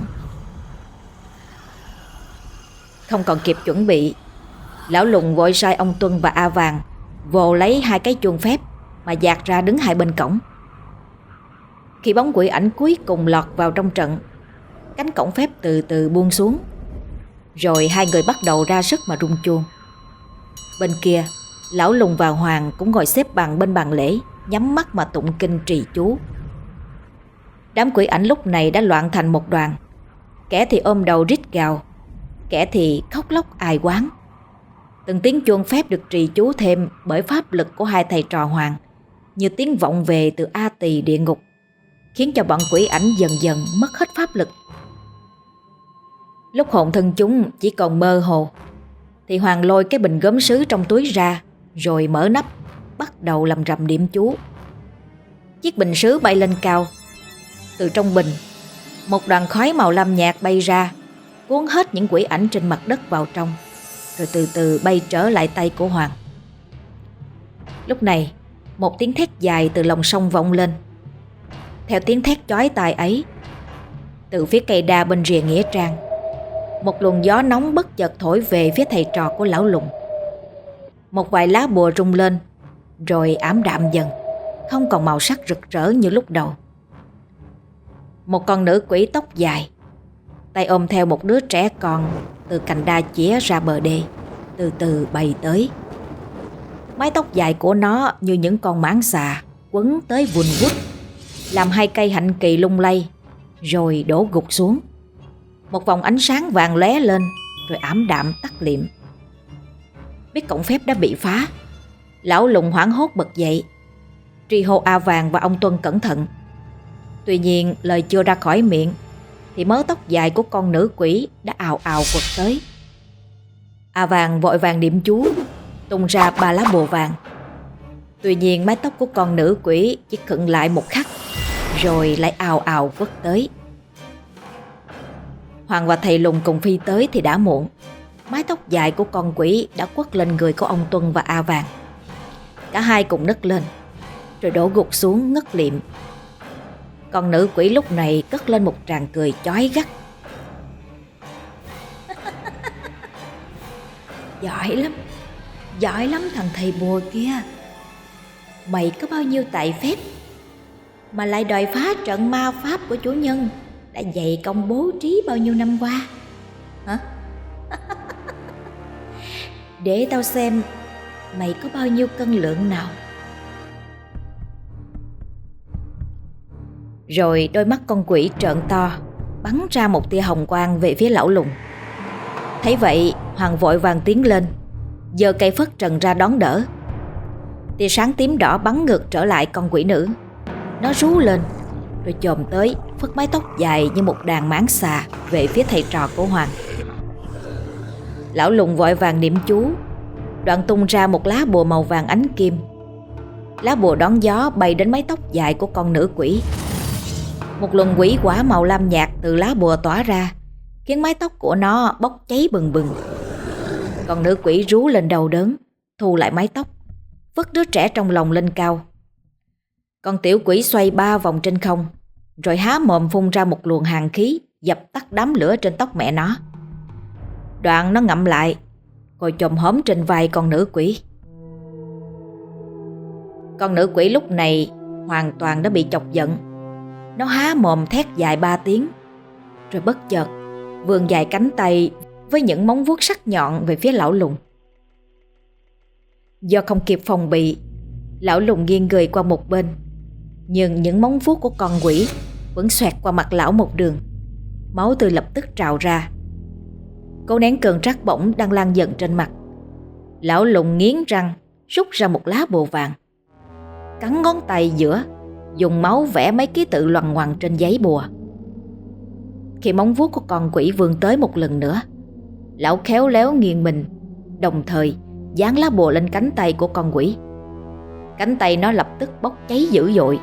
A: Không còn kịp chuẩn bị, lão Lùng vội sai ông Tuân và A Vàng vồ lấy 2 cái chuông phép mà dạt ra đứng hai bên cổng. Khi bóng quỷ ảnh cuối cùng lọt vào trong trận, cánh cổng phép từ từ buông xuống. Rồi 2 người bắt đầu ra sức mà rung chuông. Bên kia, lão Lùng và Hoàng cũng ngồi xếp bằng bên bàn lễ, nhắm mắt mà tụng kinh trì chú. Đám quỷ ảnh lúc này đã loạn thành một đoàn. Kẻ thì ôm đầu rít gào, kẻ thì khóc lóc ai oán. Từng tiếng chuông phép được trì chú thêm bởi pháp lực của 2 thầy trò Hoàng, như tiếng vọng về từ A Tỳ địa ngục, khiến cho bọn quỷ ảnh dần dần mất hết pháp lực. Lúc hồn thân chúng chỉ còn mơ hồ,
B: thì Hoàng lôi cái bình gốm sứ trong túi ra, rồi mở nắp, bắt đầu làm rầm niệm chú. Chiếc bình sứ bay lên cao. Từ trong bình, một đoàn khói màu lam nhạt bay ra, cuốn hết những quỷ ảnh trên mặt đất vào trong, rồi từ từ bay trở lại tay của Hoàng. Lúc này, một tiếng thét dài từ lòng sông vọng lên. Theo tiếng thét chói tai ấy, từ phía cây đa bên rìa nghĩa trang, một luồng gió nóng bất chợt thổi về phía thầy trò của lão Lùng. Một vài lá bùa rung lên, rồi ảm đạm dần, không còn màu sắc rực rỡ như lúc đầu. Một con nữ quỷ tóc dài, tay ôm theo một đứa trẻ con, từ cành đa chĩa ra bờ đê, từ từ bay tới. Mái tóc dài của nó như những con mãng xà quấn tới vùn vút, làm hai cây hạnh kỳ lung lay, rồi đổ gục xuống. Một vòng ánh sáng vàng lóe lên, rồi ảm đạm tắt liệm. Biết cổng phép đã bị phá, lão Lùng hoảng hốt bật dậy, tri hô A Vàng và ông Tuân cẩn thận. Tuy nhiên lời chưa ra khỏi miệng thì mớ tóc dài của con nữ quỷ đã ào ào quật tới. A Vàng vội vàng niệm chú, tung ra 3 lá bùa vàng. Tuy nhiên mái tóc của con nữ quỷ chỉ khựng lại một khắc, rồi lại ào ào quất tới. Hoàng và thầy Lùng cùng phi tới thì đã muộn. Mái tóc dài của con quỷ đã quất lên người của ông Tuân và A Vàng. Cả hai cùng nấc lên, rồi đổ gục xuống ngất liệm. Con nữ quỷ lúc này cất lên một tràng cười chói gắt. Giỏi lắm thằng thầy bùa kia. Mày có bao nhiêu tài phép mà lại đòi phá trận ma pháp của chủ nhân đã dày công bố trí bao nhiêu năm qua hả? Để tao xem mày có bao nhiêu cân lượng nào. Rồi đôi mắt con quỷ trợn to, bắn ra một tia hồng quang về phía lão Lùng. Thấy vậy, Hoàng vội vàng tiến lên, giơ cây phất trần ra đón đỡ. Tia sáng tím đỏ bắn ngược trở lại con quỷ nữ. Nó rú lên, rồi chồm tới, phất mái tóc dài như một đàn mãng xà về phía thầy trò của Hoàng. Lão Lùng vội vàng niệm chú, đoạn tung ra một lá bùa màu vàng ánh kim. Lá bùa đón gió bay đến mái tóc dài của con nữ quỷ. Một luồng quỷ quả màu lam nhạt từ lá bùa tỏa ra, khiến mái tóc của nó bốc cháy bừng bừng. Con nữ quỷ rú lên đau đớn, thu lại mái tóc, vứt đứa trẻ trong lòng lên cao. Con tiểu quỷ xoay 3 vòng trên không, rồi há mồm phun ra một luồng hàn khí, dập tắt đám lửa trên tóc mẹ nó. Đoạn nó ngậm lại, rồi chồm hổm trên vai con nữ quỷ. Con nữ quỷ lúc này hoàn toàn đã bị chọc giận. Nó há mồm thét dài 3 tiếng, rồi bất chợt vươn dài cánh tay với những móng vuốt sắc nhọn về phía lão Lùng. Do không kịp phòng bị, lão Lùng nghiêng người qua một bên, nhưng những móng vuốt của con quỷ vẫn xoẹt qua mặt lão một đường. Máu tươi lập tức trào ra. Cố nén cơn trắc bỏng đang lan dần trên mặt, lão Lùng nghiến răng rút ra một lá bùa vàng, cắn ngón tay giữa, dùng máu vẽ mấy ký tự loằng ngoằng trên giấy bùa. Khi móng vuốt của con quỷ vươn tới một lần nữa, lão khéo léo nghiêng mình, đồng thời dán lá bùa lên cánh tay của con quỷ. Cánh tay nó lập tức bốc cháy dữ dội.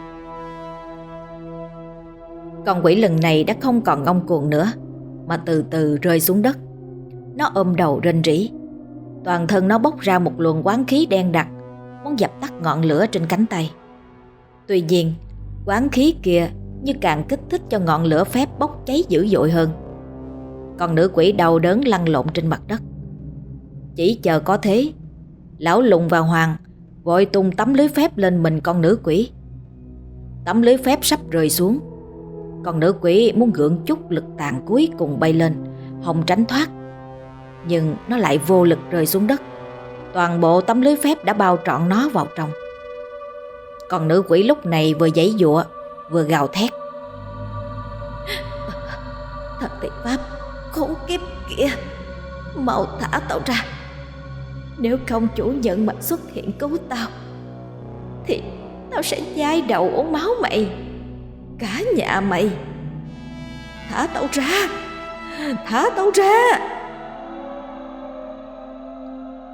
B: Con quỷ lần này đã không còn ngông cuồng nữa, mà từ từ rơi xuống đất. Nó ôm đầu rên rỉ. Toàn thân nó bốc ra một luồng oán khí đen đặc, muốn dập tắt ngọn lửa trên cánh tay. Tuy nhiên, oán khí kia như càng kích thích cho ngọn lửa phép bốc cháy dữ dội hơn. Con nữ quỷ đau đớn lăn lộn trên mặt đất. Chỉ chờ có thế, lão Lùng và Hoàng vội tung tấm lưới phép lên mình con nữ quỷ. Tấm lưới phép sắp rơi xuống. Con nữ quỷ muốn gượng chút lực tàn cuối cùng bay lên, hòng tránh thoát, nhưng nó lại vô lực rơi xuống đất. Toàn bộ tấm lưới phép đã bao trọn nó vào trong. Con nữ quỷ lúc này vừa giãy giụa vừa gào thét:
C: Thật tiện pháp khốn kiếp kia, mau thả tao ra. Nếu không chủ nhân mà xuất hiện cứu tao thì tao sẽ nhai đầu uống máu mày, cả nhà mày. Thả tao ra, thả tao ra.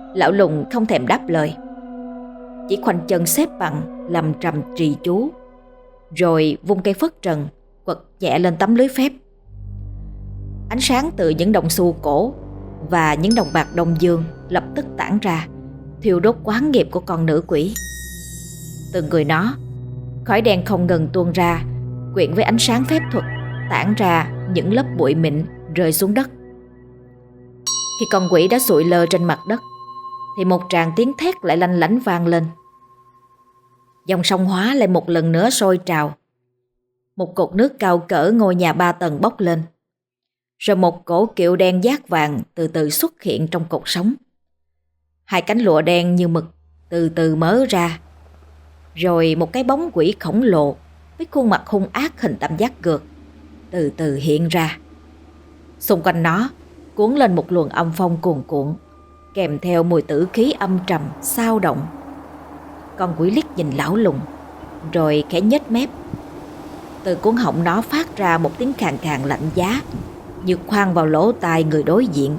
B: Lão Lùng không thèm đáp lời, chỉ khoanh chân xếp bằng lầm trầm trì chú, rồi vung cây phất trần quật nhẹ lên tấm lưới phép. Ánh sáng từ những đồng xu cổ và những đồng bạc đông dương lập tức tản ra, thiêu đốt quán nghiệp của con nữ quỷ. Từ người nó, khói đen không ngừng tuôn ra, quyện với ánh sáng phép thuật, tản ra những lớp bụi mịn rơi xuống đất. Khi con quỷ đã sụi lơ trên mặt đất, thì một tràng tiếng thét lại lanh lảnh vang lên. Dòng sông Hóa lại một lần nữa sôi trào. Một cột nước cao cỡ ngôi nhà 3 tầng bốc lên, rồi một cổ kiệu đen dát vàng từ từ xuất hiện trong cột sóng. Hai cánh lụa đen như mực từ từ mở ra, rồi một cái bóng quỷ khổng lồ với khuôn mặt hung ác hình tam giác ngược từ từ hiện ra. Xung quanh nó cuốn lên một luồng âm phong cuồn cuộn, kèm theo mùi tử khí âm trầm xao động. Con quỷ liếc nhìn Lão Lùng, rồi khẽ nhếch mép. Từ cuốn họng nó phát ra một tiếng khàn khàn lạnh giá, như khoan vào lỗ tai người đối diện.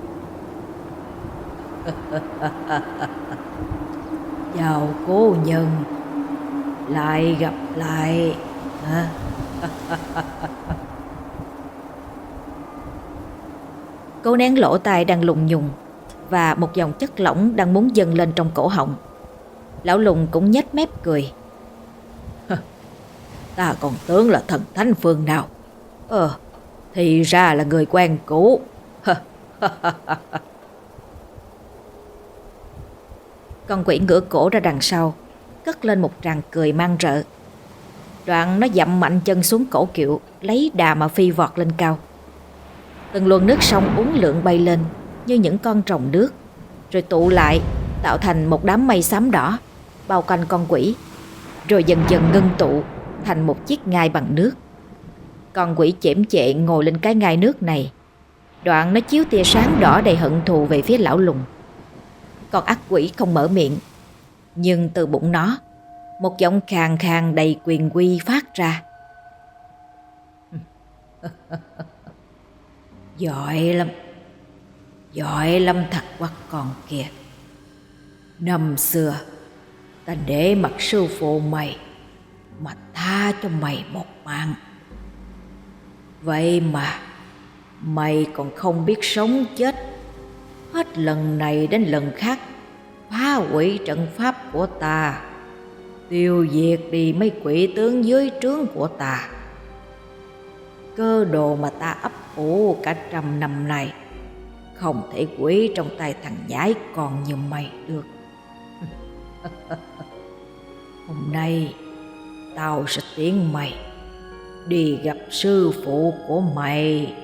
B: Chào cô nhân, lại gặp lại hả? Cô nén lỗ tai đang lùng nhùng và một dòng chất lỏng đang muốn dâng lên trong cổ họng. Lão Lùng cũng nhếch mép cười. Ta còn tưởng là thần thánh phương nào, thì ra là người quen cũ. Con quỷ ngửa cổ ra đằng sau, cất lên một tràng cười mang rợ. Đoạn nó dậm mạnh chân xuống cổ kiệu, lấy đà mà phi vọt lên cao. Từng luồng nước sông uốn lượn bay lên như những con rồng nước, rồi tụ lại tạo thành một đám mây xám đỏ bao quanh con quỷ, rồi dần dần ngưng tụ thành một chiếc ngai bằng nước. Con quỷ chễm chệ ngồi lên cái ngai nước này. Đoạn nó chiếu tia sáng đỏ đầy hận thù về phía Lão Lùng. Con ác quỷ không mở miệng, nhưng từ bụng nó một giọng khàn khàn đầy quyền uy phát ra. Giỏi lắm thật quá con kìa. Năm xưa ta để mặt sư phụ mày mà tha cho mày một mạng. Vậy mà mày còn không biết sống chết, hết lần này đến lần khác phá hủy trận pháp của ta, tiêu diệt đi mấy quỷ tướng dưới trướng của ta. Cơ đồ mà ta ấp ủ cả 100 năm nay không thể quỷ trong tay thằng nhãi con như mày được. Hôm nay tao sẽ tiễn mày đi gặp sư phụ của mày.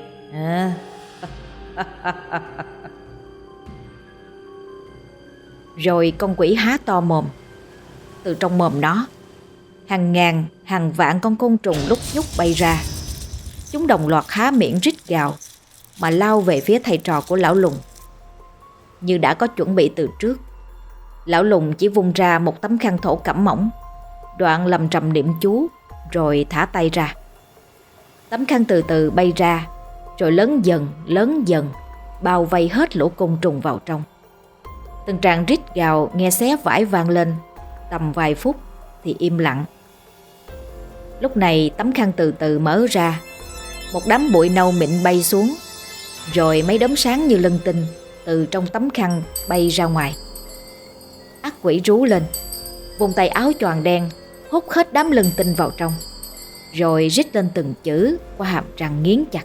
B: Rồi con quỷ há to mồm. Từ trong mồm nó, hàng ngàn hàng vạn con côn trùng lúc nhúc bay ra. Chúng đồng loạt há miệng rít gào mà lao về phía thầy trò của Lão Lùng. Như đã có chuẩn bị từ trước, Lão Lùng chỉ vung ra một tấm khăn thổ cẩm mỏng, đoạn lầm trầm niệm chú, rồi thả tay ra. Tấm khăn từ từ bay ra, rồi lớn dần bao vây hết lũ côn trùng vào trong. Từng tràng rít gào nghe xé vải vang lên, tầm vài phút thì im lặng. Lúc này tấm khăn từ từ mở ra, một đám bụi nâu mịn bay xuống, rồi mấy đốm sáng như lân tinh từ trong tấm khăn bay ra ngoài. Ác quỷ rú lên, vùng tay áo choàng đen hút hết đám lân tinh vào trong, rồi rít lên từng chữ qua hàm răng nghiến chặt.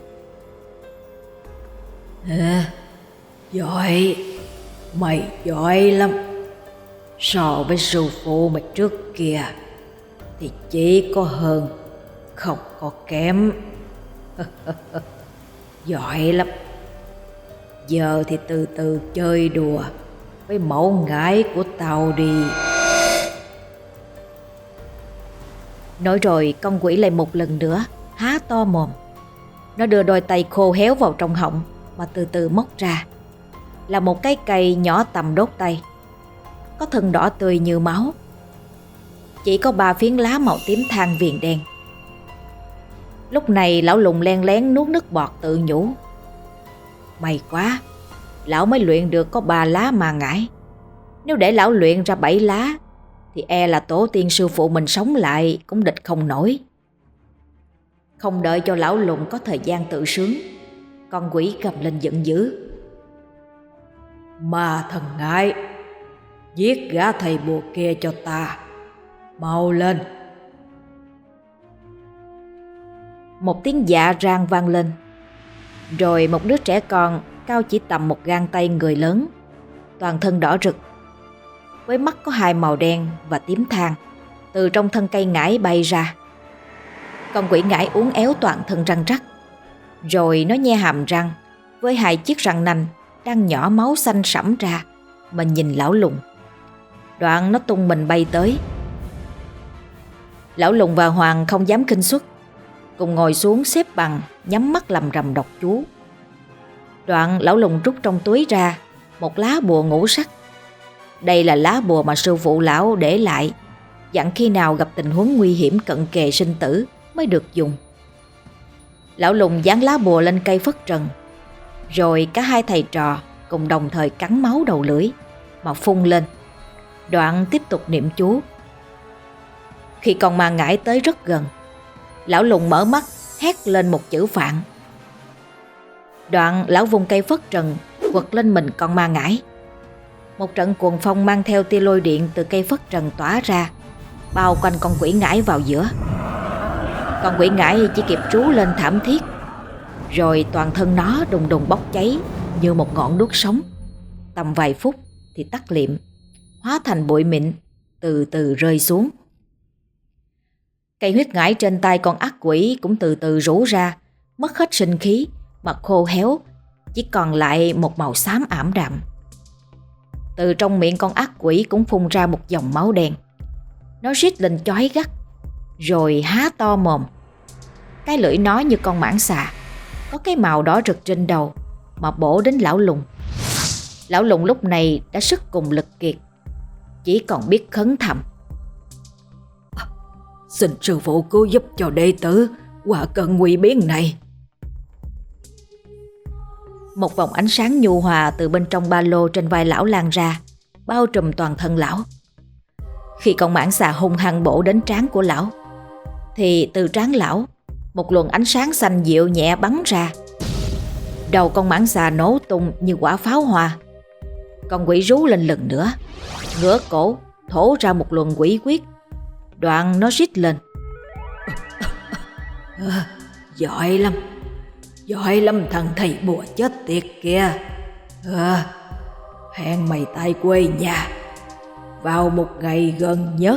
B: Giỏi, mày giỏi lắm. So với sư phụ mày trước kia thì chỉ có hơn, không có kém. Giỏi lắm. Giờ thì từ từ chơi đùa với mẫu ngải của tao đi. Nói rồi con quỷ lại một lần nữa há to mồm. Nó đưa đôi tay khô héo vào trong họng mà từ từ móc ra là một cái cây nhỏ tầm đốt tay, có thân đỏ tươi như máu, chỉ có 3 phiến lá màu tím than viền đen. Lúc này Lão Lùng len lén nuốt nước bọt tự nhủ. May quá, lão mới luyện được có 3 lá ma ngải. Nếu để lão luyện ra 7 lá thì e là tổ tiên sư phụ mình sống lại cũng địch không nổi. Không đợi cho lão lùng có thời gian tự sướng, con quỷ gầm lên giận dữ. Ma thần ngại, giết gã thầy bùa kia cho ta, mau lên. Một tiếng dạ rang vang lên, rồi một đứa trẻ con cao chỉ tầm một gang tay người lớn, toàn thân đỏ rực, với mắt có 2 màu đen và tím than, từ trong thân cây ngải bay ra. Con quỷ ngải uốn éo toàn thân răng rắc, rồi nó nhe hàm răng với 2 chiếc răng nanh đang nhỏ máu xanh sẫm ra mà nhìn lão lùng. Đoạn nó tung mình bay tới. Lão lùng và Hoàng không dám khinh suất, cùng ngồi xuống xếp bằng, nhắm mắt lầm rầm đọc chú. Đoạn lão lùng rút trong túi ra một lá bùa ngũ sắc. Đây là lá bùa mà sư phụ lão để lại, dặn khi nào gặp tình huống nguy hiểm cận kề sinh tử mới được dùng. Lão lùng dán lá bùa lên cây phất trần, rồi cả 2 thầy trò cùng đồng thời cắn máu đầu lưỡi mà phun lên. Đoạn tiếp tục niệm chú. Khi con ma ngải tới rất gần, lão lùng mở mắt hét lên một chữ Phạn. Đoạn lão vung cây phất trần quật lên mình con ma ngải. Một trận cuồng phong mang theo tia lôi điện từ cây phất trần tỏa ra, bao quanh con quỷ ngải vào giữa. Con quỷ ngải chỉ kịp trú lên thảm thiết, rồi toàn thân nó đùng đùng bốc cháy như một ngọn đuốc sống. Tầm vài phút thì tắt liệm, hóa thành bụi mịn, từ từ rơi xuống. Cây huyết ngải trên tay con ác quỷ cũng từ từ rũ ra, mất hết sinh khí, mặt khô héo, chỉ còn lại một màu xám ảm đạm. Từ trong miệng con ác quỷ cũng phun ra một dòng máu đen. Nó rít lên chói gắt, rồi há to mồm. Cái lưỡi nó như con mãng xà, có cái màu đỏ rực trên đầu, mà bổ đến lão lùng. Lão lùng lúc này đã sức cùng lực kiệt, chỉ còn biết khấn thầm: Xin sư phụ cứu giúp cho đệ tử qua cơn nguy biến này. Một vòng ánh sáng nhu hòa từ bên trong ba lô trên vai lão lan ra, bao trùm toàn thân lão. Khi con mãng xà hung hăng bổ đến trán của lão, thì từ trán lão một luồng ánh sáng xanh dịu nhẹ bắn ra. Đầu con mãng xà nổ tung như quả pháo hoa. Con quỷ rú lên lần nữa, ngửa cổ thổ ra một luồng quỷ quyết. Đoạn nó rít lên: Giỏi lắm thằng thầy bùa chết tiệt kìa. Hẹn mày tại quê nhà vào một ngày gần nhất.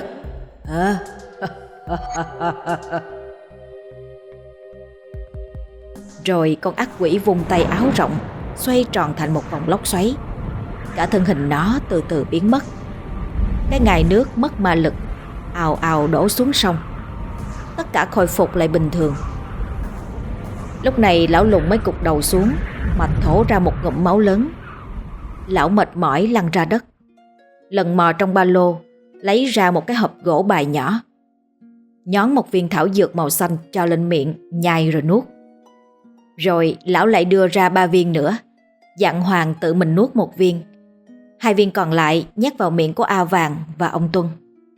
B: Rồi con ác quỷ vung tay áo rộng, xoay tròn thành một vòng lốc xoáy. Cả thân hình nó từ từ biến mất. Cái ngài nước mất ma lực ào ào đổ xuống sông. Tất cả khôi phục lại bình thường. Lúc này lão lùng mới cụp đầu xuống, mà thổ ra một ngụm máu lớn. Lão mệt mỏi lăn ra đất, lần mò trong ba lô lấy ra một cái hộp gỗ bài nhỏ, nhón một viên thảo dược màu xanh cho lên miệng nhai rồi nuốt. Rồi lão lại đưa ra 3 viên nữa, dặn Hoàng tự mình nuốt 1 viên, 2 viên còn lại nhét vào miệng của A Vàng và ông Tuân.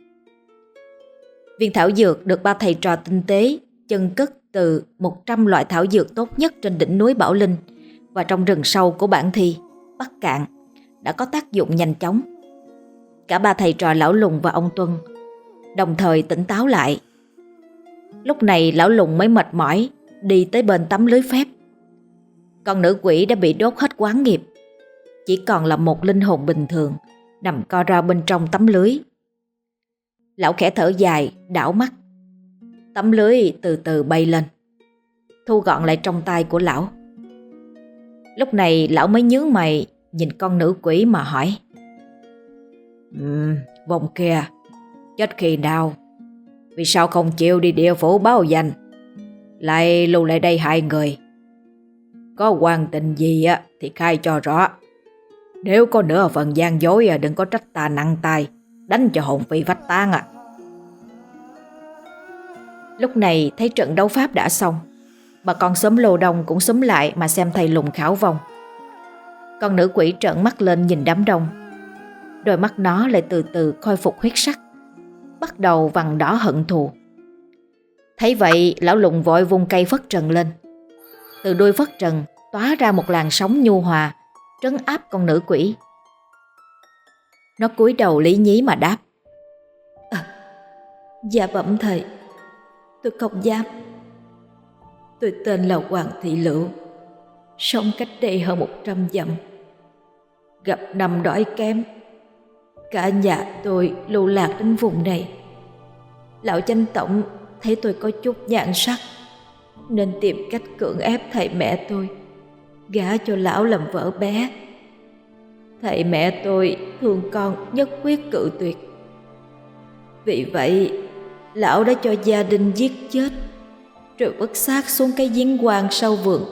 B: Viên thảo dược được 3 thầy trò tinh tế chân cất từ 100 loại thảo dược tốt nhất trên đỉnh núi Bảo Linh và trong rừng sâu của Bản Thi, Bắc Cạn, đã có tác dụng nhanh chóng. Cả 3 thầy trò lão lùng và ông Tuân đồng thời tỉnh táo lại. Lúc này lão lùng mới mệt mỏi đi tới bên tấm lưới phép. Con nữ quỷ đã bị đốt hết quán nghiệp, chỉ còn là một linh hồn bình thường nằm co ro bên trong tấm lưới. Lão khẽ thở dài, đảo mắt. Tấm lưới từ từ bay lên, thu gọn lại trong tay của lão. Lúc này lão mới nhướng mày nhìn con nữ quỷ mà hỏi: Vong kia chết khi nào? Vì sao không chịu đi địa phủ báo danh, lại lưu lại đây hại người? Có quan tình gì thì khai cho rõ. Nếu có nửa phần gian dối đừng có trách ta nặng tay, đánh cho hồn phi phách tán à. Lúc này thấy trận đấu pháp đã xong, bà con xóm Lô Đông cũng xúm lại mà xem thầy lùng khảo vong.
A: Con nữ quỷ trợn mắt lên nhìn đám đông. Đôi mắt nó lại từ từ khôi phục huyết sắc, bắt đầu vằn đỏ hận thù. Thấy vậy, lão lùng vội vung cây phất trần lên. Từ đuôi phất trần tóa ra một làn sóng nhu hòa, trấn áp con nữ quỷ. Nó cúi đầu lý nhí mà đáp:
C: Dạ bẩm thầy, tôi không dám. Tôi tên là Hoàng Thị Lựu, sống cách đây hơn 100 dặm. Gặp năm đói kém, cả nhà tôi lưu lạc đến vùng này. Lão chánh tổng thấy tôi có chút nhan sắc nên tìm cách cưỡng ép thầy mẹ tôi gả cho lão làm vợ bé. Thầy mẹ tôi thương con nhất quyết cự tuyệt. Vì vậy lão đã cho gia đình giết chết rồi vứt xác xuống cái giếng hoang sau vườn.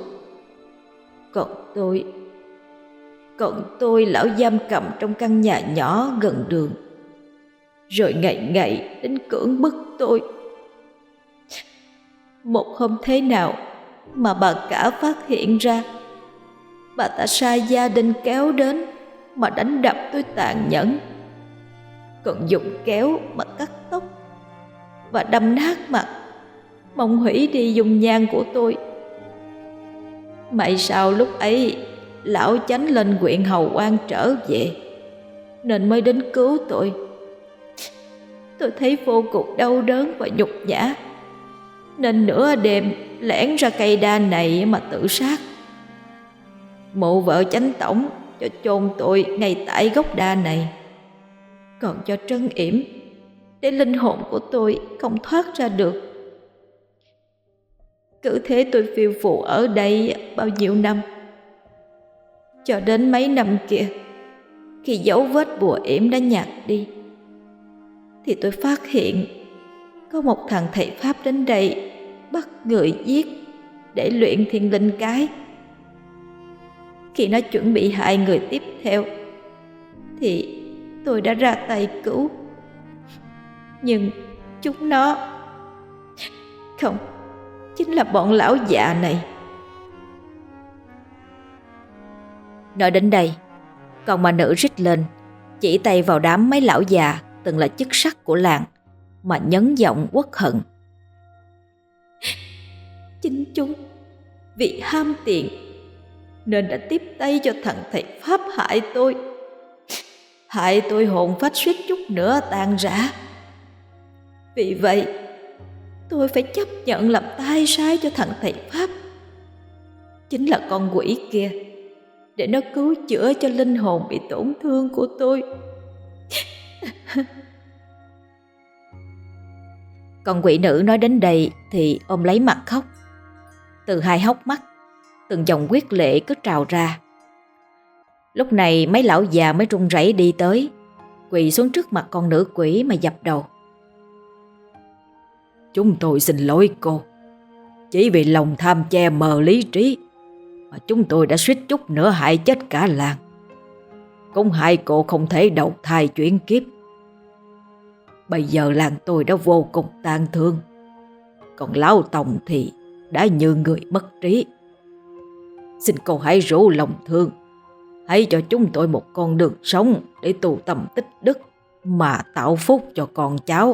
C: Còn tôi lão giam cầm trong căn nhà nhỏ gần đường, rồi ngày ngày đến cưỡng bức tôi. Một hôm thế nào mà bà cả phát hiện ra, bà ta sai gia đình kéo đến mà đánh đập tôi tàn nhẫn, còn dùng kéo mà cắt tóc và đâm nát mặt, mong hủy đi dung nhan của tôi. May sao lúc ấy lão chánh lên huyện Hầu An trở về nên mới đến cứu tôi. Tôi thấy vô cùng đau đớn và nhục nhã nên nửa đêm lẻn ra cây đa này mà tự sát. Mộ vợ chánh tổng cho chôn tôi ngay tại gốc đa này, còn cho trấn yểm để linh hồn của tôi không thoát ra được. Cứ thế tôi phiêu phù ở đây bao nhiêu năm, cho đến mấy năm kia, khi dấu vết bùa yểm đã nhạt đi, thì tôi phát hiện có một thằng thầy Pháp đến đây bắt người giết để luyện thiên linh cái. Khi nó chuẩn bị hại người tiếp theo thì tôi đã ra tay cứu. Nhưng chúng nó không, chính là bọn lão già này.
A: Nói đến đây, con ma nữ rít lên, chỉ tay vào đám mấy lão già từng là chức sắc của làng mà nhấn giọng uất hận:
C: Chính chúng vì ham tiền nên đã tiếp tay cho thằng thầy Pháp hại tôi hồn phách suýt chút nữa tan rã. Vì vậy tôi phải chấp nhận làm tay sai cho thằng thầy Pháp, chính là con quỷ kia, để nó cứu chữa cho linh hồn bị tổn thương của tôi.
A: Con quỷ nữ nói đến đây thì ôm lấy mặt khóc. Từ hai hốc mắt, từng dòng huyết lệ cứ trào ra. Lúc này mấy lão già mới run rẩy đi tới, quỳ xuống trước mặt con nữ quỷ mà dập đầu:
B: Chúng tôi xin lỗi cô. Chỉ vì lòng tham che mờ lý trí mà chúng tôi đã suýt chút nữa hại chết cả làng. Cũng hại cô không thể đầu thai chuyển kiếp. Bây giờ làng tôi đã vô cùng tang thương, còn lão Tòng thì đã như người mất trí. Xin cô hãy rủ lòng thương, hãy cho chúng tôi một con đường sống để tu tâm tích đức mà tạo phúc cho con cháu.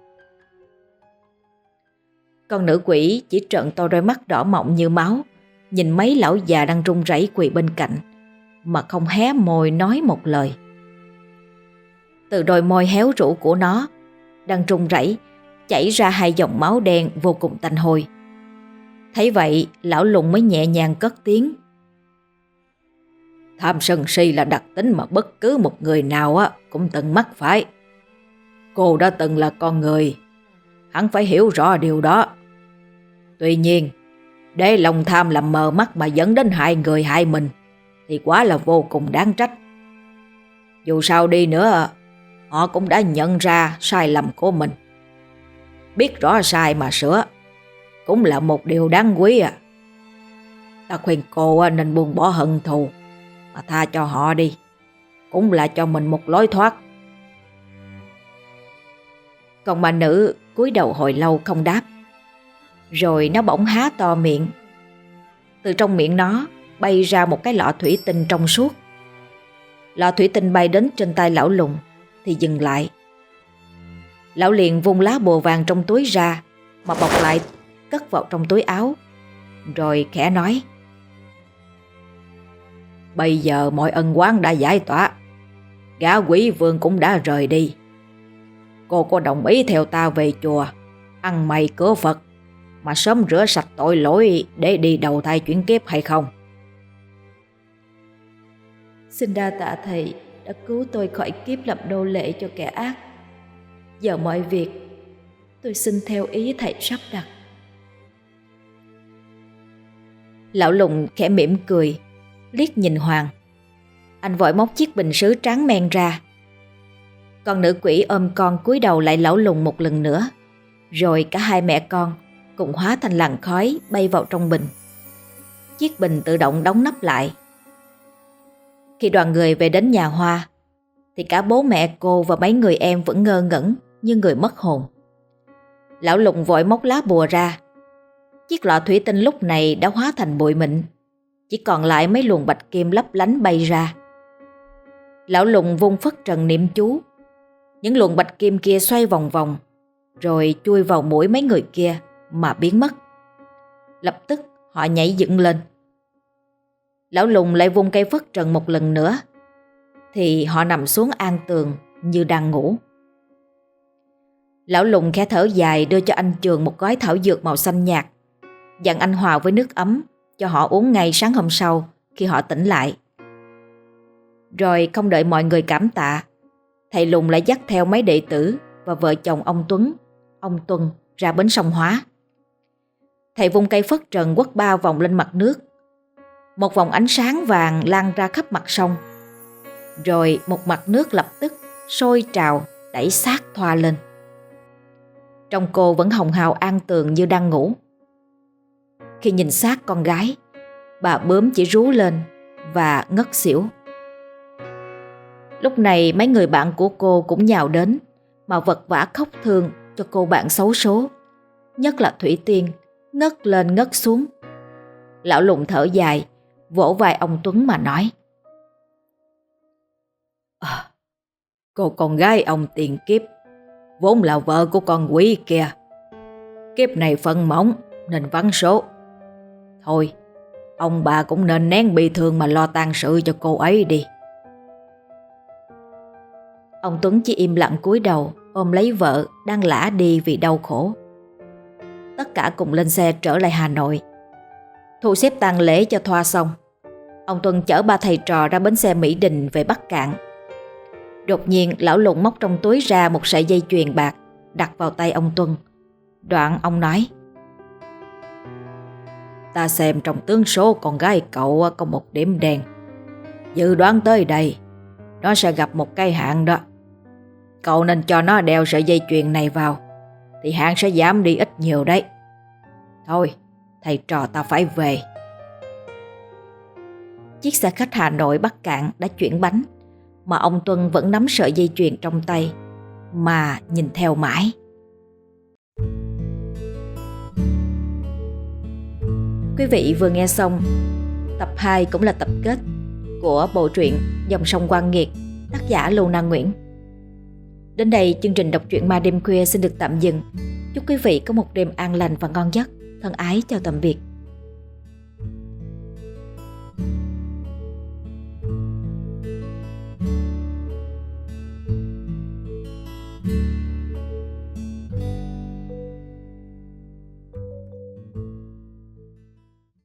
A: Con nữ quỷ chỉ trợn to đôi mắt đỏ mọng như máu, nhìn mấy lão già đang run rẩy quỳ bên cạnh mà không hé môi nói một lời. Từ đôi môi héo rũ của nó đang run rẩy chảy ra hai dòng máu đen vô cùng tanh hôi. Thấy vậy, lão lùng mới nhẹ nhàng cất tiếng:
B: Tham sân si là đặc tính mà bất cứ một người nào cũng từng mắc phải. Cô đã từng là con người, hắn phải hiểu rõ điều đó. Tuy nhiên, để lòng tham làm mờ mắt mà dẫn đến hại người hại mình thì quá là vô cùng đáng trách. Dù sao đi nữa, họ cũng đã nhận ra sai lầm của mình. Biết rõ sai mà sửa cũng là một điều đáng quý. Ta khuyên cô nên buông bỏ hận thù mà tha cho họ đi, cũng là cho mình một lối thoát.
A: Còn bà nữ cúi đầu hồi lâu không đáp. Rồi nó bỗng há to miệng. Từ trong miệng nó bay ra một cái lọ thủy tinh trong suốt, Lọ thủy tinh bay đến trên tay lão Lùng thì dừng lại. Lão liền vung lá bùa vàng trong túi ra mà bọc lại, cất vào trong túi áo, rồi khẽ nói: Bây giờ mọi ân oán đã giải tỏa, gã quỷ vương cũng đã rời đi. Cô có đồng ý theo ta về chùa, ăn mày cửa Phật, mà sớm rửa sạch tội lỗi để đi đầu thai chuyển kiếp hay không?
C: Xin đa tạ thầy đã cứu tôi khỏi kiếp làm nô lệ cho kẻ ác. Giờ mọi việc tôi xin theo ý thầy sắp đặt.
A: Lão Lùng khẽ mỉm cười, liếc nhìn Hoàng. Anh vội móc chiếc bình sứ tráng men ra. Con nữ quỷ ôm con cúi đầu lại lão Lùng một lần nữa, rồi cả hai mẹ con cùng hóa thành làn khói bay vào trong bình. Chiếc bình tự động đóng nắp lại. Khi đoàn người về đến nhà Hoa thì cả bố mẹ cô và mấy người em vẫn ngơ ngẩn như người mất hồn. Lão Lùng vội móc lá bùa ra. Chiếc lọ thủy tinh lúc này đã hóa thành bụi mịn, chỉ còn lại mấy luồng bạch kim lấp lánh bay ra. Lão Lùng vung phất trần niệm chú. Những luồng bạch kim kia xoay vòng vòng, rồi chui vào mũi mấy người kia mà biến mất. Lập tức họ nhảy dựng lên. Lão Lùng lại vung cây phất trần một lần nữa, thì họ nằm xuống an tường như đang ngủ. Lão Lùng khẽ thở dài đưa cho anh Trường một gói thảo dược màu xanh nhạt, dặn anh hòa với nước ấm cho họ uống ngay sáng hôm sau khi họ tỉnh lại. Rồi không đợi mọi người cảm tạ, thầy Lùng lại dắt theo mấy đệ tử và vợ chồng ông Tuân ra bến sông Hóa. Thầy vung cây phất trần quất 3 vòng lên mặt nước. Một vòng ánh sáng vàng lan ra khắp mặt sông, rồi một mặt nước lập tức sôi trào đẩy xác Thoa lên. Trong cô vẫn hồng hào an tường như đang ngủ. Khi nhìn xác con gái, bà bướm chỉ rú lên và ngất xỉu. Lúc này mấy người bạn của cô cũng nhào đến mà vật vã khóc thương cho cô bạn xấu số, nhất là Thủy Tiên, ngất lên ngất xuống. Lão Lùng thở dài, vỗ vai ông Tuấn mà nói: Cô con gái ông tiền kiếp vốn là vợ của con quỷ kia. Kiếp này phận mỏng nên vắng số. Thôi, ông bà cũng nên nén bi thương mà lo tang sự cho cô ấy đi. Ông Tuấn chỉ im lặng cúi đầu ôm lấy vợ đang lả đi vì đau khổ. Tất cả cùng lên xe trở lại Hà Nội. Thu xếp tang lễ cho Thoa xong, ông Tuấn chở ba thầy trò ra bến xe Mỹ Đình về Bắc Cạn. Đột nhiên lão Lùng móc trong túi ra một sợi dây chuyền bạc đặt vào tay ông Tuân. Đoạn ông nói: Ta xem trong tướng số con gái cậu có một điểm đen. Dự đoán tới đây nó sẽ gặp một cái hạn đó. Cậu nên cho nó đeo sợi dây chuyền này vào, thì hạn sẽ giảm đi ít nhiều đấy. Thôi, thầy trò ta phải về. Chiếc xe khách Hà Nội Bắc Cạn đã chuyển bánh, mà ông Tuân vẫn nắm sợi dây chuyền trong tay mà nhìn theo mãi. Quý vị vừa nghe xong tập 2 cũng là tập kết của bộ truyện Dòng sông Quan Nghiệt, tác giả Lưu Na Nguyễn. Đến đây chương trình đọc truyện ma đêm khuya xin được tạm dừng. Chúc quý vị có một đêm an lành và ngon giấc. Thân ái chào tạm biệt.